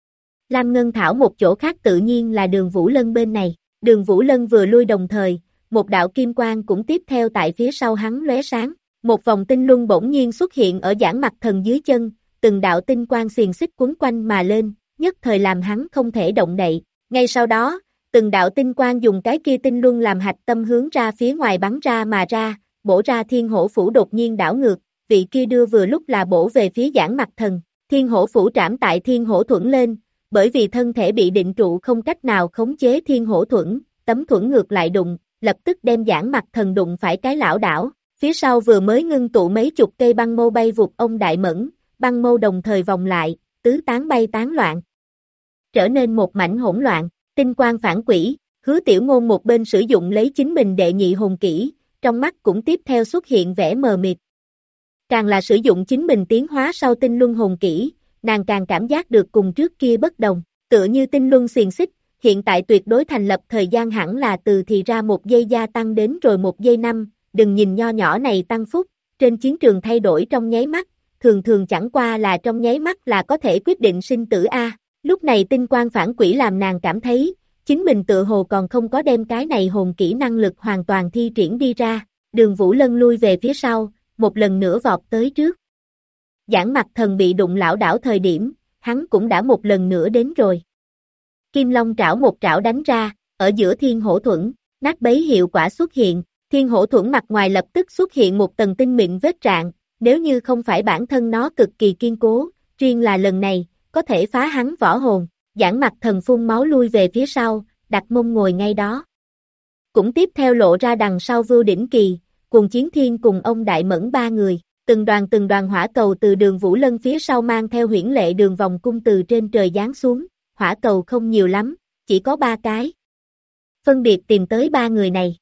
Lam ngân thảo một chỗ khác tự nhiên là Đường Vũ Lân bên này, Đường Vũ Lân vừa lui đồng thời, một đạo kim quang cũng tiếp theo tại phía sau hắn lóe sáng, một vòng tinh luân bỗng nhiên xuất hiện ở giảng mặt thần dưới chân, từng đạo tinh quang xiềng xích quấn quanh mà lên, nhất thời làm hắn không thể động đậy, ngay sau đó, từng đạo tinh quang dùng cái kia tinh luân làm hạch tâm hướng ra phía ngoài bắn ra mà ra, bổ ra thiên hổ phủ đột nhiên đảo ngược, vị kia đưa vừa lúc là bổ về phía giảng mặt thần, thiên hổ phủ trảm tại thiên hổ thuẫn lên, bởi vì thân thể bị định trụ không cách nào khống chế thiên hổ thuẫn, tấm thuẫn ngược lại đụng, lập tức đem giảng mặt thần đụng phải cái lão đảo, phía sau vừa mới ngưng tụ mấy chục cây băng mâu bay vụt ông đại mẫn, băng mâu đồng thời vòng lại, tứ tán bay tán loạn, trở nên một mảnh hỗn loạn, tinh quang phản quỷ, Hứa Tiểu Ngôn một bên sử dụng lấy chính mình đệ nhị hồn kỹ, trong mắt cũng tiếp theo xuất hiện vẻ mờ mịt. Càng là sử dụng chính mình tiến hóa sau tinh luân hồn kỹ, nàng càng cảm giác được cùng trước kia bất đồng, tựa như tinh luân xiềng xích, hiện tại tuyệt đối thành lập thời gian hẳn là từ thì ra 1 giây gia tăng đến rồi 1 giây 5, đừng nhìn nho nhỏ này tăng phúc, trên chiến trường thay đổi trong nháy mắt, thường thường chẳng qua là trong nháy mắt là có thể quyết định sinh tử a. Lúc này tinh quang phản quỷ làm nàng cảm thấy, chính mình tự hồ còn không có đem cái này hồn kỹ năng lực hoàn toàn thi triển đi ra, Đường Vũ Lân lui về phía sau, một lần nữa vọt tới trước. Giảng mặt thần bị đụng lão đảo thời điểm, hắn cũng đã một lần nữa đến rồi. Kim Long trảo một trảo đánh ra, ở giữa thiên hổ thuẫn, nát bấy hiệu quả xuất hiện, thiên hổ thuẫn mặt ngoài lập tức xuất hiện một tầng tinh mịn vết rạn, nếu như không phải bản thân nó cực kỳ kiên cố, riêng là lần này, có thể phá hắn võ hồn, giảng mặt thần phun máu lui về phía sau, đặt mông ngồi ngay đó. Cũng tiếp theo lộ ra đằng sau Vưu Đỉnh Kỳ, cùng Chiến Thiên cùng ông Đại Mẫn ba người, từng đoàn hỏa cầu từ Đường Vũ Lân phía sau mang theo huyễn lệ đường vòng cung từ trên trời giáng xuống, hỏa cầu không nhiều lắm, chỉ có 3 cái. Phân biệt tìm tới 3 người này.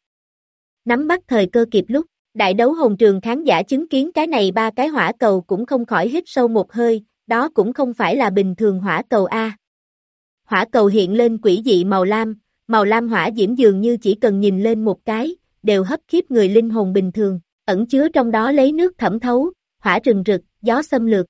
Nắm bắt thời cơ kịp lúc, đại đấu hồn trường khán giả chứng kiến cái này 3 cái hỏa cầu cũng không khỏi hít sâu một hơi, đó cũng không phải là bình thường hỏa cầu A. Hỏa cầu hiện lên quỷ dị màu lam hỏa diễm dường như chỉ cần nhìn lên một cái, đều hấp khiếp người linh hồn bình thường, ẩn chứa trong đó lấy nước thẩm thấu, hỏa rừng rực, gió xâm lược.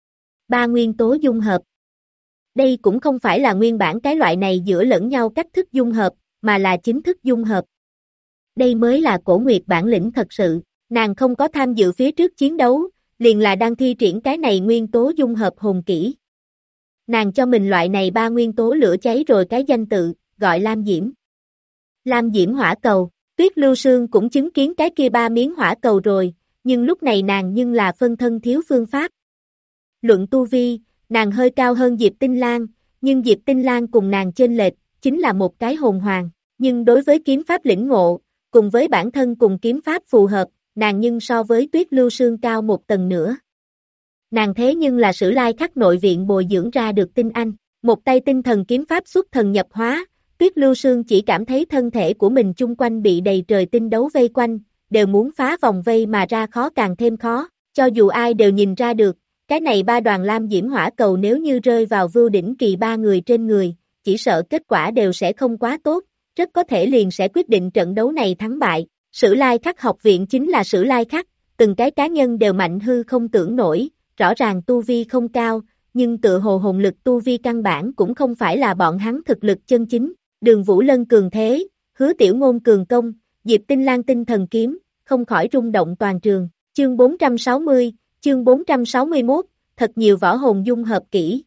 3 nguyên tố dung hợp. Đây cũng không phải là nguyên bản cái loại này giữa lẫn nhau cách thức dung hợp, mà là chính thức dung hợp. Đây mới là Cổ Nguyệt bản lĩnh thật sự, nàng không có tham dự phía trước chiến đấu, liền là đang thi triển cái này nguyên tố dung hợp hồn kỹ. Nàng cho mình loại này 3 nguyên tố lửa cháy rồi cái danh tự, gọi Lam Diễm. Lam Diễm hỏa cầu, Tuyết Lưu Sương cũng chứng kiến cái kia 3 miếng hỏa cầu rồi, nhưng lúc này nàng nhưng là phân thân thiếu phương pháp. Luận tu vi, nàng hơi cao hơn Diệp Tinh Lan, nhưng Diệp Tinh Lan cùng nàng chênh lệch, chính là một cái hồn hoàng, nhưng đối với kiếm pháp lĩnh ngộ, cùng với bản thân cùng kiếm pháp phù hợp, nàng nhưng so với Tuyết Lưu Sương cao một tầng nữa. Nàng thế nhưng là Sử Lai Khắc nội viện bồi dưỡng ra được tinh anh, một tay tinh thần kiếm pháp xuất thần nhập hóa, Tuyết Lưu Sương chỉ cảm thấy thân thể của mình chung quanh bị đầy trời tinh đấu vây quanh, đều muốn phá vòng vây mà ra khó càng thêm khó, cho dù ai đều nhìn ra được, cái này 3 đoàn lam diễm hỏa cầu nếu như rơi vào Vưu Đỉnh Kỳ 3 người trên người, chỉ sợ kết quả đều sẽ không quá tốt, rất có thể liền sẽ quyết định trận đấu này thắng bại. Sử Lai Khắc học viện chính là Sử Lai Khắc, từng cái cá nhân đều mạnh hư không tưởng nổi, rõ ràng tu vi không cao, nhưng tựa hồ hồn lực tu vi căn bản cũng không phải là bọn hắn thực lực chân chính. Đường Vũ Lân cường thế, Hứa Tiểu Ngôn cường công, Diệp Tinh Lan tinh thần kiếm, không khỏi rung động toàn trường. Chương 460, chương 461, thật nhiều võ hồn dung hợp kỹ.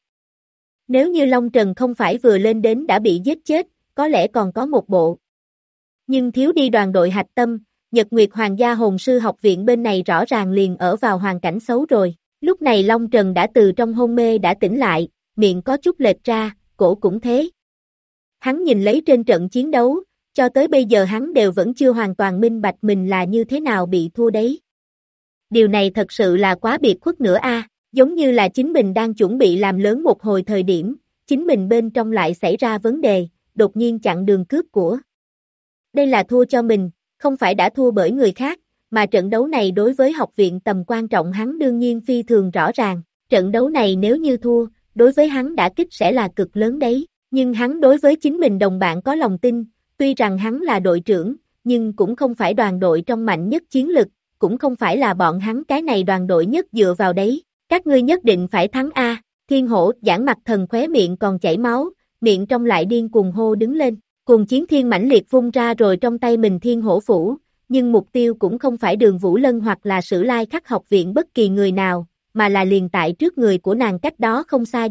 Nếu như Long Trần không phải vừa lên đến đã bị giết chết, có lẽ còn có một bộ. Nhưng thiếu đi đoàn đội hạch tâm, Nhật Nguyệt Hoàng gia hồn sư học viện bên này rõ ràng liền ở vào hoàn cảnh xấu rồi. Lúc này Long Trần đã từ trong hôn mê đã tỉnh lại, miệng có chút lệch ra, cổ cũng thế. Hắn nhìn lấy trên trận chiến đấu, cho tới bây giờ hắn đều vẫn chưa hoàn toàn minh bạch mình là như thế nào bị thua đấy. Điều này thật sự là quá biệt khuất nữa a, giống như là chính mình đang chuẩn bị làm lớn một hồi thời điểm, chính mình bên trong lại xảy ra vấn đề, đột nhiên chặn đường cướp của. Đây là thua cho mình, không phải đã thua bởi người khác, mà trận đấu này đối với học viện tầm quan trọng hắn đương nhiên phi thường rõ ràng, trận đấu này nếu như thua, đối với hắn đả kích sẽ là cực lớn đấy, nhưng hắn đối với chính mình đồng bạn có lòng tin, tuy rằng hắn là đội trưởng, nhưng cũng không phải đoàn đội trong mạnh nhất chiến lực, cũng không phải là bọn hắn cái này đoàn đội nhất dựa vào đấy, các ngươi nhất định phải thắng a. Thiên Hổ giãn mặt thần khóe miệng còn chảy máu, miệng trong lại điên cuồng hô đứng lên, cuồng chiến thiên mãnh liệt vung ra rồi trong tay mình Thiên Hổ phủ, nhưng mục tiêu cũng không phải Đường Vũ Lân hoặc là Sử Lai Khắc học viện bất kỳ người nào, mà là liền tại trước người của nàng cách đó không xa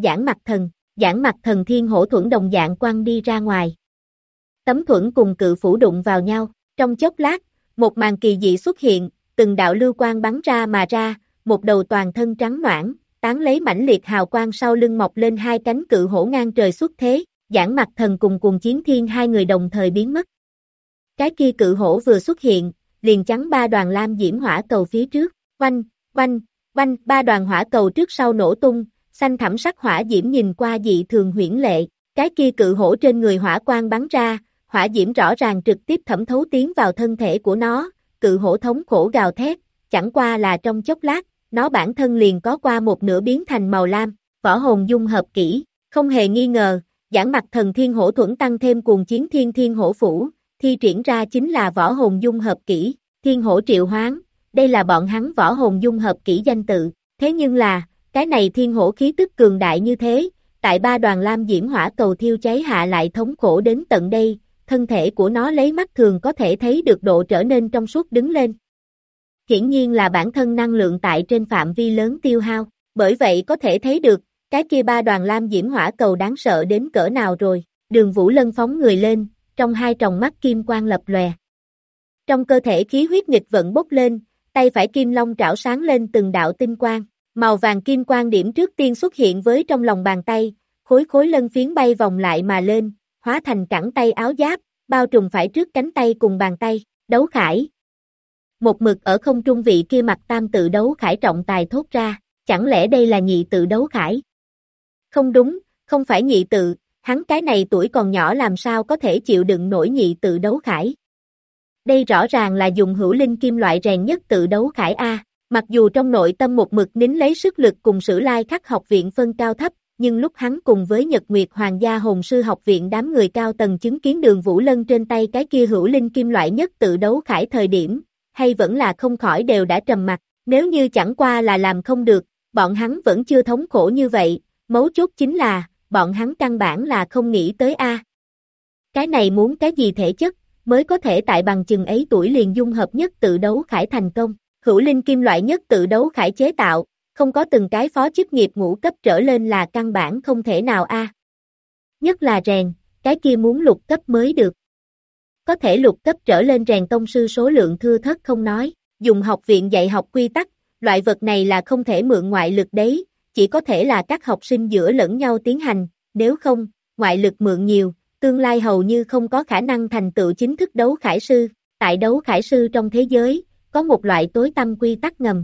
giãn mặt thần Thiên Hổ thuẫn đồng dạng quăng đi ra ngoài. Tấm thuẫn cùng cự phủ đụng vào nhau, trong chốc lát, một màn kỳ dị xuất hiện, từng đạo lưu quang bắn ra mà ra, một đầu toàn thân trắng noãn, tán lấy mãnh liệt hào quang sau lưng mọc lên hai cánh cự hổ ngang trời xuất thế, giãn mặt thần cùng cuồng chiến thiên hai người đồng thời biến mất. Cái kia cự hổ vừa xuất hiện, liền chắn ba đoàn lam diễm hỏa cầu phía trước, oanh, oanh, oanh, ba đoàn hỏa cầu trước sau nổ tung, xanh thẳm sắc hỏa diễm nhìn qua dị thường huyễn lệ, cái kia cự hổ trên người hỏa quang bắn ra, hỏa diễm rõ ràng trực tiếp thẩm thấu tiến vào thân thể của nó, cự hổ thống khổ gào thét, chẳng qua là trong chốc lát, nó bản thân liền có qua một nửa biến thành màu lam, võ hồn dung hợp kỹ, không hề nghi ngờ, giãn mặt thần Thiên Hổ thuẫn tăng thêm cuồng chiến thiên hổ phủ, thi triển ra chính là võ hồn dung hợp kỹ, Thiên Hổ triệu hoán, đây là bọn hắn võ hồn dung hợp kỹ danh tự, thế nhưng là, cái này Thiên Hổ khí tức cường đại như thế, tại ba đoàn lam diễm hỏa cầu thiêu cháy hạ lại thống khổ đến tận đây, thân thể của nó lấy mắt thường có thể thấy được độ trở nên trong suốt đứng lên. Hiển nhiên là bản thân năng lượng tại trên phạm vi lớn tiêu hao, bởi vậy có thể thấy được, cái kia ba đoàn lam diễm hỏa cầu đáng sợ đến cỡ nào rồi, Đường Vũ Lân phóng người lên, trong hai tròng mắt kim quang lập lòe. Trong cơ thể khí huyết nghịch vận bốc lên, tay phải kim long trảo sáng lên từng đạo tinh quang, màu vàng kim quang điểm trước tiên xuất hiện với trong lòng bàn tay, khối lân phiến bay vòng lại mà lên, hóa thành cẳng tay áo giáp, bao trùm phải trước cánh tay cùng bàn tay, đấu khải. Một mực ở không trung vị kia mặt tam tự đấu khải trọng tài thốt ra, chẳng lẽ đây là nhị tự đấu khải? Không đúng, không phải nhị tự, hắn cái này tuổi còn nhỏ làm sao có thể chịu đựng nổi nhị tự đấu khải. Đây rõ ràng là dùng hữu linh kim loại rèn nhất tự đấu khải A, mặc dù trong nội tâm một mực nín lấy sức lực cùng Sử Lai Khắc học viện phân cao thấp, nhưng lúc hắn cùng với Nhật Nguyệt Hoàng gia hồn sư học viện đám người cao tầng chứng kiến Đường Vũ Lân trên tay cái kia hữu linh kim loại nhất tự đấu khải thời điểm, hay vẫn là không khỏi đều đã trầm mặt, nếu như chẳng qua là làm không được, bọn hắn vẫn chưa thống khổ như vậy, mấu chốt chính là, bọn hắn căn bản là không nghĩ tới a. Cái này muốn cái gì thể chất, mới có thể tại bằng chừng ấy tuổi liền dung hợp nhất tự đấu khải thành công, hữu linh kim loại nhất tự đấu khải chế tạo, không có từng cái phó chức nghiệp ngũ cấp trở lên là căn bản không thể nào a. Nhất là rèn, cái kia muốn lục cấp mới được. Có thể lục cấp trở lên rèn tông sư số lượng thưa thớt không nói, dùng học viện dạy học quy tắc, loại vật này là không thể mượn ngoại lực đấy, chỉ có thể là các học sinh giữa lẫn nhau tiến hành, nếu không, ngoại lực mượn nhiều, tương lai hầu như không có khả năng thành tựu chính thức đấu khải sư, tại đấu khải sư trong thế giới, có một loại tối tăm quy tắc ngầm.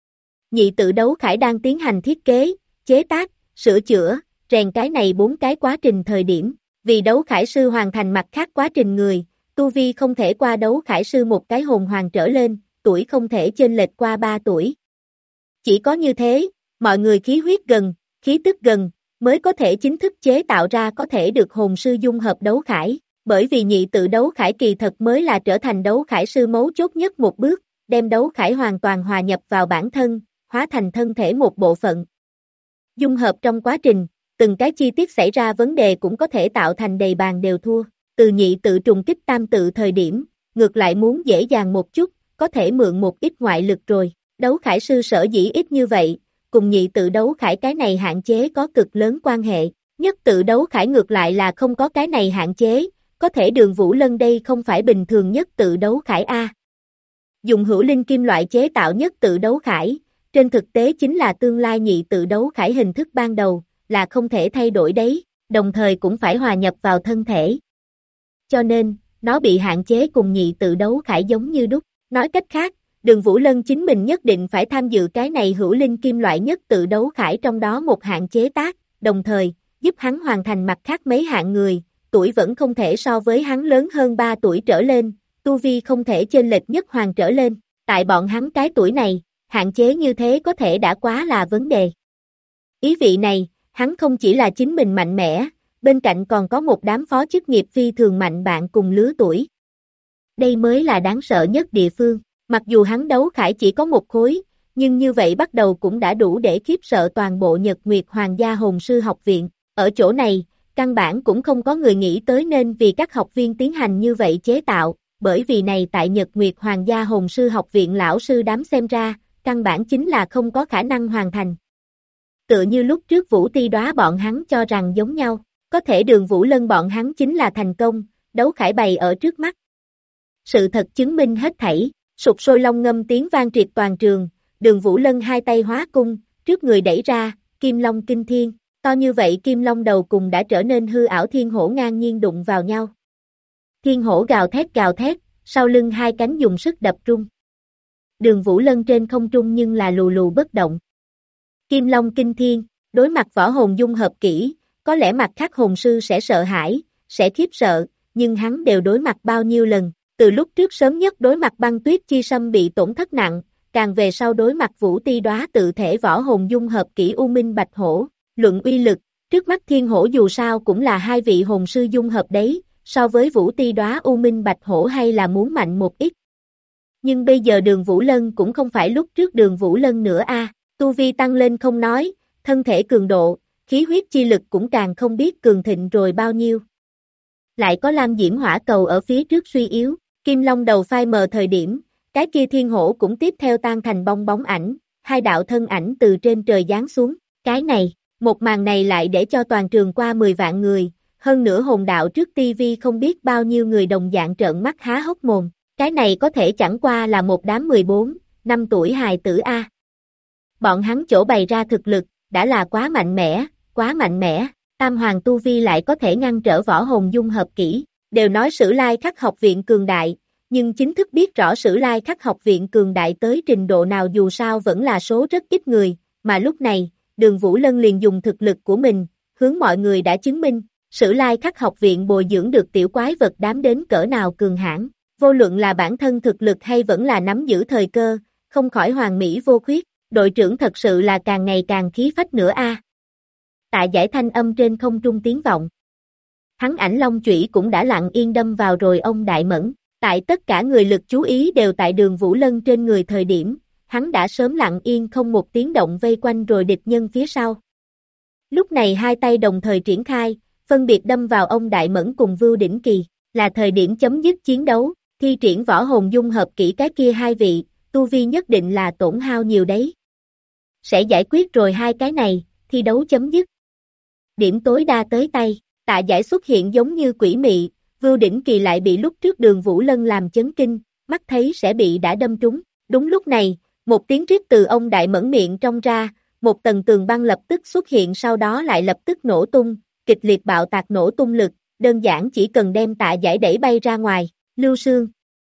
Nhị tự đấu khải đang tiến hành thiết kế, chế tác, sửa chữa, rèn cái này 4 cái quá trình thời điểm, vì đấu khải sư hoàn thành mặt khác quá trình người, tu vi không thể qua đấu khải sư một cái hồn hoàng trở lên, tuổi không thể chênh lệch qua 3 tuổi. Chỉ có như thế, mọi người khí huyết gần, khí tức gần, mới có thể chính thức chế tạo ra có thể được hồn sư dung hợp đấu khải, bởi vì nhị tự đấu khải kỳ thật mới là trở thành đấu khải sư mấu chốt nhất một bước, đem đấu khải hoàn toàn hòa nhập vào bản thân, hóa thành thân thể một bộ phận. Dung hợp trong quá trình, từng cái chi tiết xảy ra vấn đề cũng có thể tạo thành đầy bàn đều thua. từ nhị tự trùng kích tam tự thời điểm, ngược lại muốn dễ dàng một chút, có thể mượn một ít ngoại lực rồi. Đấu khải sư sở dĩ ít như vậy, cùng nhị tự đấu khải cái này hạn chế có cực lớn quan hệ. Nhất tự đấu khải ngược lại là không có cái này hạn chế, có thể Đường Vũ Lân đây không phải bình thường nhất tự đấu khải A. Dùng hữu linh kim loại chế tạo nhất tự đấu khải, trên thực tế chính là tương lai nhị tự đấu khải hình thức ban đầu, là không thể thay đổi đấy, đồng thời cũng phải hòa nhập vào thân thể. Cho nên, nó bị hạn chế cùng nhị tự đấu khải giống như đúc. Nói cách khác, Đường Vũ Lân chính mình nhất định phải tham dự cái này hữu linh kim loại nhất tự đấu khải trong đó một hạng chế tác, đồng thời, giúp hắn hoàn thành mặt khác mấy hạng người, tuổi vẫn không thể so với hắn lớn hơn 3 tuổi trở lên, tu vi không thể chênh lệch nhất hoàng trở lên, tại bọn hắn cái tuổi này, hạn chế như thế có thể đã quá là vấn đề. Ý vị này, hắn không chỉ là chính mình mạnh mẽ, bên cạnh còn có một đám phó chức nghiệp phi thường mạnh bạn cùng lứa tuổi. Đây mới là đáng sợ nhất địa phương, mặc dù hắn đấu khải chỉ có một khối, nhưng như vậy bắt đầu cũng đã đủ để khiếp sợ toàn bộ Nhật Nguyệt Hoàng gia Hồn sư học viện. Ở chỗ này, căn bản cũng không có người nghĩ tới nên vì các học viên tiến hành như vậy chế tạo, bởi vì này tại Nhật Nguyệt Hoàng gia Hồn sư học viện lão sư đám xem ra, căn bản chính là không có khả năng hoàn thành. Tựa như lúc trước Vũ Ti Đóa bọn hắn cho rằng giống nhau, có thể Đường Vũ Lân bọn hắn chính là thành công, đấu khải bày ở trước mắt. Sự thật chứng minh hết thảy, sục sôi long ngâm tiếng vang triệt toàn trường, Đường Vũ Lân hai tay hóa cung, trước người đẩy ra, kim long kinh thiên, to như vậy kim long đầu cùng đã trở nên hư ảo thiên hổ ngang nhiên đụng vào nhau. Thiên hổ gào thét, sau lưng hai cánh dùng sức đập rung. Đường Vũ Lân trên không trung nhưng là lù lù bất động. Kim long kinh thiên, đối mặt võ hồn dung hợp kỹ, có lẽ mặt khác hồn sư sẽ sợ hãi, sẽ khiếp sợ, nhưng hắn đều đối mặt bao nhiêu lần, từ lúc trước sớm nhất đối mặt băng tuyết chi sâm bị tổn thất nặng, càng về sau đối mặt Vũ Ti Đóa tự thể võ hồn dung hợp kỹ U Minh Bạch Hổ, luận uy lực, trước mắt thiên hổ dù sao cũng là hai vị hồn sư dung hợp đấy, so với Vũ Ti Đóa U Minh Bạch Hổ hay là muốn mạnh một ít. Nhưng bây giờ Đường Vũ Lân cũng không phải lúc trước Đường Vũ Lân nữa a, tu vi tăng lên không nói, thân thể cường độ, khí huyết chi lực cũng càng không biết cường thịnh rồi bao nhiêu. Lại có Lam Diễm Hỏa Cầu ở phía trước suy yếu, Kim Long đầu phai mờ thời điểm, cái kia thiên hổ cũng tiếp theo tan thành bong bóng ảnh, hai đạo thân ảnh từ trên trời giáng xuống, cái này, một màn này lại để cho toàn trường qua 10 vạn người, hơn nữa hồn đạo trước TV không biết bao nhiêu người đồng dạng trợn mắt há hốc mồm, cái này có thể chẳng qua là một đám 14, 5 tuổi hài tử A. Bọn hắn chỗ bày ra thực lực, đã là quá mạnh mẽ, Tam Hoàng Tu Vi lại có thể ngăn trở võ hồn dung hợp kỹ, đều nói Sử Lai Khắc học viện cường đại, nhưng chính thức biết rõ Sử Lai Khắc học viện cường đại tới trình độ nào dù sao vẫn là số rất ít người, mà lúc này, Đường Vũ Lân liền dùng thực lực của mình, hướng mọi người đã chứng minh, Sử Lai Khắc học viện bồi dưỡng được tiểu quái vật đám đến cỡ nào cường hãn, vô luận là bản thân thực lực hay vẫn là nắm giữ thời cơ, không khỏi hoàn mỹ vô khuyết, đội trưởng thật sự là càng ngày càng khí phách nữa a. Tạ Giải thanh âm trên không trung tiếng vọng. Hắn ảnh long chủy cũng đã lặng yên đâm vào rồi ông Đại Mẫn, tại tất cả người lực chú ý đều tại Đường Vũ Lân trên người thời điểm, hắn đã sớm lặng yên không một tiếng động vây quanh rồi địch nhân phía sau. Lúc này hai tay đồng thời triển khai, phân biệt đâm vào ông Đại Mẫn cùng Vưu Đỉnh Kỳ, là thời điểm chấm dứt chiến đấu, thi triển võ hồn dung hợp kỹ cái kia hai vị, tu vi nhất định là tổn hao nhiều đấy. Sẽ giải quyết rồi hai cái này, thi đấu chấm dứt. Điểm tối đa tới tay, Tạ Giải xuất hiện giống như quỷ mị, Vưu Đỉnh Kỳ lại bị lúc trước Đường Vũ Lân làm chấn kinh, mắt thấy sẽ bị đã đâm trúng. Đúng lúc này, một tiếng rít từ ông Đại Mẫn miệng trong ra, một tầng tường băng lập tức xuất hiện sau đó lại lập tức nổ tung, kịch liệt bạo tạc nổ tung lực, đơn giản chỉ cần đem Tạ Giải đẩy bay ra ngoài, Lưu Sương.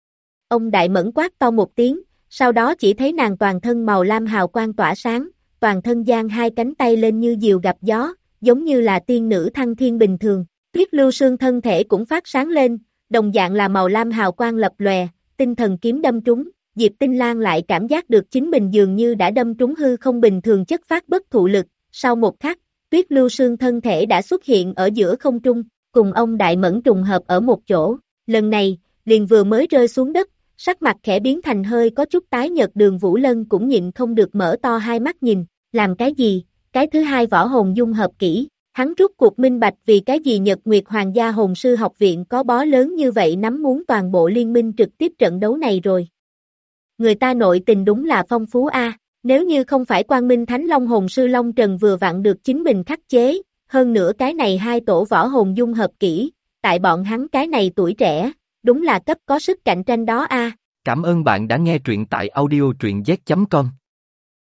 Ông Đại Mẫn quát to một tiếng, sau đó chỉ thấy nàng toàn thân màu lam hào quang tỏa sáng, toàn thân giang hai cánh tay lên như diều gặp gió, giống như là tiên nữ thăng thiên bình thường. Tuyết Lưu Sương thân thể cũng phát sáng lên, đồng dạng là màu lam hào quang lập lòe, tinh thần kiếm đâm trúng, Diệp Tinh Lan lại cảm giác được chính mình dường như đã đâm trúng hư không bình thường chất phát bất thụ lực, sau một khắc, Tuyết Lưu Sương thân thể đã xuất hiện ở giữa không trung, cùng ông Đại Mẫn trùng hợp ở một chỗ, lần này, liền vừa mới rơi xuống đất, sắc mặt khẽ biến thành hơi có chút tái nhợt Đường Vũ Lân cũng nhịn không được mở to hai mắt nhìn, làm cái gì, cái thứ hai võ hồn dung hợp kỹ, Hắn rút cuộc minh bạch vì cái gì Nhật Nguyệt Hoàng gia hồn sư học viện có bó lớn như vậy nắm muốn toàn bộ liên minh trực tiếp trận đấu này rồi. Người ta nội tình đúng là phong phú a. Nếu như không phải Quang Minh Thánh Long hồn sư Long Trần vừa vặn được chính mình khắc chế, hơn nữa cái này hai tổ võ hồn dung hợp kỹ, tại bọn hắn cái này tuổi trẻ, đúng là cấp có sức cạnh tranh đó a. Cảm ơn bạn đã nghe truyện tại audio truyện z.com.